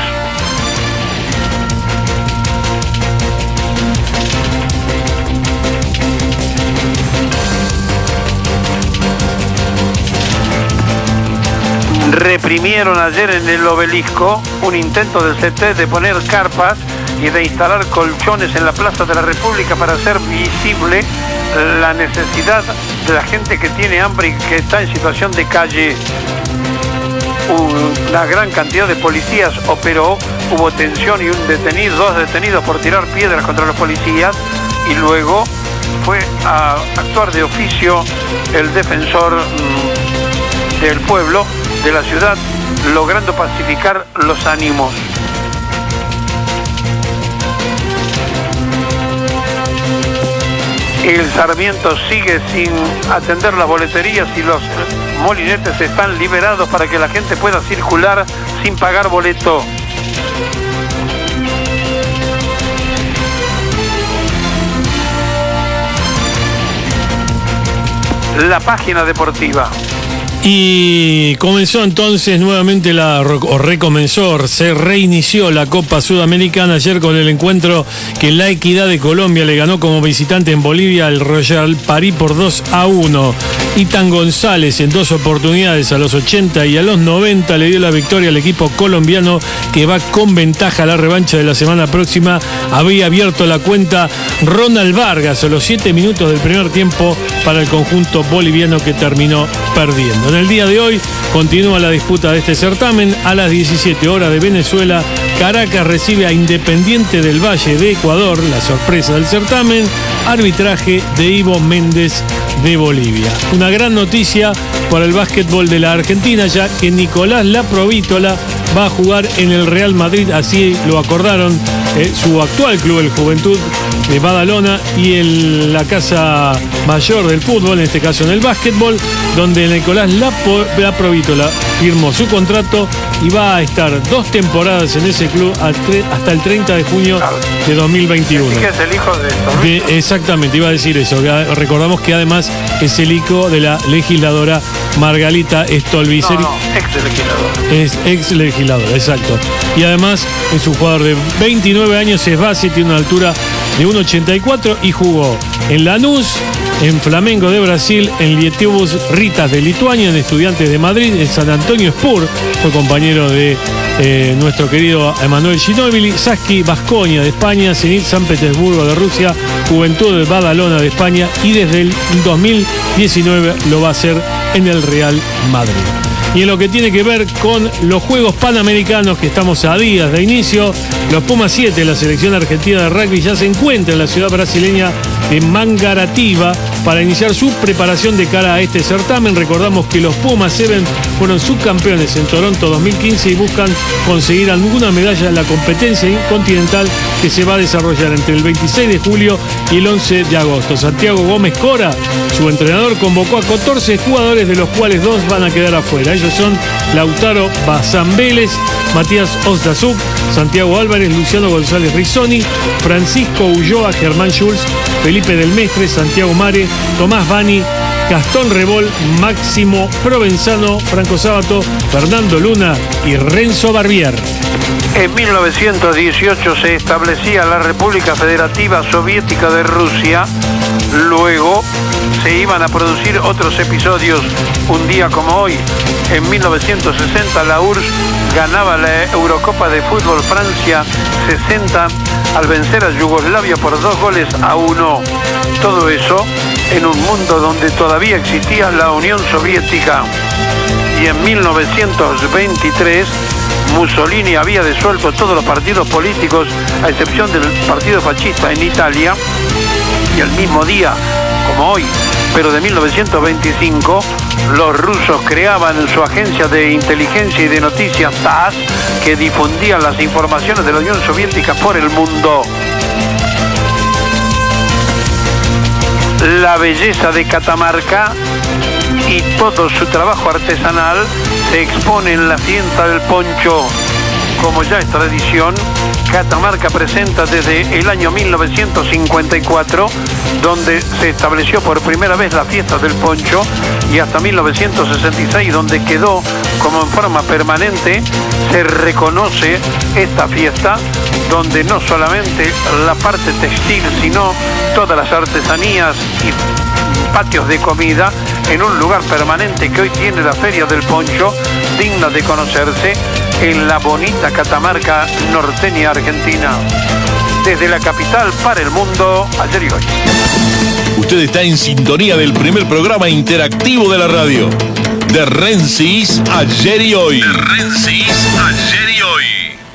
Reprimieron ayer en el Obelisco un intento del CT de poner carpas y de instalar colchones en la Plaza de la República para hacer visible la necesidad de la gente que tiene hambre y que está en situación de calle. Una gran cantidad de policías operó, hubo tensión y dos detenidos por tirar piedras contra los policías, y luego fue a actuar de oficio el defensor del pueblo de la ciudad, logrando pacificar los ánimos. El Sarmiento sigue sin atender las boleterías y los molinetes están liberados para que la gente pueda circular sin pagar boleto. La página deportiva. Y comenzó entonces nuevamente se reinició la Copa Sudamericana ayer con el encuentro que La Equidad de Colombia le ganó como visitante en Bolivia al Royal París por 2-1. Itan González en dos oportunidades, a los 80 y a los 90, le dio la victoria al equipo colombiano, que va con ventaja a la revancha de la semana próxima. Había abierto la cuenta Ronald Vargas a los 7 minutos del primer tiempo para el conjunto boliviano, que terminó perdiendo. En el día de hoy continúa la disputa de este certamen. A las 17 horas de Venezuela, Caracas recibe a Independiente del Valle de Ecuador, la sorpresa del certamen, arbitraje de Ivo Méndez de Bolivia. Una gran noticia para el básquetbol de la Argentina, ya que Nicolás Laprovítola va a jugar en el Real Madrid, así lo acordaron su actual club, el Juventud de Badalona, y la casa mayor del fútbol, en este caso en el básquetbol, donde Nicolás Laprovítola firmó su contrato y va a estar 2 temporadas en ese club hasta el 30 de junio de 2021. ¿Y que es el hijo de Exactamente, iba a decir eso. Recordamos que además es el hijo de la legisladora Margarita Stolbizer. Es ex legisladora, exacto. Y además es un jugador de 29 años, es base, tiene una altura de 1,84 y jugó en Lanús, en Flamengo de Brasil, en Lietuvos Ritas de Lituania, en Estudiantes de Madrid, en San Antonio Spur, fue compañero de nuestro querido Emanuel Ginóbili, Saski Baskonia de España, Zenit San Petersburgo de Rusia, Juventud de Badalona de España, y desde el 2019 lo va a hacer en el Real Madrid. Y en lo que tiene que ver con los Juegos Panamericanos, que estamos a días de inicio, los Pumas 7, la selección argentina de rugby, ya se encuentra en la ciudad brasileña de Mangaratiba para iniciar su preparación de cara a este certamen. Recordamos que los Pumas 7 fueron subcampeones en Toronto 2015 y buscan conseguir alguna medalla en la competencia continental que se va a desarrollar entre el 26 de julio y el 11 de agosto. Santiago Gómez Cora, su entrenador, convocó a 14 jugadores, de los cuales 2 van a quedar afuera. Ellos son Lautaro Bazán Vélez, Matías Ozdazuk, Santiago Álvarez, Luciano González Rizzoni, Francisco Ulloa, Germán Schulz, Felipe del Mestre, Santiago Mare, Tomás Bani, Gastón Rebol, Máximo Provenzano, Franco Sábato, Fernando Luna y Renzo Barbier. En 1918 se establecía la República Federativa Soviética de Rusia. Luego se iban a producir otros episodios un día como hoy. En 1960 la URSS ganaba la Eurocopa de Fútbol Francia 60 al vencer a Yugoslavia por 2-1. Todo eso en un mundo donde todavía existía la Unión Soviética. Y en 1923 Mussolini había disuelto todos los partidos políticos, a excepción del partido fascista en Italia, y el mismo día, como hoy, pero de 1925, los rusos creaban su agencia de inteligencia y de noticias TASS, que difundía las informaciones de la Unión Soviética por el mundo. La belleza de Catamarca y todo su trabajo artesanal se expone en la fiesta del poncho. Como ya es tradición, Catamarca presenta desde el año 1954, donde se estableció por primera vez la fiesta del poncho, y hasta 1966, donde quedó como en forma permanente. Se reconoce esta fiesta, donde no solamente la parte textil, sino todas las artesanías y patios de comida, en un lugar permanente que hoy tiene la Feria del Poncho, digna de conocerse, en la bonita Catamarca norteña argentina. Desde la capital para el mundo, ayer y hoy. Usted está en sintonía del primer programa interactivo de la radio, de Rensis Ayer y Hoy. De Rensis Ayer y Hoy.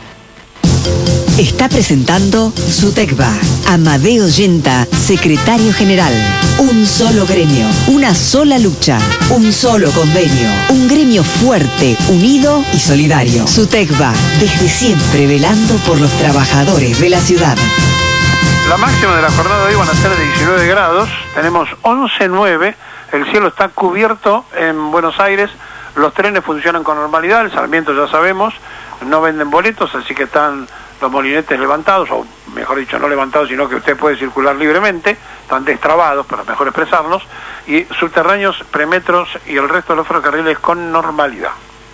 Está presentando SUTECBA. Amadeo Yenta, secretario general. Un solo gremio, una sola lucha, un solo convenio. Un gremio fuerte, unido y solidario. SUTECBA, desde siempre velando por los trabajadores de la ciudad. La máxima de la jornada de hoy van a ser de 19 grados. Tenemos 11,9. El cielo está cubierto en Buenos Aires. Los trenes funcionan con normalidad. El Sarmiento ya sabemos, no venden boletos, así que están los molinetes levantados, o mejor dicho, no levantados, sino que usted puede circular libremente. Están destrabados, para mejor expresarnos, y subterráneos, premetros y el resto de los ferrocarriles con normalidad.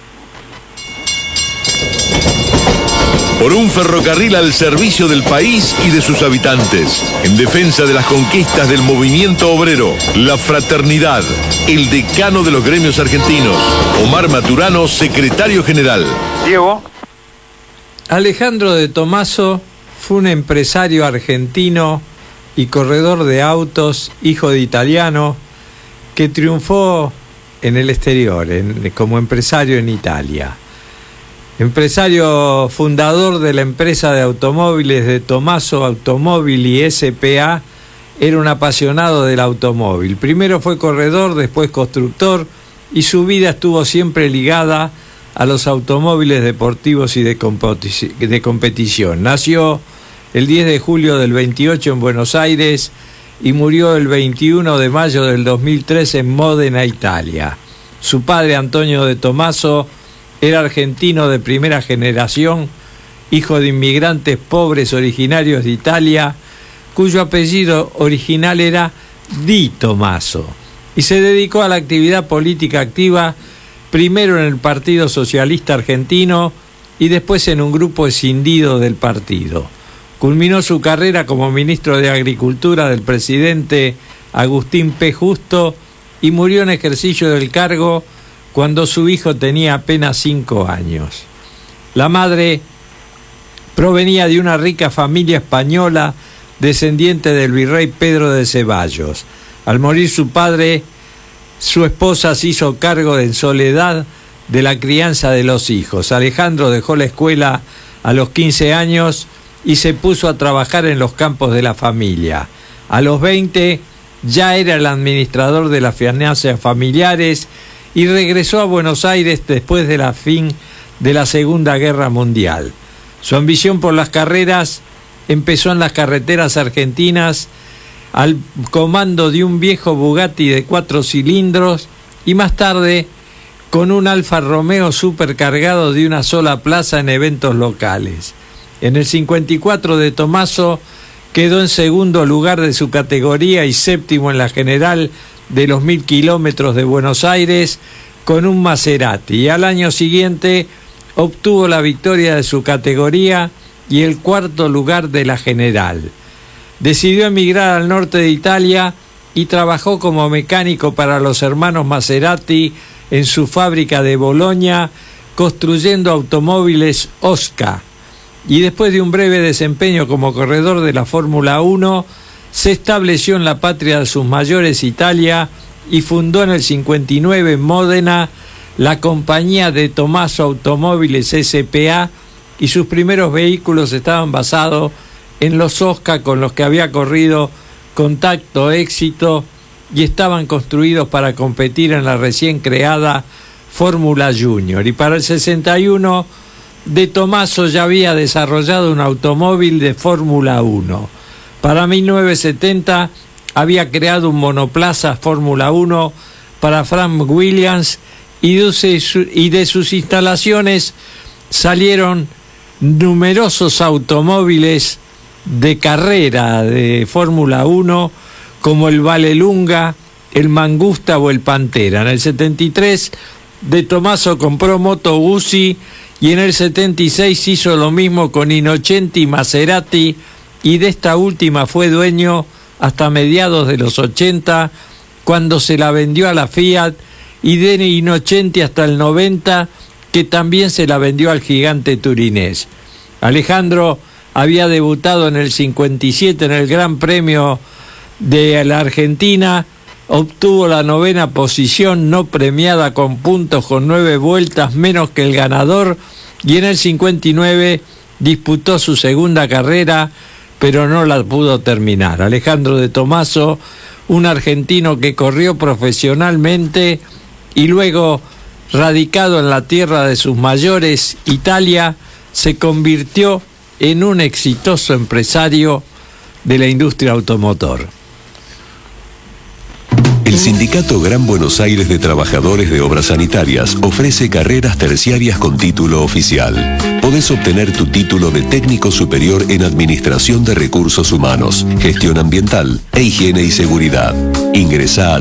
Por un ferrocarril al servicio del país y de sus habitantes, en defensa de las conquistas del movimiento obrero, la fraternidad, el decano de los gremios argentinos, Omar Maturano, secretario general. Diego. Alejandro de Tomaso fue un empresario argentino y corredor de autos, hijo de italiano, que triunfó en el exterior, como empresario en Italia. Empresario fundador de la empresa de automóviles de Tomaso Automobili S.p.A., era un apasionado del automóvil. Primero fue corredor, después constructor, y su vida estuvo siempre ligada a los automóviles deportivos y de competición. Nació el 10 de julio del 28 en Buenos Aires y murió el 21 de mayo del 2003 en Módena, Italia. Su padre, Antonio de Tomaso, era argentino de primera generación, hijo de inmigrantes pobres originarios de Italia, cuyo apellido original era Di Tomaso, y se dedicó a la actividad política activa, primero en el Partido Socialista Argentino y después en un grupo escindido del partido. Culminó su carrera como ministro de Agricultura del presidente Agustín P. Justo y murió en ejercicio del cargo cuando su hijo tenía apenas 5 años. La madre provenía de una rica familia española descendiente del virrey Pedro de Ceballos. Al morir su padre, su esposa se hizo cargo en soledad de la crianza de los hijos. Alejandro dejó la escuela a los 15 años y se puso a trabajar en los campos de la familia. A los 20 ya era el administrador de las finanzas familiares y regresó a Buenos Aires después de la fin de la Segunda Guerra Mundial. Su ambición por las carreras empezó en las carreteras argentinas al comando de un viejo Bugatti de 4 cilindros y más tarde con un Alfa Romeo supercargado de una sola plaza en eventos locales. En el 54 de Tomaso quedó en segundo lugar de su categoría y séptimo en la general de los 1000 kilómetros de Buenos Aires con un Maserati, y al año siguiente obtuvo la victoria de su categoría y el cuarto lugar de la general. Decidió emigrar al norte de Italia y trabajó como mecánico para los hermanos Maserati en su fábrica de Bolonia, construyendo automóviles Oscar. Y después de un breve desempeño como corredor de la Fórmula 1, se estableció en la patria de sus mayores, Italia, y fundó en el 59 en Módena la compañía de Tomaso Automóviles S.p.A. y sus primeros vehículos estaban basados en los Oscar con los que había corrido Contacto, Éxito, y estaban construidos para competir en la recién creada Fórmula Junior. Y para el 61, De Tomaso ya había desarrollado un automóvil de Fórmula 1. Para 1970 había creado un monoplaza Fórmula 1 para Frank Williams y de sus instalaciones salieron numerosos automóviles de carrera de Fórmula 1 como el Vallelunga, el Mangusta o el Pantera. En el 73 De Tomaso compró Moto Guzzi y en el 76 hizo lo mismo con Innocenti Maserati, y de esta última fue dueño hasta mediados de los 80, cuando se la vendió a la Fiat, y de Innocenti hasta el 90, que también se la vendió al gigante turinés. Alejandro había debutado en el 57 en el Gran Premio de la Argentina, obtuvo la 9ª posición no premiada con puntos con 9 vueltas menos que el ganador, y en el 59 disputó su segunda carrera, pero no la pudo terminar. Alejandro de Tomaso, un argentino que corrió profesionalmente y luego, radicado en la tierra de sus mayores, Italia, se convirtió en un exitoso empresario de la industria automotor. El Sindicato Gran Buenos Aires de Trabajadores de Obras Sanitarias ofrece carreras terciarias con título oficial. Podés obtener tu título de técnico superior en Administración de Recursos Humanos, Gestión Ambiental e Higiene y Seguridad. Ingresá a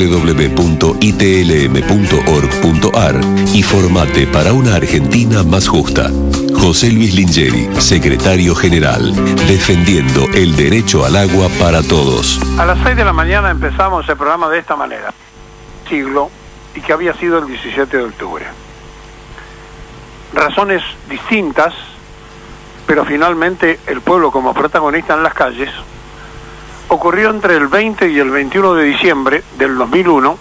www.itlm.org.ar y formate para una Argentina más justa. José Luis Lingeri, secretario general, defendiendo el derecho al agua para todos. A las 6 de la mañana empezamos el programa de esta manera, siglo, y que había sido el 17 de octubre. Razones distintas, pero finalmente el pueblo como protagonista en las calles, ocurrió entre el 20 y el 21 de diciembre del 2001,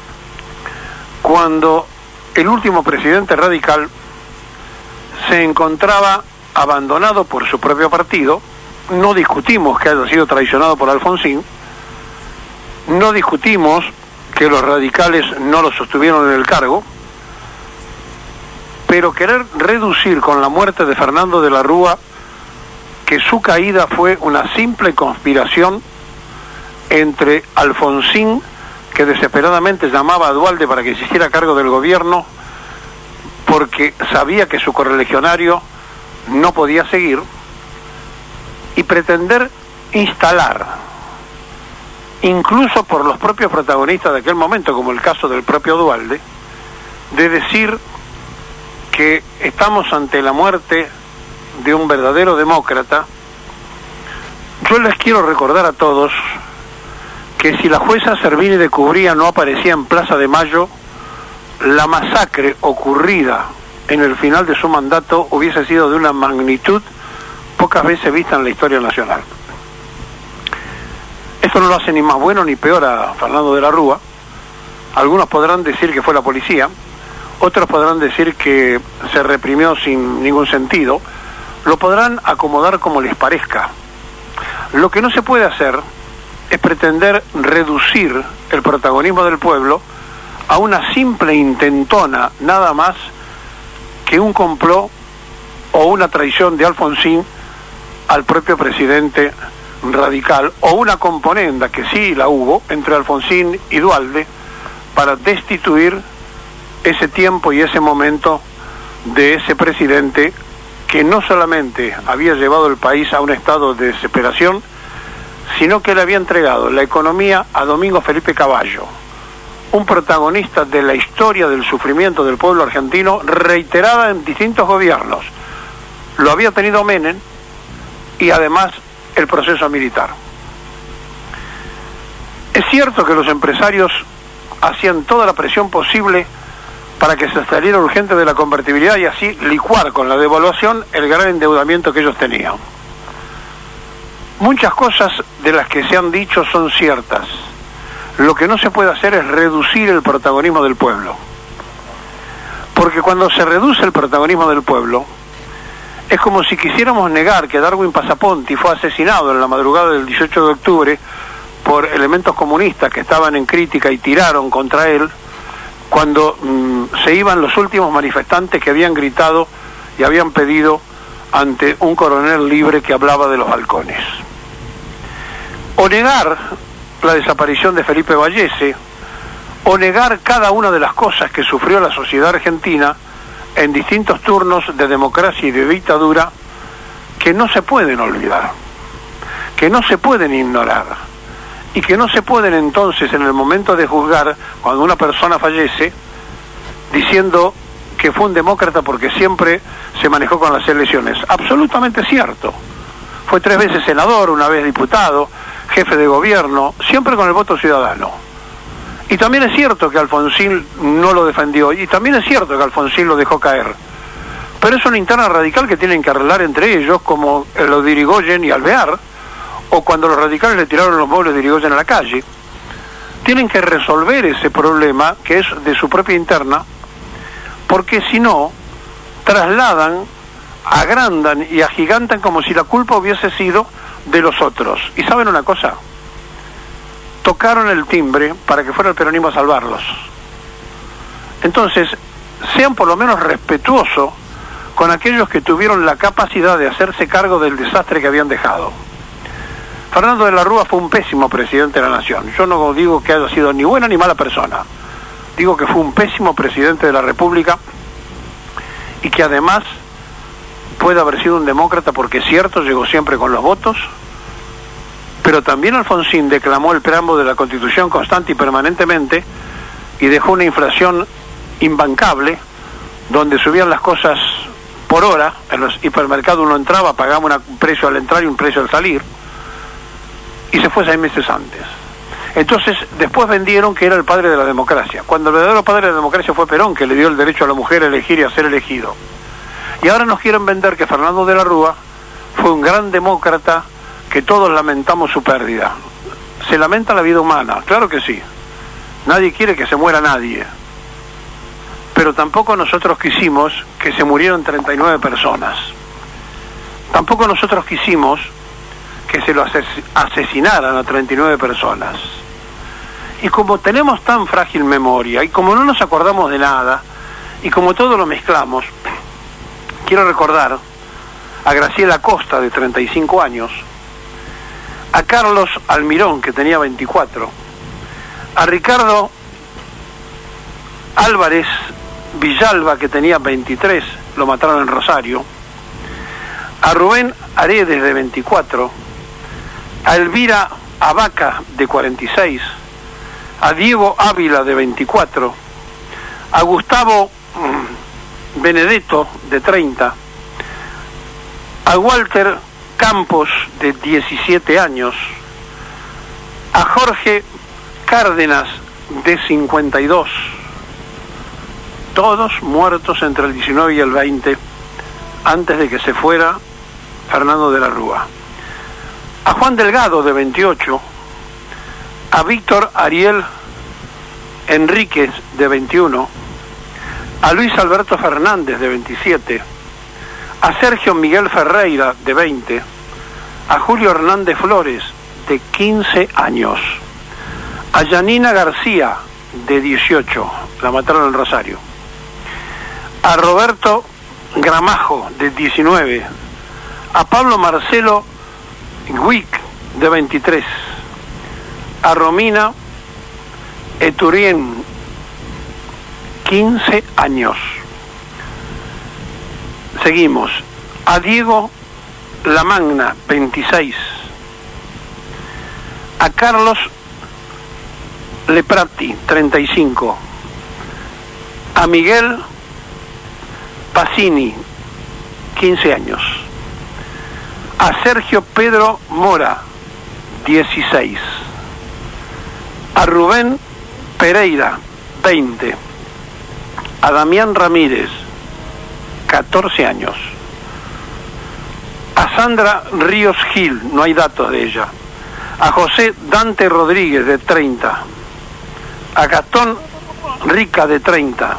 cuando el último presidente radical se encontraba abandonado por su propio partido. No discutimos que haya sido traicionado por Alfonsín, no discutimos que los radicales no lo sostuvieron en el cargo, pero querer reducir con la muerte de Fernando de la Rúa que su caída fue una simple conspiración entre Alfonsín, que desesperadamente llamaba a Duhalde para que se hiciera cargo del gobierno porque sabía que su correligionario no podía seguir, y pretender instalar, incluso por los propios protagonistas de aquel momento, como el caso del propio Duhalde, de decir que estamos ante la muerte de un verdadero demócrata. Yo les quiero recordar a todos que si la jueza Servini de Cubría no aparecía en Plaza de Mayo, la masacre ocurrida en el final de su mandato hubiese sido de una magnitud pocas veces vista en la historia nacional. Esto no lo hace ni más bueno ni peor a Fernando de la Rúa. Algunos podrán decir que fue la policía, otros podrán decir que se reprimió sin ningún sentido, lo podrán acomodar como les parezca. Lo que no se puede hacer es pretender reducir el protagonismo del pueblo a una simple intentona, nada más que un complot o una traición de Alfonsín al propio presidente radical, o una componenda, que sí la hubo, entre Alfonsín y Duhalde, para destituir ese tiempo y ese momento de ese presidente que no solamente había llevado el país a un estado de desesperación, sino que le había entregado la economía a Domingo Felipe Cavallo, un protagonista de la historia del sufrimiento del pueblo argentino, reiterada en distintos gobiernos. Lo había tenido Menem y además el proceso militar. Es cierto que los empresarios hacían toda la presión posible para que se saliera urgente de la convertibilidad y así licuar con la devaluación el gran endeudamiento que ellos tenían. Muchas cosas de las que se han dicho son ciertas. Lo que no se puede hacer es reducir el protagonismo del pueblo. Porque cuando se reduce el protagonismo del pueblo, es como si quisiéramos negar que Darwin Passaponti fue asesinado en la madrugada del 18 de octubre por elementos comunistas que estaban en crítica y tiraron contra él cuando se iban los últimos manifestantes que habían gritado y habían pedido ante un coronel libre que hablaba de los balcones. O negar la desaparición de Felipe Vallese, o negar cada una de las cosas que sufrió la sociedad argentina en distintos turnos de democracia y de dictadura, que no se pueden olvidar, que no se pueden ignorar, y que no se pueden entonces, en el momento de juzgar, cuando una persona fallece, diciendo que fue un demócrata porque siempre se manejó con las elecciones. Absolutamente cierto. Fue 3 veces senador, una vez diputado, jefe de gobierno, siempre con el voto ciudadano. Y también es cierto que Alfonsín no lo defendió, y también es cierto que Alfonsín lo dejó caer. Pero es una interna radical que tienen que arreglar entre ellos, como lo de Irigoyen y Alvear, o cuando los radicales le tiraron los muebles de Irigoyen a la calle. Tienen que resolver ese problema, que es de su propia interna, porque si no, trasladan, agrandan y agigantan como si la culpa hubiese sido de los otros. ¿Y saben una cosa? Tocaron el timbre para que fuera el peronismo a salvarlos. Entonces, sean por lo menos respetuosos con aquellos que tuvieron la capacidad de hacerse cargo del desastre que habían dejado. Fernando de la Rúa fue un pésimo presidente de la nación. Yo no digo que haya sido ni buena ni mala persona. Digo que fue un pésimo presidente de la República y que además puede haber sido un demócrata porque es cierto, llegó siempre con los votos, pero también Alfonsín declamó el preámbulo de la Constitución constante y permanentemente y dejó una inflación imbancable, donde subían las cosas por hora. En los hipermercados uno entraba, pagaba un precio al entrar y un precio al salir, y se fue 6 meses antes. Entonces después vendieron que era el padre de la democracia, cuando el verdadero padre de la democracia fue Perón, que le dio el derecho a la mujer a elegir y a ser elegido. Y ahora nos quieren vender que Fernando de la Rúa fue un gran demócrata, que todos lamentamos su pérdida. Se lamenta la vida humana, claro que sí. Nadie quiere que se muera nadie. Pero tampoco nosotros quisimos que se murieran 39 personas. Tampoco nosotros quisimos que se lo asesinaran a 39 personas. Y como tenemos tan frágil memoria, y como no nos acordamos de nada, y como todo lo mezclamos, quiero recordar a Graciela Costa, de 35 años, a Carlos Almirón, que tenía 24, a Ricardo Álvarez Villalba, que tenía 23, lo mataron en Rosario, a Rubén Aredes, de 24, a Elvira Abaca, de 46, a Diego Ávila, de 24, a Gustavo Benedetto, de 30, a Walter Campos, de 17 años, a Jorge Cárdenas, de 52, todos muertos entre el 19 y el 20, antes de que se fuera Fernando de la Rúa. A Juan Delgado, de 28, a Víctor Ariel Enríquez, de 21, a Luis Alberto Fernández, de 27, a Sergio Miguel Ferreira, de 20, a Julio Hernández Flores, de 15 años, a Yanina García, de 18, la mataron en Rosario, a Roberto Gramajo, de 19, a Pablo Marcelo Wick, de 23, a Romina Eturien, 15 años. Seguimos. A Diego Lamagna, 26. A Carlos Leprati, 35. A Miguel Pacini, 15 años. A Sergio Pedro Mora, 16. A Rubén Pereira, 20. A Damián Ramírez, 14 años. A Sandra Ríos Gil, no hay datos de ella. A José Dante Rodríguez, de 30. A Gastón Rica, de 30.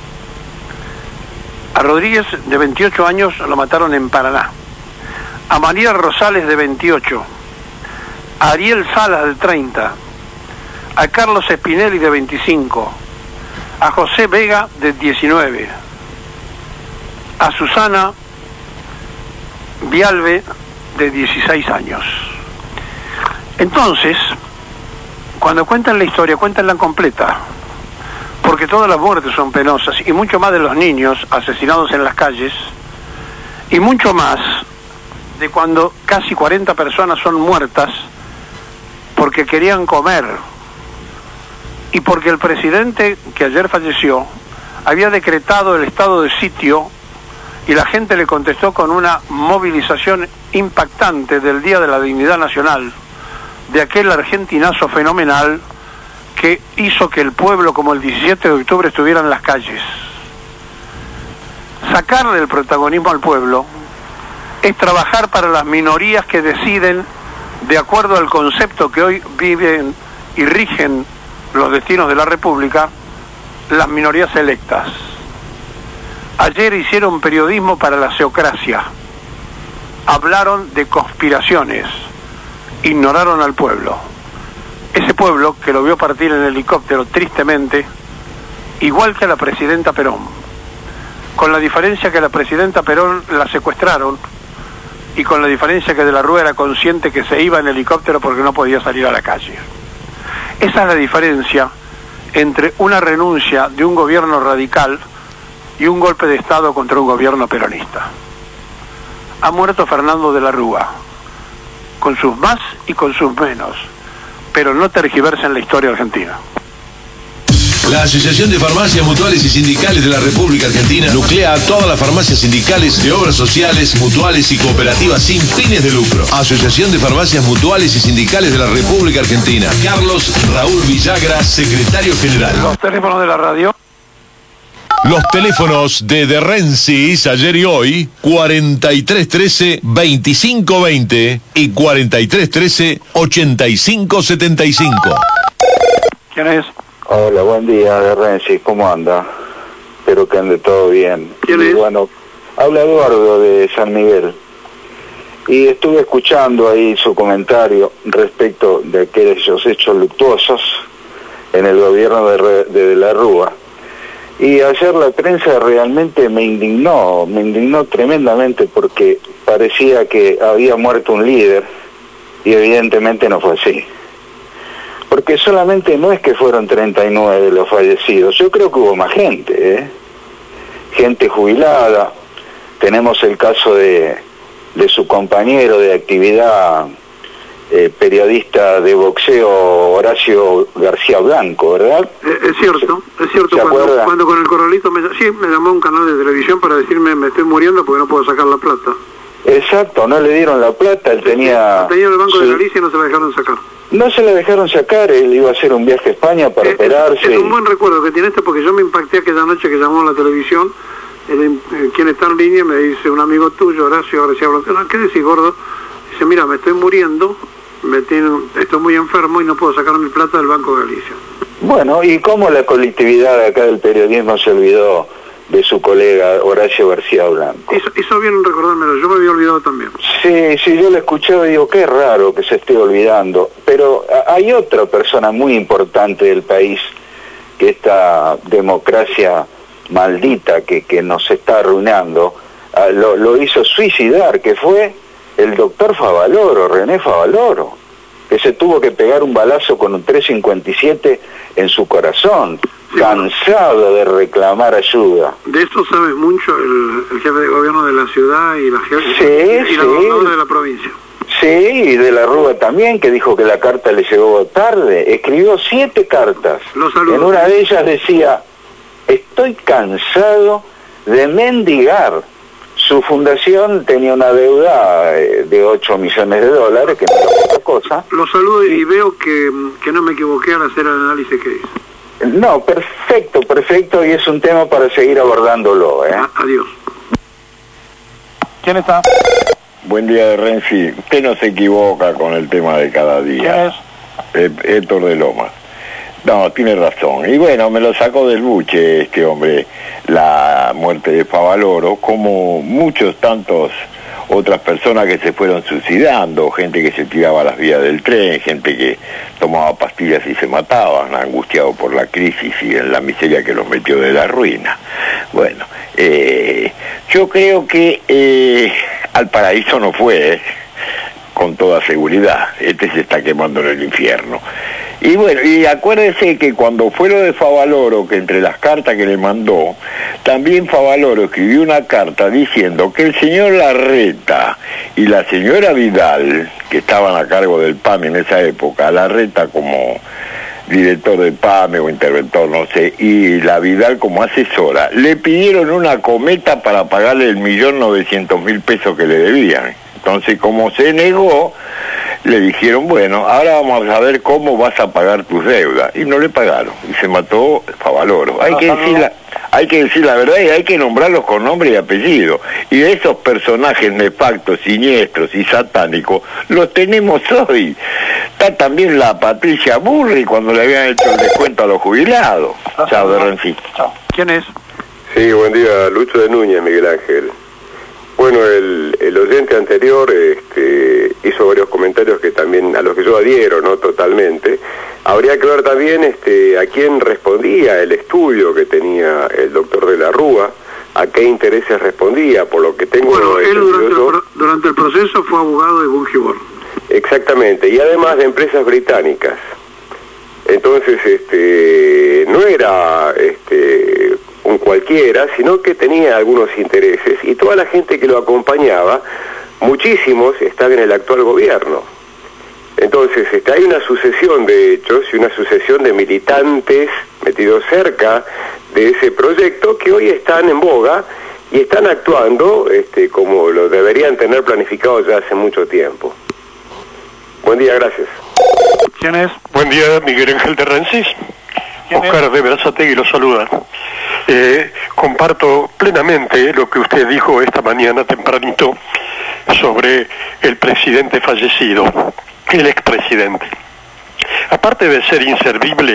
A Rodríguez, de 28 años, lo mataron en Paraná. A María Rosales, de 28. A Ariel Salas, de 30. A Carlos Spinelli, de 25. A José Vega, de 19. A Susana Vialbe, de 16 años. Entonces, cuando cuentan la historia, cuéntanla completa, porque todas las muertes son penosas, y mucho más de los niños asesinados en las calles, y mucho más de cuando casi 40 personas son muertas porque querían comer, y porque el presidente, que ayer falleció, había decretado el estado de sitio, y la gente le contestó con una movilización impactante del Día de la Dignidad Nacional, de aquel argentinazo fenomenal que hizo que el pueblo, como el 17 de octubre, estuviera en las calles. Sacarle el protagonismo al pueblo es trabajar para las minorías que deciden, de acuerdo al concepto que hoy viven y rigen los destinos de la República, las minorías electas. Ayer hicieron periodismo para la seocracia, hablaron de conspiraciones, ignoraron al pueblo. Ese pueblo que lo vio partir en helicóptero tristemente, igual que a la presidenta Perón, con la diferencia que a la presidenta Perón la secuestraron, y con la diferencia que de la Rúa era consciente que se iba en helicóptero porque no podía salir a la calle. Esa es la diferencia entre una renuncia de un gobierno radical y un golpe de Estado contra un gobierno peronista. Ha muerto Fernando de la Rúa, con sus más y con sus menos, pero no tergiversen la historia argentina. La Asociación de Farmacias Mutuales y Sindicales de la República Argentina nuclea a todas las farmacias sindicales de obras sociales, mutuales y cooperativas sin fines de lucro. Asociación de Farmacias Mutuales y Sindicales de la República Argentina. Carlos Raúl Villagra, secretario general. Los teléfonos de la radio. Los teléfonos de Rensis, ayer y hoy, 4313-2520 y 4313-8575. ¿Quién es? Hola, buen día, de Renzi, ¿cómo anda? Espero que ande todo bien. ¿Quién es? Bueno, habla Eduardo de San Miguel. Y estuve escuchando ahí su comentario respecto de aquellos hechos luctuosos en el gobierno de la Rúa. Y ayer la prensa realmente me indignó tremendamente porque parecía que había muerto un líder y evidentemente no fue así. Porque solamente no es que fueron 39 los fallecidos, yo creo que hubo más gente, gente jubilada. Tenemos el caso de su compañero de actividad, periodista de boxeo, Horacio García Blanco, ¿verdad? Es cierto. Cuando con el corralito me llamó un canal de televisión para decirme me estoy muriendo porque no puedo sacar la plata. Exacto, no le dieron la plata, él tenía en el Banco de Galicia y no se la dejaron sacar. No se la dejaron sacar, él iba a hacer un viaje a España para operarse. Es un buen recuerdo que tiene porque yo me impacté aquella noche que llamó a la televisión, quien está en línea me dice un amigo tuyo, Horacio García Blanco, ¿qué decís, gordo? Dice, mira, me estoy muriendo, estoy muy enfermo y no puedo sacar mi plata del Banco de Galicia. Bueno, ¿y cómo la colectividad de acá del periodismo se olvidó de su colega Horacio García Blanco? Hizo bien en recordármelo, yo me había olvidado también. Sí, yo lo escuché y digo, qué raro que se esté olvidando. Pero hay otra persona muy importante del país, que esta democracia maldita que nos está arruinando, lo hizo suicidar, que fue el doctor Favaloro, René Favaloro, que se tuvo que pegar un balazo con un 357 en su corazón, cansado de reclamar ayuda. De esto sabe mucho el jefe de gobierno de la ciudad y la gobernadora de la provincia. Sí, y de la Rúa también, que dijo que la carta le llegó tarde. Escribió 7 cartas. En una de ellas decía, estoy cansado de mendigar. Su fundación tenía una deuda de 8 millones de dólares, que no era otra cosa. Lo saludo y veo que no me equivoqué al hacer el análisis que hice. No, perfecto, y es un tema para seguir abordándolo. Adiós. ¿Quién está? Buen día, Renzi. Usted no se equivoca con el tema de cada día. ¿Quién es? Héctor de Lomas. No, tiene razón. Y bueno, me lo sacó del buche este hombre, la muerte de Favaloro, como muchos tantos otras personas que se fueron suicidando, gente que se tiraba a las vías del tren, gente que tomaba pastillas y se mataban, angustiados por la crisis y en la miseria que los metió de la ruina. Bueno, yo creo que al paraíso no fue, con toda seguridad. Este se está quemando en el infierno. Y bueno, y acuérdese que cuando fue lo de Favaloro, que entre las cartas que le mandó, también Favaloro escribió una carta diciendo que el señor Larreta y la señora Vidal, que estaban a cargo del PAMI en esa época, Larreta como director del PAMI o interventor, no sé, y la Vidal como asesora, le pidieron una cometa para pagarle 1.900.000 pesos que le debían. Entonces, como se negó, le dijeron, bueno, ahora vamos a ver cómo vas a pagar tus deudas. Y no le pagaron, y se mató Favaloro. Hay que decir la verdad y hay que nombrarlos con nombre y apellido. Y de esos personajes nefastos, siniestros y satánicos, los tenemos hoy. Está también la Patricia Burri cuando le habían hecho el descuento a los jubilados. Chao, de Renzi. ¿Quién es? Sí, buen día, Lucho de Núñez, Miguel Ángel. Bueno, el oyente anterior hizo varios comentarios que también a los que yo adhiero, ¿no? Totalmente. Habría que ver también a quién respondía el estudio que tenía el doctor de la Rúa, a qué intereses respondía, por lo que tengo... Bueno, él durante el proceso fue abogado de Bungibor. Exactamente, y además de empresas británicas. Entonces, no era un cualquiera, sino que tenía algunos intereses, y toda la gente que lo acompañaba, muchísimos están en el actual gobierno. Entonces, hay una sucesión de hechos y una sucesión de militantes metidos cerca de ese proyecto que hoy están en boga y están actuando como lo deberían tener planificado ya hace mucho tiempo. Buen día, gracias. ¿Quién es? Buen día, Miguel Ángel de Rensis. Oscar de Berazategui lo saluda. Comparto plenamente lo que usted dijo esta mañana tempranito sobre el presidente fallecido, el expresidente. Aparte de ser inservible,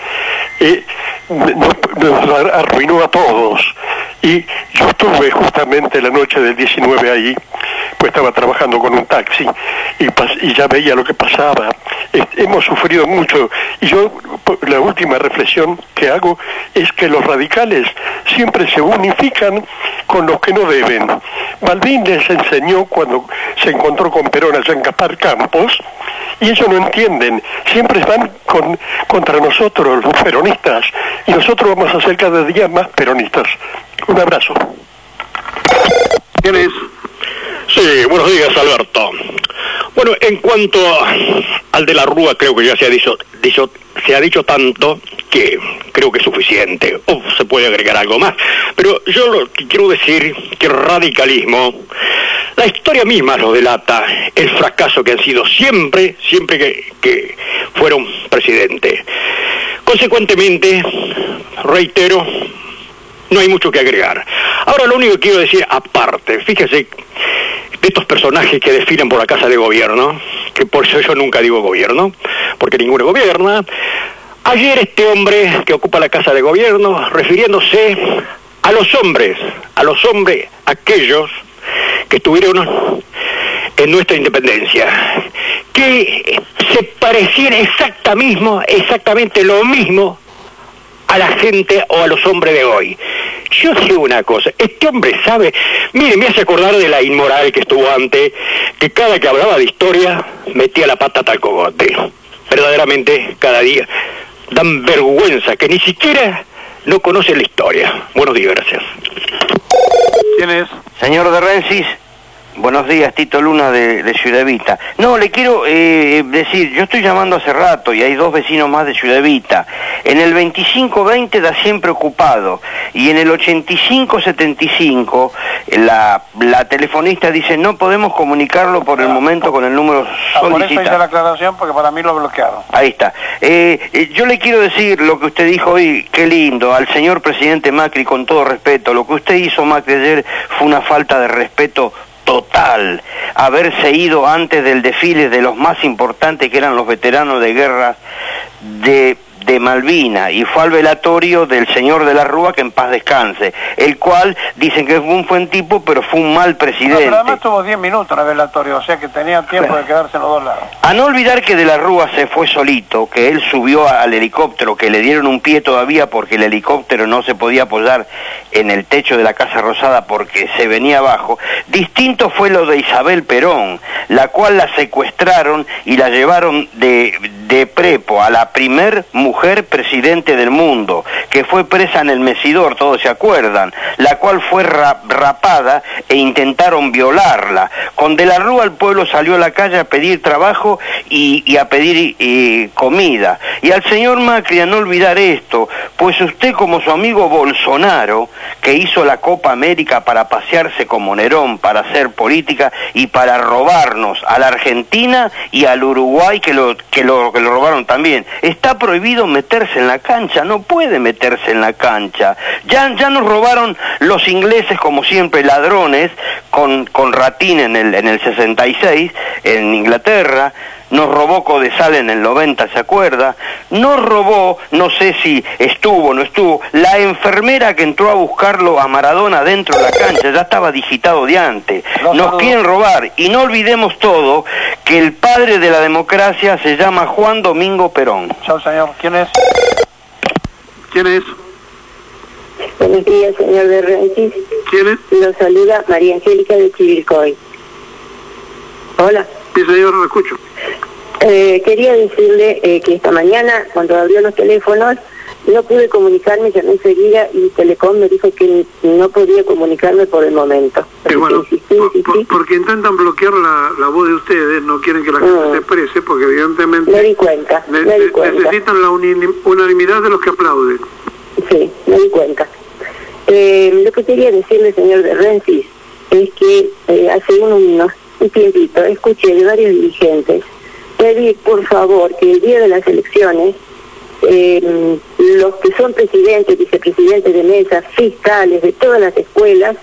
nos arruinó a todos. Y yo estuve justamente la noche del 19 ahí, pues estaba trabajando con un taxi y ya veía lo que pasaba. Hemos sufrido mucho y yo la última reflexión que hago es que los radicales siempre se unifican con los que no deben. Malvin les enseñó cuando se encontró con Perón allá en Gaspar Campos, y ellos no entienden, siempre van contra nosotros, los peronistas, y nosotros vamos a ser cada día más peronistas. Un abrazo. ¿Quién es? Sí, buenos días, Alberto. Bueno, en cuanto al de la Rúa, creo que ya se ha dicho tanto que creo que es suficiente, o se puede agregar algo más. Pero yo lo que quiero decir que el radicalismo, la historia misma lo delata, el fracaso que han sido siempre que fueron presidentes. Consecuentemente, reitero, no hay mucho que agregar. Ahora lo único que quiero decir aparte, fíjese, de estos personajes que desfilan por la Casa de Gobierno, que por eso yo nunca digo gobierno, porque ninguno gobierna. Ayer este hombre que ocupa la Casa de Gobierno, refiriéndose a los hombres, aquellos que estuvieron en nuestra independencia, que se parecían exactamente lo mismo a la gente o a los hombres de hoy. Yo digo una cosa, este hombre sabe, mire, me hace acordar de la inmoral que estuvo antes, que cada que hablaba de historia metía la pata al cogote. Verdaderamente, cada día dan vergüenza, que ni siquiera no conocen la historia. Buenos días, gracias. ¿Quién es? Señor de Rensis, buenos días, Tito Luna de Ciudad Evita. No, le quiero decir, yo estoy llamando hace rato y hay dos vecinos más de Ciudad Evita. En el 2520 da siempre ocupado y en el 8575 la telefonista dice no podemos comunicarlo por el momento con el número solicitado. Por eso hice la aclaración porque para mí lo bloquearon. Ahí está. Yo le quiero decir lo que usted dijo hoy, qué lindo, al señor presidente Macri, con todo respeto, lo que usted hizo, Macri, ayer fue una falta de respeto total. Haberse ido antes del desfile de los más importantes, que eran los veteranos de guerra de Malvinas, y fue al velatorio del señor de la Rúa, que en paz descanse, el cual dicen que fue un buen tipo, pero fue un mal presidente. No, pero además tuvo 10 minutos en el velatorio, o sea que tenía tiempo de quedarse en los dos lados. A no olvidar que de la Rúa se fue solito, que él subió al helicóptero, que le dieron un pie todavía porque el helicóptero no se podía apoyar en el techo de la Casa Rosada porque se venía abajo. Distinto fue lo de Isabel Perón, la cual la secuestraron y la llevaron de prepo a la primer mujer presidente del mundo, que fue presa en el Mesidor, todos se acuerdan, la cual fue rapada e intentaron violarla. Con de la Rúa el pueblo salió a la calle a pedir trabajo y a pedir comida. Y al señor Macri, a no olvidar esto, pues usted, como su amigo Bolsonaro, que hizo la Copa América para pasearse como Nerón, para hacer política y para robarnos a la Argentina y al Uruguay, que lo robaron también. Está prohibido meterse en la cancha, no puede meterse en la cancha. Ya nos robaron los ingleses, como siempre, ladrones, con Ratín en el 66, en Inglaterra. Nos robó Codesal en el 90, ¿se acuerda? Nos robó, no sé si estuvo o no estuvo, la enfermera que entró a buscarlo a Maradona dentro de la cancha, ya estaba digitado de antes. Nos quieren robar, y no olvidemos todo, que el padre de la democracia se llama Juan Domingo Perón. Chao, señor. ¿Quién es? ¿Quién es? Buenos días, señor de Rensis. ¿Quién es? Lo saluda María Angélica de Chivilcoy. Hola. Sí, señor, lo escucho. Quería decirle que esta mañana, cuando abrió los teléfonos, no pude comunicarme, llamé enseguida y Telecom me dijo que no podía comunicarme por el momento. Bueno, porque intentan bloquear la voz de ustedes, no quieren que la gente se exprese, porque evidentemente me di cuenta. Necesitan la unanimidad de los que aplauden. Sí, me di cuenta. Lo que quería decirle, señor de Rensis, es que hace un tiempito escuché de varios dirigentes pedir, por favor, que el día de las elecciones los que son presidentes, vicepresidentes de mesa, fiscales de todas las escuelas,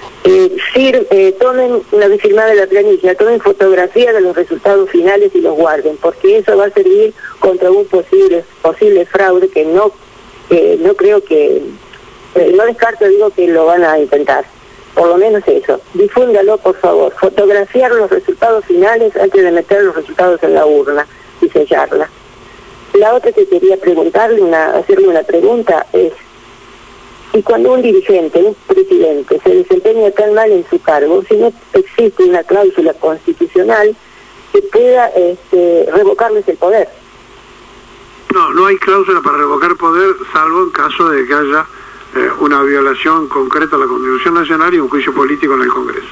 tomen, una vez firmada la planilla, tomen fotografía de los resultados finales y los guarden, porque eso va a servir contra un posible fraude que no creo que, no descarto, digo, que lo van a intentar. Por lo menos eso, difúndalo, por favor, fotografiar los resultados finales antes de meter los resultados en la urna y sellarla. La otra que quería preguntarle, hacerle una pregunta es, si cuando un dirigente, un presidente, se desempeña tan mal en su cargo, si no existe una cláusula constitucional que pueda revocarles el poder. No hay cláusula para revocar poder, salvo en caso de que haya una violación concreta a la Constitución Nacional y un juicio político en el Congreso.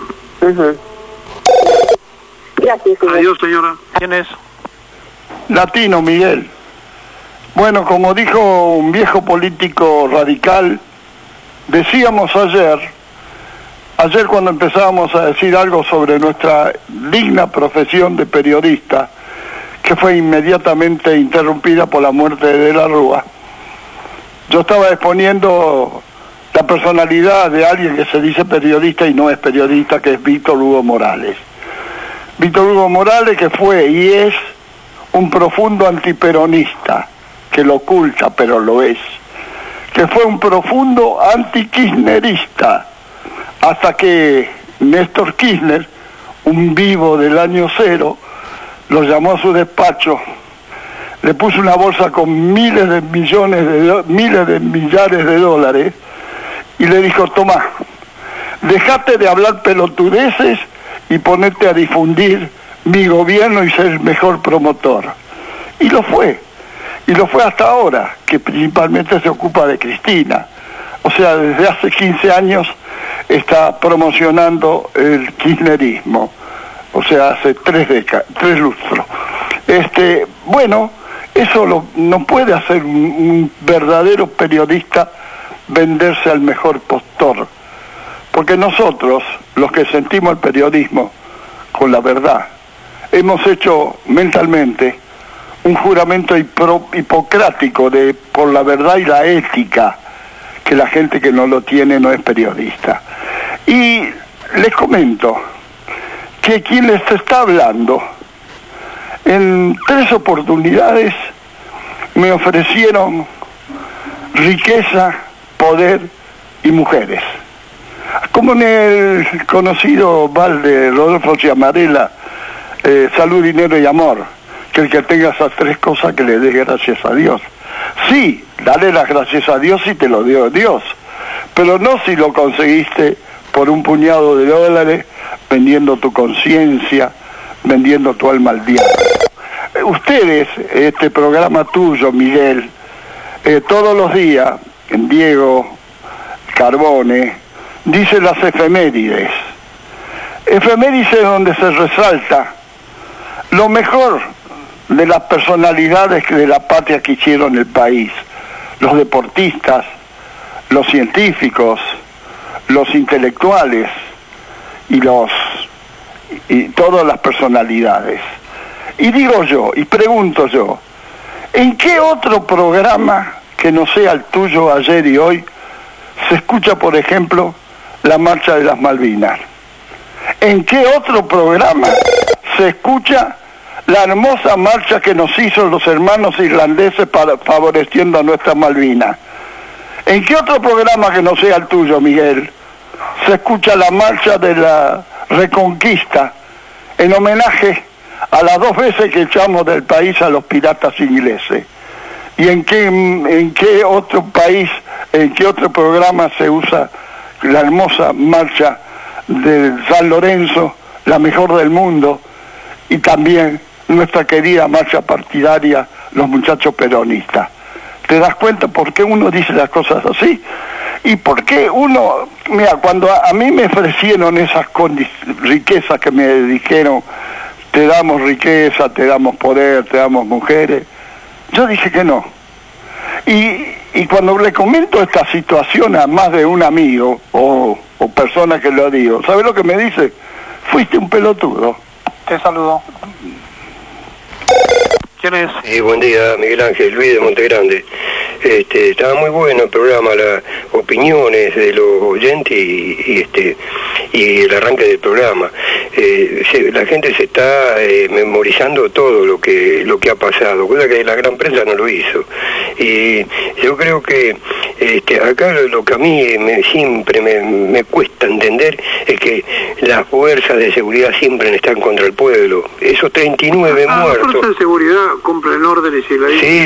Gracias, señor. Adiós, señora. ¿Quién es? Latino, Miguel. Bueno, como dijo un viejo político radical, decíamos ayer cuando empezábamos a decir algo sobre nuestra digna profesión de periodista, que fue inmediatamente interrumpida por la muerte de la Rúa, yo estaba exponiendo la personalidad de alguien que se dice periodista y no es periodista, que es Víctor Hugo Morales. Víctor Hugo Morales, que fue y es un profundo antiperonista, que lo oculta, pero lo es, que fue un profundo antikirchnerista, hasta que Néstor Kirchner, un vivo del año cero, lo llamó a su despacho, le puso una bolsa con miles de millares de dólares y le dijo: tomá, dejate de hablar pelotudeces y ponete a difundir mi gobierno y ser el mejor promotor. Y lo fue hasta ahora, que principalmente se ocupa de Cristina. O sea, desde hace 15 años está promocionando el kirchnerismo. O sea, hace 3 lustros. Bueno, eso no puede hacer un verdadero periodista, venderse al mejor postor. Porque nosotros, los que sentimos el periodismo con la verdad, hemos hecho mentalmente un juramento hipocrático por la verdad y la ética, que la gente que no lo tiene no es periodista. Y les comento que quien les está hablando, en 3 oportunidades me ofrecieron riqueza, poder y mujeres. Como en el conocido bal de Rodolfo Ciamarella, salud, dinero y amor, que el que tenga esas 3 cosas que le dé gracias a Dios. Sí, dale las gracias a Dios si te lo dio Dios, pero no si lo conseguiste por un puñado de dólares, vendiendo tu conciencia, vendiendo tu alma al diablo. Ustedes, este programa tuyo, Miguel, todos los días, en Diego Carbone, dice las efemérides. Efemérides donde se resalta lo mejor de las personalidades de la patria que hicieron el país. Los deportistas, los científicos, los intelectuales y todas las personalidades. Y digo yo, y pregunto yo, ¿en qué otro programa que no sea el tuyo ayer y hoy se escucha, por ejemplo, la Marcha de las Malvinas? ¿En qué otro programa se escucha la hermosa marcha que nos hizo los hermanos irlandeses favoreciendo a nuestra Malvinas? ¿En qué otro programa que no sea el tuyo, Miguel, se escucha la marcha de la Reconquista en homenaje a las 2 veces que echamos del país a los piratas ingleses? ¿Y en qué otro país, en qué otro programa se usa la hermosa marcha de San Lorenzo, la mejor del mundo, y también nuestra querida marcha partidaria, los muchachos peronistas? ¿Te das cuenta por qué uno dice las cosas así? ¿Y por qué uno, mira, cuando a mí me ofrecieron esas riquezas que me dijeron, te damos riqueza, te damos poder, te damos mujeres, yo dije que no. Y cuando le comento esta situación a más de un amigo o persona que lo digo, ¿sabes lo que me dice? Fuiste un pelotudo. Te saludo. ¿Quién es? Buen día, Miguel Ángel, Luis de Montegrande. Estaba muy bueno el programa, las opiniones de los oyentes y el arranque del programa. La gente se está memorizando todo lo que ha pasado, cosa que la gran prensa no lo hizo. Y yo creo que Acá lo que a mí siempre me cuesta entender es que las fuerzas de seguridad siempre están contra el pueblo. Esos 39 muertos. Las fuerzas de seguridad cumplen órdenes y la sí,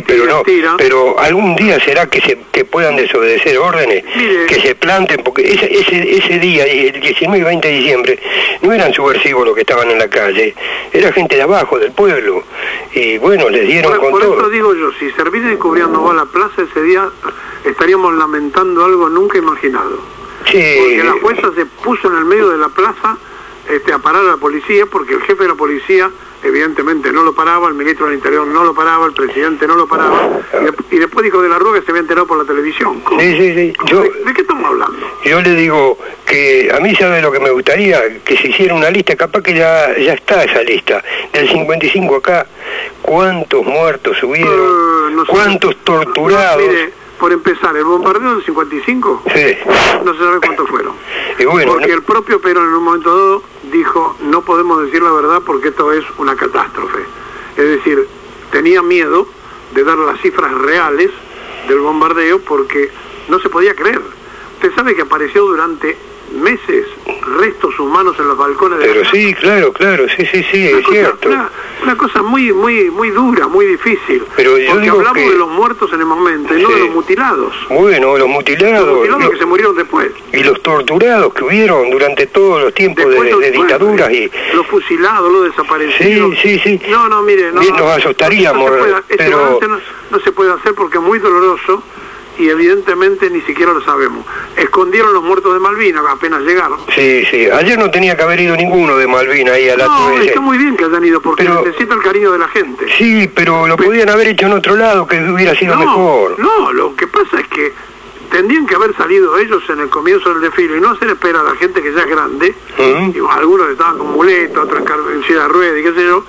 pero algún día será que puedan desobedecer órdenes. Mire, que se planten, porque ese día, el 19 y 20 de diciembre, no eran subversivos los que estaban en la calle, era gente de abajo, del pueblo, y bueno, les dieron con todo. Por eso digo yo, si Servini y Cubriano va a la plaza ese día, estaríamos lamentando algo nunca imaginado. Sí. Porque la jueza se puso en el medio de la plaza a parar a la policía, porque el jefe de la policía evidentemente no lo paraba, el ministro del Interior no lo paraba, el presidente no lo paraba, y después dijo de la Rúa que se había enterado por la televisión. Sí. ¿De qué estamos hablando? Yo le digo que a mí, ¿sabe lo que me gustaría? Que se hiciera una lista, capaz que ya está esa lista, del 55 acá, ¿cuántos muertos hubieron? No sé, ¿cuántos torturados? Mire, por empezar, el bombardeo del 55, sí, no se sabe cuántos fueron. Y bueno, porque el propio Perón en un momento dado dijo, no podemos decir la verdad porque esto es una catástrofe. Es decir, tenía miedo de dar las cifras reales del bombardeo porque no se podía creer. Usted sabe que apareció durante meses restos humanos en los balcones de pero la sí, claro, sí, es cierto. Una cosa muy dura, muy difícil. Pero yo porque hablamos de los muertos en el momento y no de los mutilados. Bueno, los mutilados que se murieron después. Y los torturados que hubieron durante todos los tiempos de dictaduras. Y los fusilados, los desaparecidos. Sí. No, mire, no. Nos asustaríamos, pero no se puede hacer porque es muy doloroso. Y evidentemente ni siquiera lo sabemos. Escondieron los muertos de Malvinas apenas llegaron. Sí, ayer no tenía que haber ido ninguno de Malvinas ahí a la No, está muy bien que hayan ido porque necesita el cariño de la gente. Sí, pero lo podían haber hecho en otro lado que hubiera sido mejor. No, lo que pasa es que tendrían que haber salido ellos en el comienzo del desfile y no hacer espera a la gente que ya es grande. Y algunos estaban con muletas, otros en silla de ruedas y qué sé yo.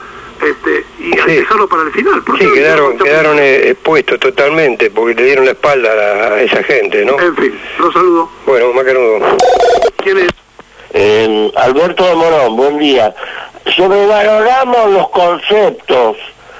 Y dejarlo para el final. Sí, quedaron expuestos totalmente porque le dieron la espalda a esa gente, ¿no? En fin, los saludo. Bueno, Macanudo. ¿Quién es? Alberto de Morón, buen día. Sobrevaloramos los conceptos.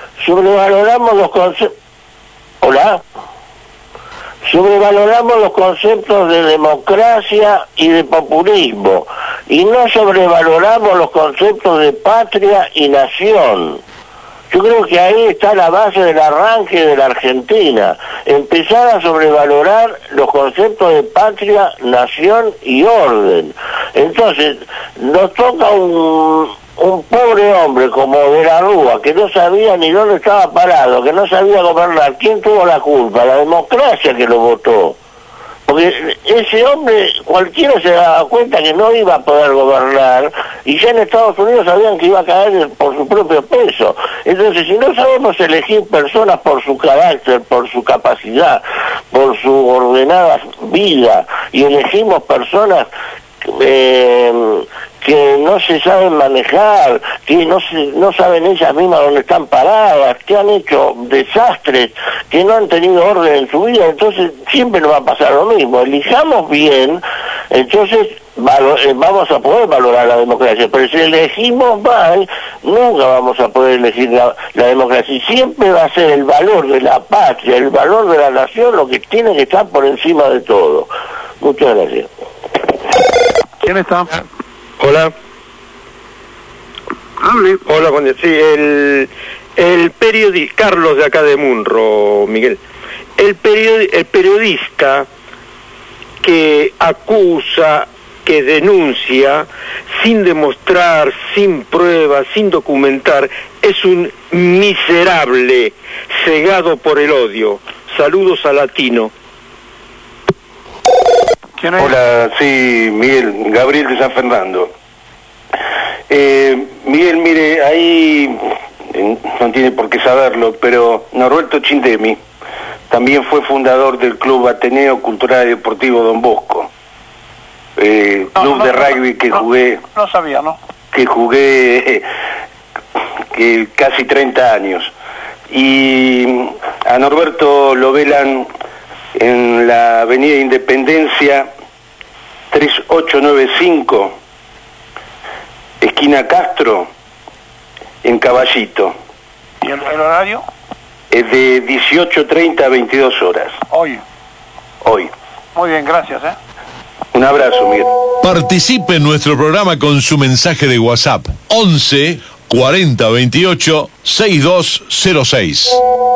Hola. Sobrevaloramos los conceptos de democracia y de populismo y no sobrevaloramos los conceptos de patria y nación. Yo creo que ahí está la base del arranque de la Argentina, empezar a sobrevalorar los conceptos de patria, nación y orden. Entonces, nos toca un pobre hombre como de la Rúa, que no sabía ni dónde estaba parado, que no sabía gobernar. ¿Quién tuvo la culpa? La democracia que lo votó. Porque ese hombre, cualquiera se daba cuenta que no iba a poder gobernar, y ya en Estados Unidos sabían que iba a caer por su propio peso. Entonces, si no sabemos elegir personas por su carácter, por su capacidad, por su ordenada vida, y elegimos personas que no se saben manejar, que no saben ellas mismas dónde están paradas, que han hecho desastres, que no han tenido orden en su vida, entonces siempre nos va a pasar lo mismo. Elijamos bien, entonces vamos a poder valorar la democracia, pero si elegimos mal, nunca vamos a poder elegir la democracia, y siempre va a ser el valor de la patria, el valor de la nación, lo que tiene que estar por encima de todo. Muchas gracias. ¿Quién está? Hola. Hable. Hola, buen día. Sí, el periodista, Carlos de acá de Munro, Miguel. El periodista que acusa, que denuncia, sin demostrar, sin pruebas, sin documentar, es un miserable, cegado por el odio. Saludos a Latino. Hola, sí, Miguel, Gabriel de San Fernando. Miguel, mire, ahí no tiene por qué saberlo, pero Norberto Chindemi también fue fundador del Club Ateneo Cultural y Deportivo Don Bosco, club de rugby que jugué. No sabía, ¿no? Que jugué casi 30 años. Y a Norberto lo velan en la Avenida Independencia 3895, esquina Castro, en Caballito. ¿Y el horario? Es de 18:30 a 22 horas. Hoy. hoy. Muy bien, gracias. Un abrazo, Miguel. Participe en nuestro programa con su mensaje de WhatsApp 11 40 28 6206.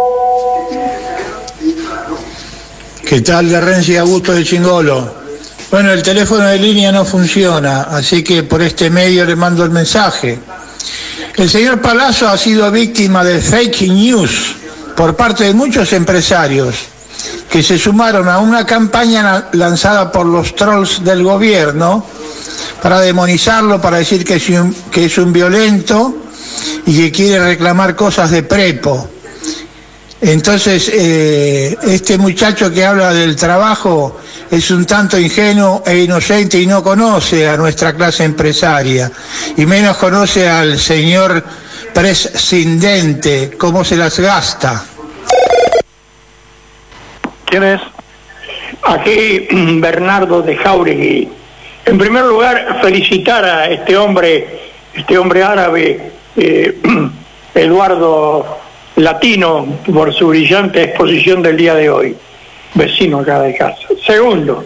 ¿Qué tal, Guerrense y Augusto de Chingolo? Bueno, el teléfono de línea no funciona, así que por este medio le mando el mensaje. El señor Palazzo ha sido víctima de fake news por parte de muchos empresarios que se sumaron a una campaña lanzada por los trolls del gobierno para demonizarlo, para decir que es un violento y que quiere reclamar cosas de prepo. Entonces, este muchacho que habla del trabajo es un tanto ingenuo e inocente y no conoce a nuestra clase empresaria, y menos conoce al señor presidente, cómo se las gasta. ¿Quién es? Aquí Bernardo de Jauregui. En primer lugar, felicitar a este hombre árabe, Eduardo Latino, por su brillante exposición del día de hoy, vecino acá de casa. Segundo,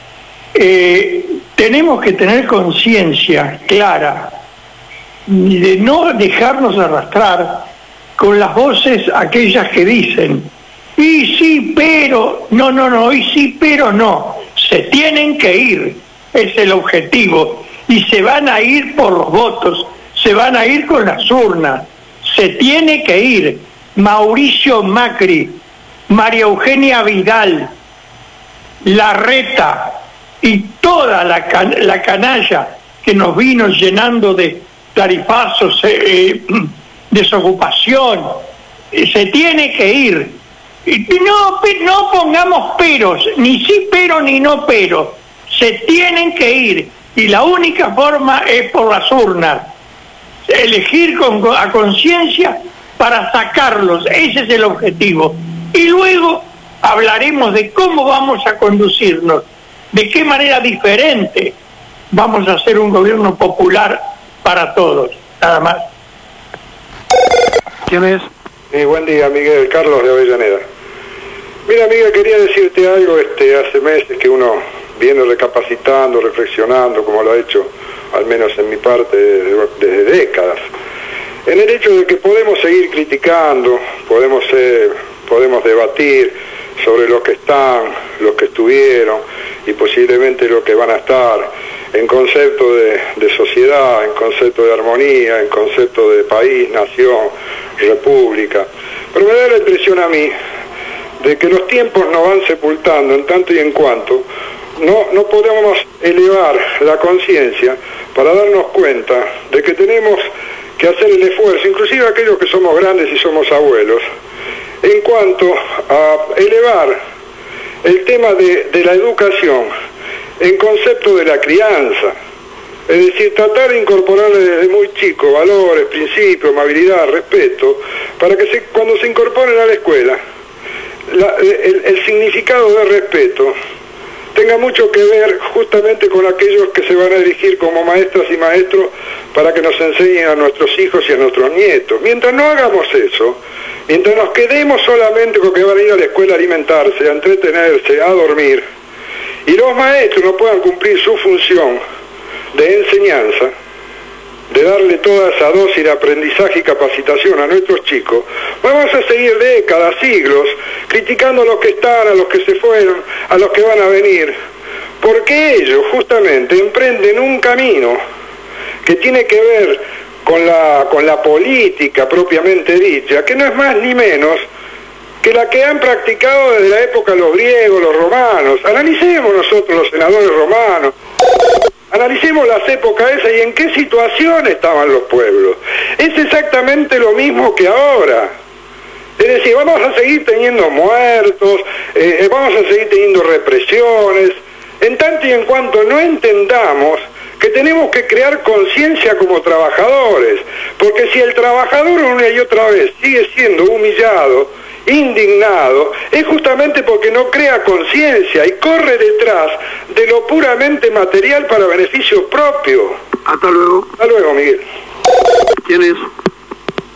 tenemos que tener conciencia clara de no dejarnos arrastrar con las voces aquellas que dicen y sí, pero, no, y sí, pero no, se tienen que ir, es el objetivo, y se van a ir por los votos, se van a ir con las urnas, se tiene que ir Mauricio Macri, María Eugenia Vidal, Larreta y toda la canalla que nos vino llenando de tarifazos, desocupación, se tiene que ir. No pongamos peros, ni sí pero ni no pero, se tienen que ir, y la única forma es por las urnas, elegir a conciencia para sacarlos, ese es el objetivo, y luego hablaremos de cómo vamos a conducirnos, de qué manera diferente vamos a hacer un gobierno popular para todos, nada más. ¿Quién es? Buen día, Miguel, Carlos de Avellaneda. Mira, Miguel, quería decirte algo, hace meses que uno viene recapacitando, reflexionando, como lo ha hecho, al menos en mi parte, desde décadas, en el hecho de que podemos seguir criticando, podemos debatir sobre los que están, los que estuvieron y posiblemente los que van a estar, en concepto de sociedad, en concepto de armonía, en concepto de país, nación, república. Pero me da la impresión a mí de que los tiempos nos van sepultando en tanto y en cuanto no podemos elevar la conciencia para darnos cuenta de que tenemos que hacer el esfuerzo, inclusive aquellos que somos grandes y somos abuelos, en cuanto a elevar el tema de la educación en concepto de la crianza, es decir, tratar de incorporarle desde muy chico valores, principios, amabilidad, respeto, para que cuando se incorporen a la escuela, el significado de respeto tenga mucho que ver justamente con aquellos que se van a dirigir como maestras y maestros para que nos enseñen a nuestros hijos y a nuestros nietos. Mientras no hagamos eso, mientras nos quedemos solamente con que van a ir a la escuela a alimentarse, a entretenerse, a dormir, y los maestros no puedan cumplir su función de enseñanza, de darle toda esa dosis de aprendizaje y capacitación a nuestros chicos, vamos a seguir décadas, siglos, criticando a los que están, a los que se fueron, a los que van a venir, porque ellos justamente emprenden un camino que tiene que ver con la política propiamente dicha, que no es más ni menos que la que han practicado desde la época los griegos, los romanos. Analicemos nosotros los senadores romanos, analicemos las épocas esas y en qué situación estaban los pueblos. Es exactamente lo mismo que ahora. Es decir, vamos a seguir teniendo muertos, vamos a seguir teniendo represiones, en tanto y en cuanto no entendamos que tenemos que crear conciencia como trabajadores, porque si el trabajador una y otra vez sigue siendo humillado, indignado, es justamente porque no crea conciencia y corre detrás de lo puramente material para beneficio propio. Hasta luego. Hasta luego, Miguel. ¿Quién es?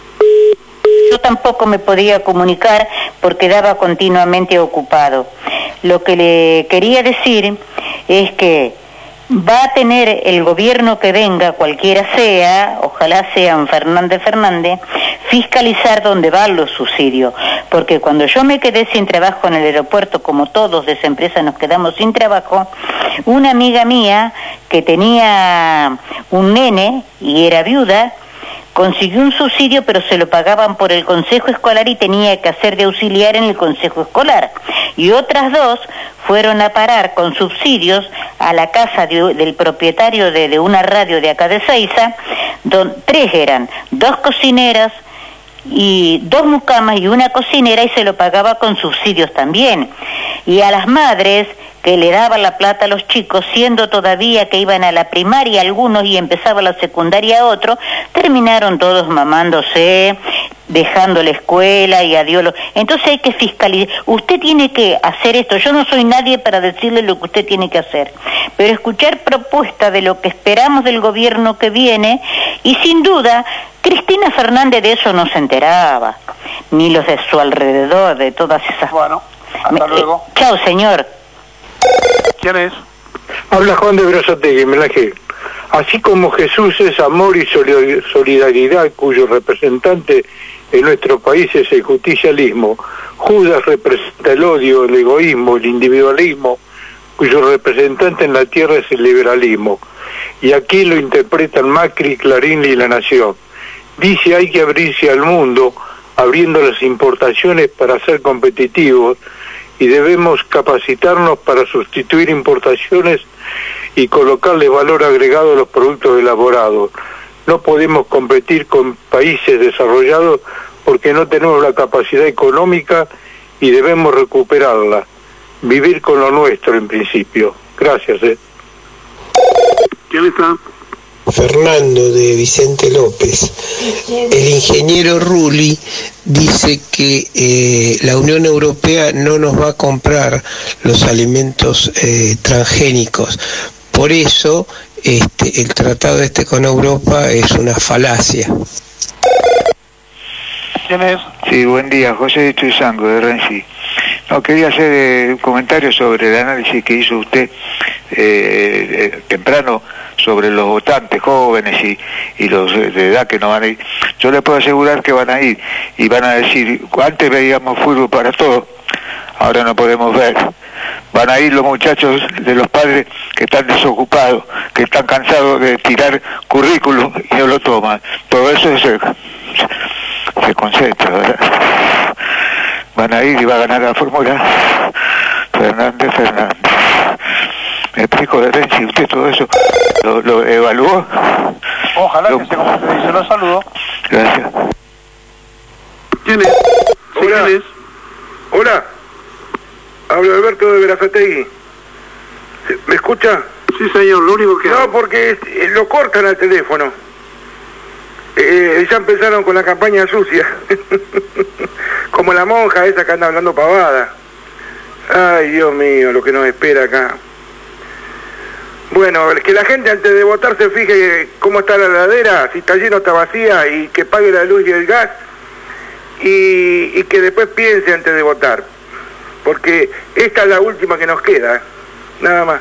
Yo tampoco me podía comunicar porque quedaba continuamente ocupado. lo que le quería decir es que va a tener el gobierno que venga, cualquiera sea, ojalá sean Fernández, fiscalizar dónde van los subsidios, porque cuando yo me quedé sin trabajo en el aeropuerto, como todos de esa empresa nos quedamos sin trabajo, una amiga mía que tenía un nene y era viuda, consiguió un subsidio, pero se lo pagaban por el consejo escolar y tenía que hacer de auxiliar en el consejo escolar. Y otras dos fueron a parar con subsidios a la casa del propietario de una radio de acá de Seiza, tres eran, 2 cocineras y 2 mucamas y una cocinera, y se lo pagaba con subsidios también. Y a las madres que le daban la plata a los chicos, siendo todavía que iban a la primaria algunos y empezaba la secundaria otro, terminaron todos mamándose, dejando la escuela y adiós. Entonces hay que fiscalizar. Usted tiene que hacer esto. Yo no soy nadie para decirle lo que usted tiene que hacer, pero escuchar propuestas de lo que esperamos del gobierno que viene, y sin duda Cristina Fernández de eso no se enteraba, ni los de su alrededor, de todas esas... Bueno, hasta luego. Chao, señor. ¿Quién es? Habla Juan de Berazategui, Melaje. Así como Jesús es amor y solidaridad, cuyo representante en nuestro país es el justicialismo, Judas representa el odio, el egoísmo, el individualismo, cuyo representante en la tierra es el liberalismo. Y aquí lo interpretan Macri, Clarín y La Nación. Dice hay que abrirse al mundo, abriendo las importaciones para ser competitivos, y debemos capacitarnos para sustituir importaciones y colocarle valor agregado a los productos elaborados. No podemos competir con países desarrollados porque no tenemos la capacidad económica y debemos recuperarla. Vivir con lo nuestro en principio. Gracias. ¿Quién está? Fernando de Vicente López. El ingeniero Rulli dice que la Unión Europea no nos va a comprar los alimentos transgénicos. Por eso el tratado con Europa es una falacia. ¿Quién es? Sí, buen día, José de Tuizango, de Renzi. No, quería hacer un comentario sobre el análisis que hizo usted temprano sobre los votantes jóvenes y los de edad que no van a ir. Yo le puedo asegurar que van a ir y van a decir, antes veíamos fútbol para todos, ahora no podemos ver. Van a ir los muchachos de los padres que están desocupados, que están cansados de tirar currículum y no lo toman. Todo eso se concentra, ¿verdad? Van a ir y va a ganar la fórmula Fernández. Me explico, si usted todo eso lo evaluó. Ojalá que se como usted dice, lo saludo. Gracias. ¿Quién es? Sí, hola. ¿Quién es? Hola. Habla Alberto de Berazategui. ¿Me escucha? Sí, señor, lo único que... No, porque lo cortan al teléfono. Ya empezaron con la campaña sucia. Como la monja esa que anda hablando pavada. Ay, Dios mío, lo que nos espera acá. Bueno, que la gente antes de votar se fije cómo está la heladera, si está lleno o está vacía, y que pague la luz y el gas, y que después piense antes de votar. Porque esta es la última que nos queda, nada más.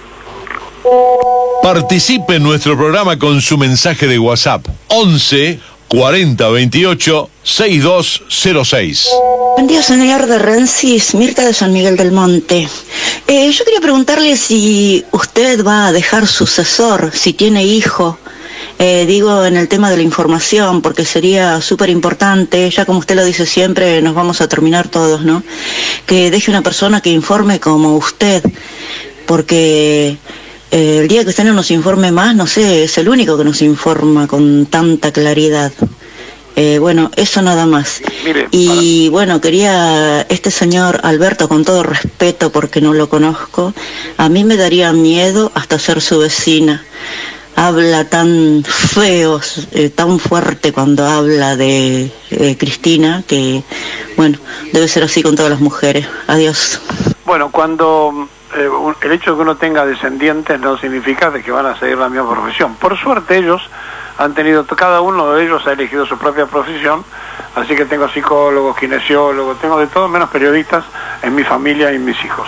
Participe en nuestro programa con su mensaje de WhatsApp 11 40 28 6206. Buen día, señor de Rensis, Mirta de San Miguel del Monte. Yo quería preguntarle si usted va a dejar sucesor, si tiene hijo, digo en el tema de la información, porque sería súper importante, ya como usted lo dice siempre, nos vamos a terminar todos, ¿no? Que deje una persona que informe como usted, porque... el día que usted no nos informe más, no sé, es el único que nos informa con tanta claridad. Bueno, eso nada más. Mire, y bueno, quería, este señor Alberto, con todo respeto porque no lo conozco, a mí me daría miedo hasta ser su vecina. Habla tan feo, tan fuerte cuando habla de Cristina, que bueno, debe ser así con todas las mujeres. Adiós. Bueno, cuando... el hecho de que uno tenga descendientes no significa de que van a seguir la misma profesión. Por suerte ellos han tenido, cada uno de ellos ha elegido su propia profesión, así que tengo psicólogos, kinesiólogos, tengo de todo menos periodistas en mi familia y en mis hijos.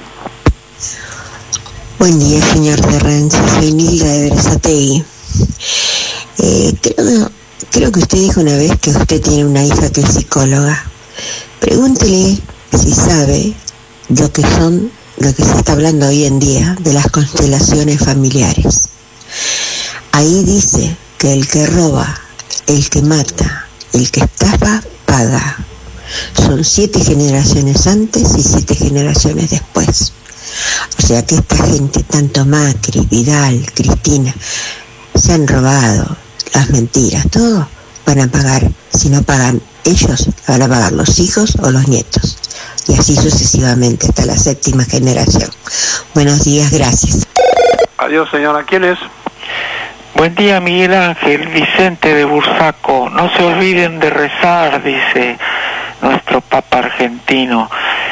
Buen día, señor de Renzi, soy Nilda de Berazategui. Creo que usted dijo una vez que usted tiene una hija que es psicóloga. Pregúntele si sabe lo que se está hablando hoy en día de las constelaciones familiares. Ahí dice que el que roba, el que mata, el que estafa, paga. Son 7 generaciones antes y 7 generaciones después. O sea que esta gente, tanto Macri, Vidal, Cristina, se han robado las mentiras, todo van a pagar. Si no pagan ellos, van a pagar los hijos o los nietos. Y así sucesivamente hasta la 7ª generación. Buenos días, gracias. Adiós, señora. ¿Quién es? Buen día, Miguel Ángel, Vicente de Bursaco. No se olviden de rezar, dice nuestro Papa argentino.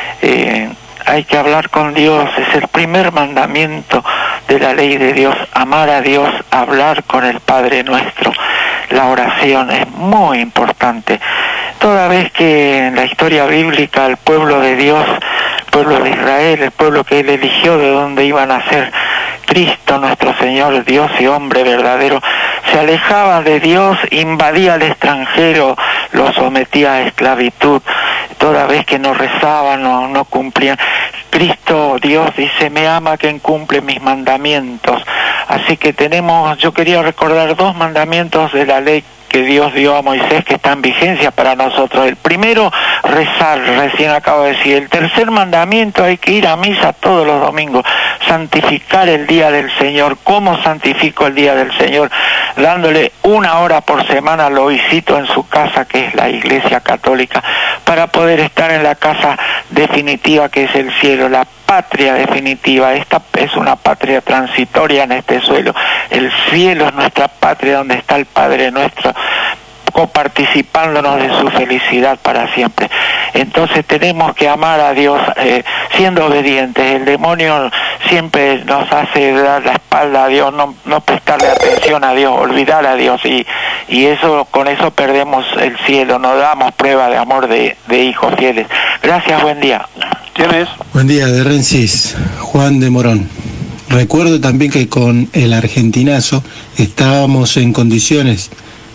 Hay que hablar con Dios, es el primer mandamiento de la ley de Dios, amar a Dios, hablar con el Padre nuestro. La oración es muy importante. Toda vez que en la historia bíblica el pueblo de Dios, el pueblo de Israel, el pueblo que Él eligió de donde iban a ser Cristo, nuestro Señor, Dios y hombre verdadero, se alejaba de Dios, invadía al extranjero, lo sometía a esclavitud. Toda vez que no rezaban, no cumplían. Cristo, Dios, dice, me ama quien cumple mis mandamientos. Así que yo quería recordar 2 mandamientos de la ley que Dios dio a Moisés que está en vigencia para nosotros. El primero, rezar, recién acabo de decir. El tercer mandamiento, hay que ir a misa todos los domingos, santificar el día del Señor. ¿Cómo santifico el día del Señor? Dándole 1 hora por semana, lo visito en su casa, que es la Iglesia Católica, para poder estar en la casa definitiva que es el cielo, la patria definitiva. Esta es una patria transitoria en este suelo. El cielo es nuestra patria, donde está el Padre nuestro, coparticipándonos de su felicidad para siempre. Entonces tenemos que amar a Dios siendo obedientes. El demonio siempre nos hace dar la espalda a Dios, no prestarle atención a Dios, olvidar a Dios, y con eso perdemos el cielo, no damos prueba de amor de hijos fieles. Gracias, buen día. ¿Quién es? Buen día, de Rensis, Juan de Morón. Recuerdo también que con el argentinazo estábamos en condiciones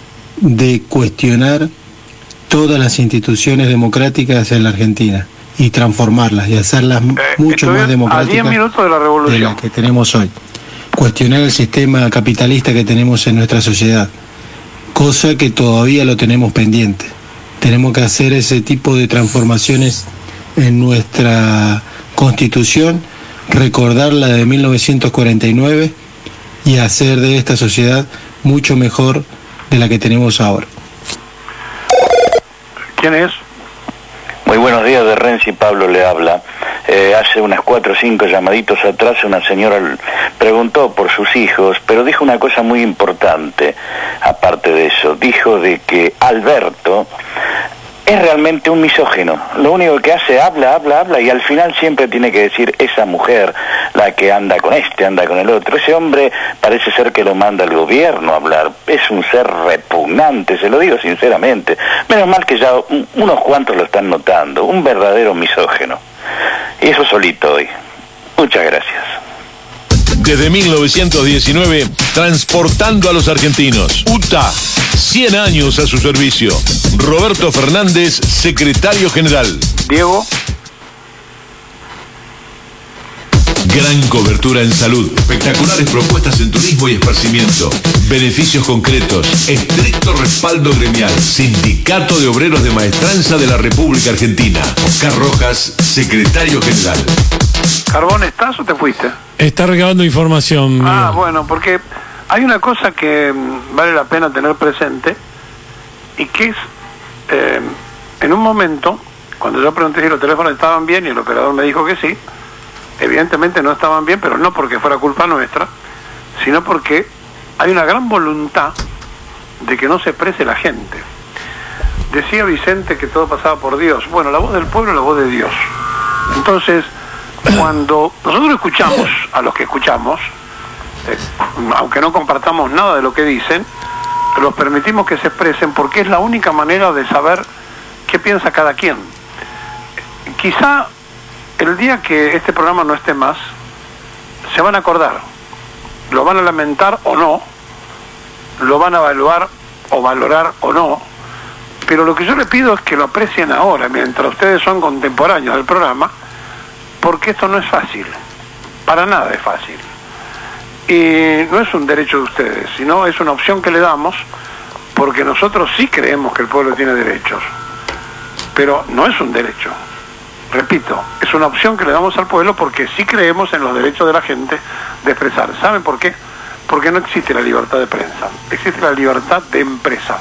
de cuestionar todas las instituciones democráticas en la Argentina y transformarlas y hacerlas mucho más democráticas a 10 minutos de la revolución, de las que tenemos hoy. Cuestionar el sistema capitalista que tenemos en nuestra sociedad, cosa que todavía lo tenemos pendiente. Tenemos que hacer ese tipo de transformaciones en nuestra Constitución, recordar la de 1949 y hacer de esta sociedad mucho mejor de la que tenemos ahora. ¿Quién es? Muy buenos días, de Renzi, Pablo le habla. Hace unas 4 o 5 llamaditos atrás una señora preguntó por sus hijos, pero dijo una cosa muy importante, aparte de eso, dijo de que Alberto es realmente un misógino. Lo único que hace, habla, y al final siempre tiene que decir esa mujer, la que anda con anda con el otro. Ese hombre parece ser que lo manda el gobierno a hablar. Es un ser repugnante, se lo digo sinceramente. Menos mal que ya unos cuantos lo están notando. Un verdadero misógino. Y eso solito hoy. Muchas gracias. Desde 1919, transportando a los argentinos. UTA, 100 años a su servicio. Roberto Fernández, secretario general. Diego. Gran cobertura en salud, espectaculares propuestas en turismo y esparcimiento, beneficios concretos, estricto respaldo gremial. Sindicato de Obreros de Maestranza de la República Argentina. Oscar Rojas, secretario general. Carbón, ¿estás o te fuiste? Está recabando información. Ah, bueno, porque hay una cosa que vale la pena tener presente, y que es, en un momento, cuando yo pregunté si los teléfonos estaban bien y el operador me dijo que sí, evidentemente no estaban bien, pero no porque fuera culpa nuestra, sino porque hay una gran voluntad de que no se exprese la gente. Decía Vicente que todo pasaba por Dios. Bueno, la voz del pueblo es la voz de Dios. Entonces, cuando nosotros escuchamos a los que escuchamos, aunque no compartamos nada de lo que dicen, los permitimos que se expresen porque es la única manera de saber qué piensa cada quien. Quizá el día que este programa no esté más, se van a acordar, lo van a lamentar o no, lo van a evaluar o valorar o no, pero lo que yo les pido es que lo aprecien ahora, mientras ustedes son contemporáneos del programa, porque esto no es fácil, para nada es fácil. Y no es un derecho de ustedes, sino es una opción que le damos, porque nosotros sí creemos que el pueblo tiene derechos, pero no es un derecho. Repito, es una opción que le damos al pueblo porque sí creemos en los derechos de la gente de expresar. ¿Saben por qué? Porque no existe la libertad de prensa, existe la libertad de empresa.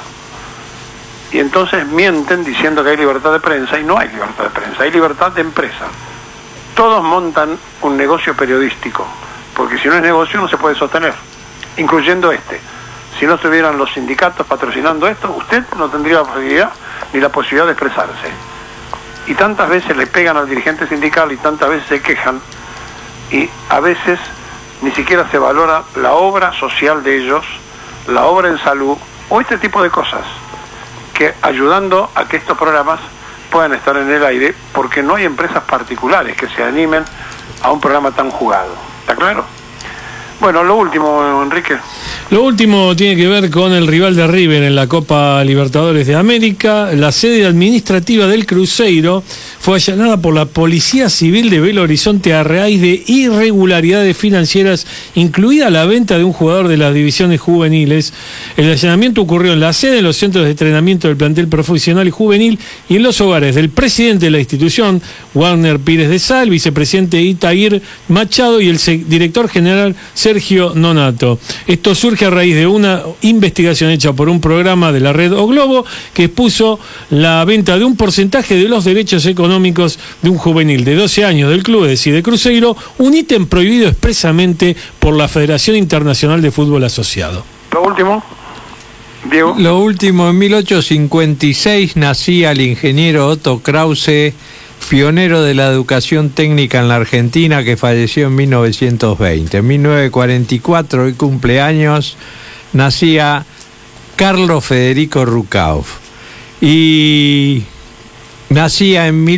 Y entonces mienten diciendo que hay libertad de prensa y no hay libertad de prensa, hay libertad de empresa. Todos montan un negocio periodístico, porque si no es negocio no se puede sostener, incluyendo este. Si no estuvieran los sindicatos patrocinando esto, usted no tendría la posibilidad ni la posibilidad de expresarse. Y tantas veces le pegan al dirigente sindical y tantas veces se quejan, y a veces ni siquiera se valora la obra social de ellos, la obra en salud, o este tipo de cosas, que ayudando a que estos programas puedan estar en el aire, porque no hay empresas particulares que se animen a un programa tan jugado. ¿Está claro? Bueno, lo último, Enrique. Lo último tiene que ver con el rival de River en la Copa Libertadores de América. La sede administrativa del Cruzeiro fue allanada por la Policía Civil de Belo Horizonte a raíz de irregularidades financieras, incluida la venta de un jugador de las divisiones juveniles. El allanamiento ocurrió en la sede, en los centros de entrenamiento del plantel profesional y juvenil y en los hogares del presidente de la institución, Warner Pires de Sá, el vicepresidente Itair Machado y el director general Sergio Nonato. Esto surge a raíz de una investigación hecha por un programa de la red O Globo que expuso la venta de un porcentaje de los derechos económicos de un juvenil de 12 años del club, es decir, de Cruzeiro, un ítem prohibido expresamente por la Federación Internacional de Fútbol Asociado. Lo último, Diego. Lo último, en 1856 nacía el ingeniero Otto Krause, pionero de la educación técnica en la Argentina, que falleció en 1920. En 1944, hoy cumpleaños, nacía Carlos Federico Rucauf. Y nacía en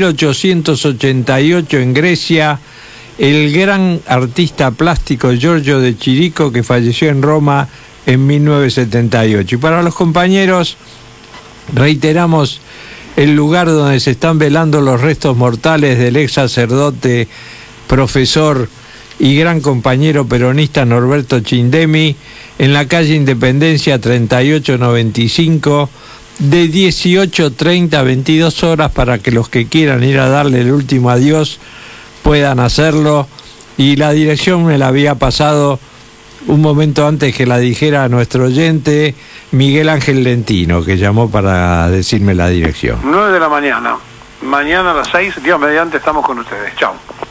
1888 en Grecia el gran artista plástico Giorgio de Chirico, que falleció en Roma en 1978. Y para los compañeros, reiteramos el lugar donde se están velando los restos mortales del ex sacerdote, profesor y gran compañero peronista Norberto Chindemi, en la calle Independencia 3895, de 18:30 a 22 horas, para que los que quieran ir a darle el último adiós puedan hacerlo. Y la dirección me la había pasado un momento antes que la dijera nuestro oyente Miguel Ángel Lentino, que llamó para decirme la dirección. 9 de la mañana. Mañana a las 6, Dios mediante, estamos con ustedes. Chao.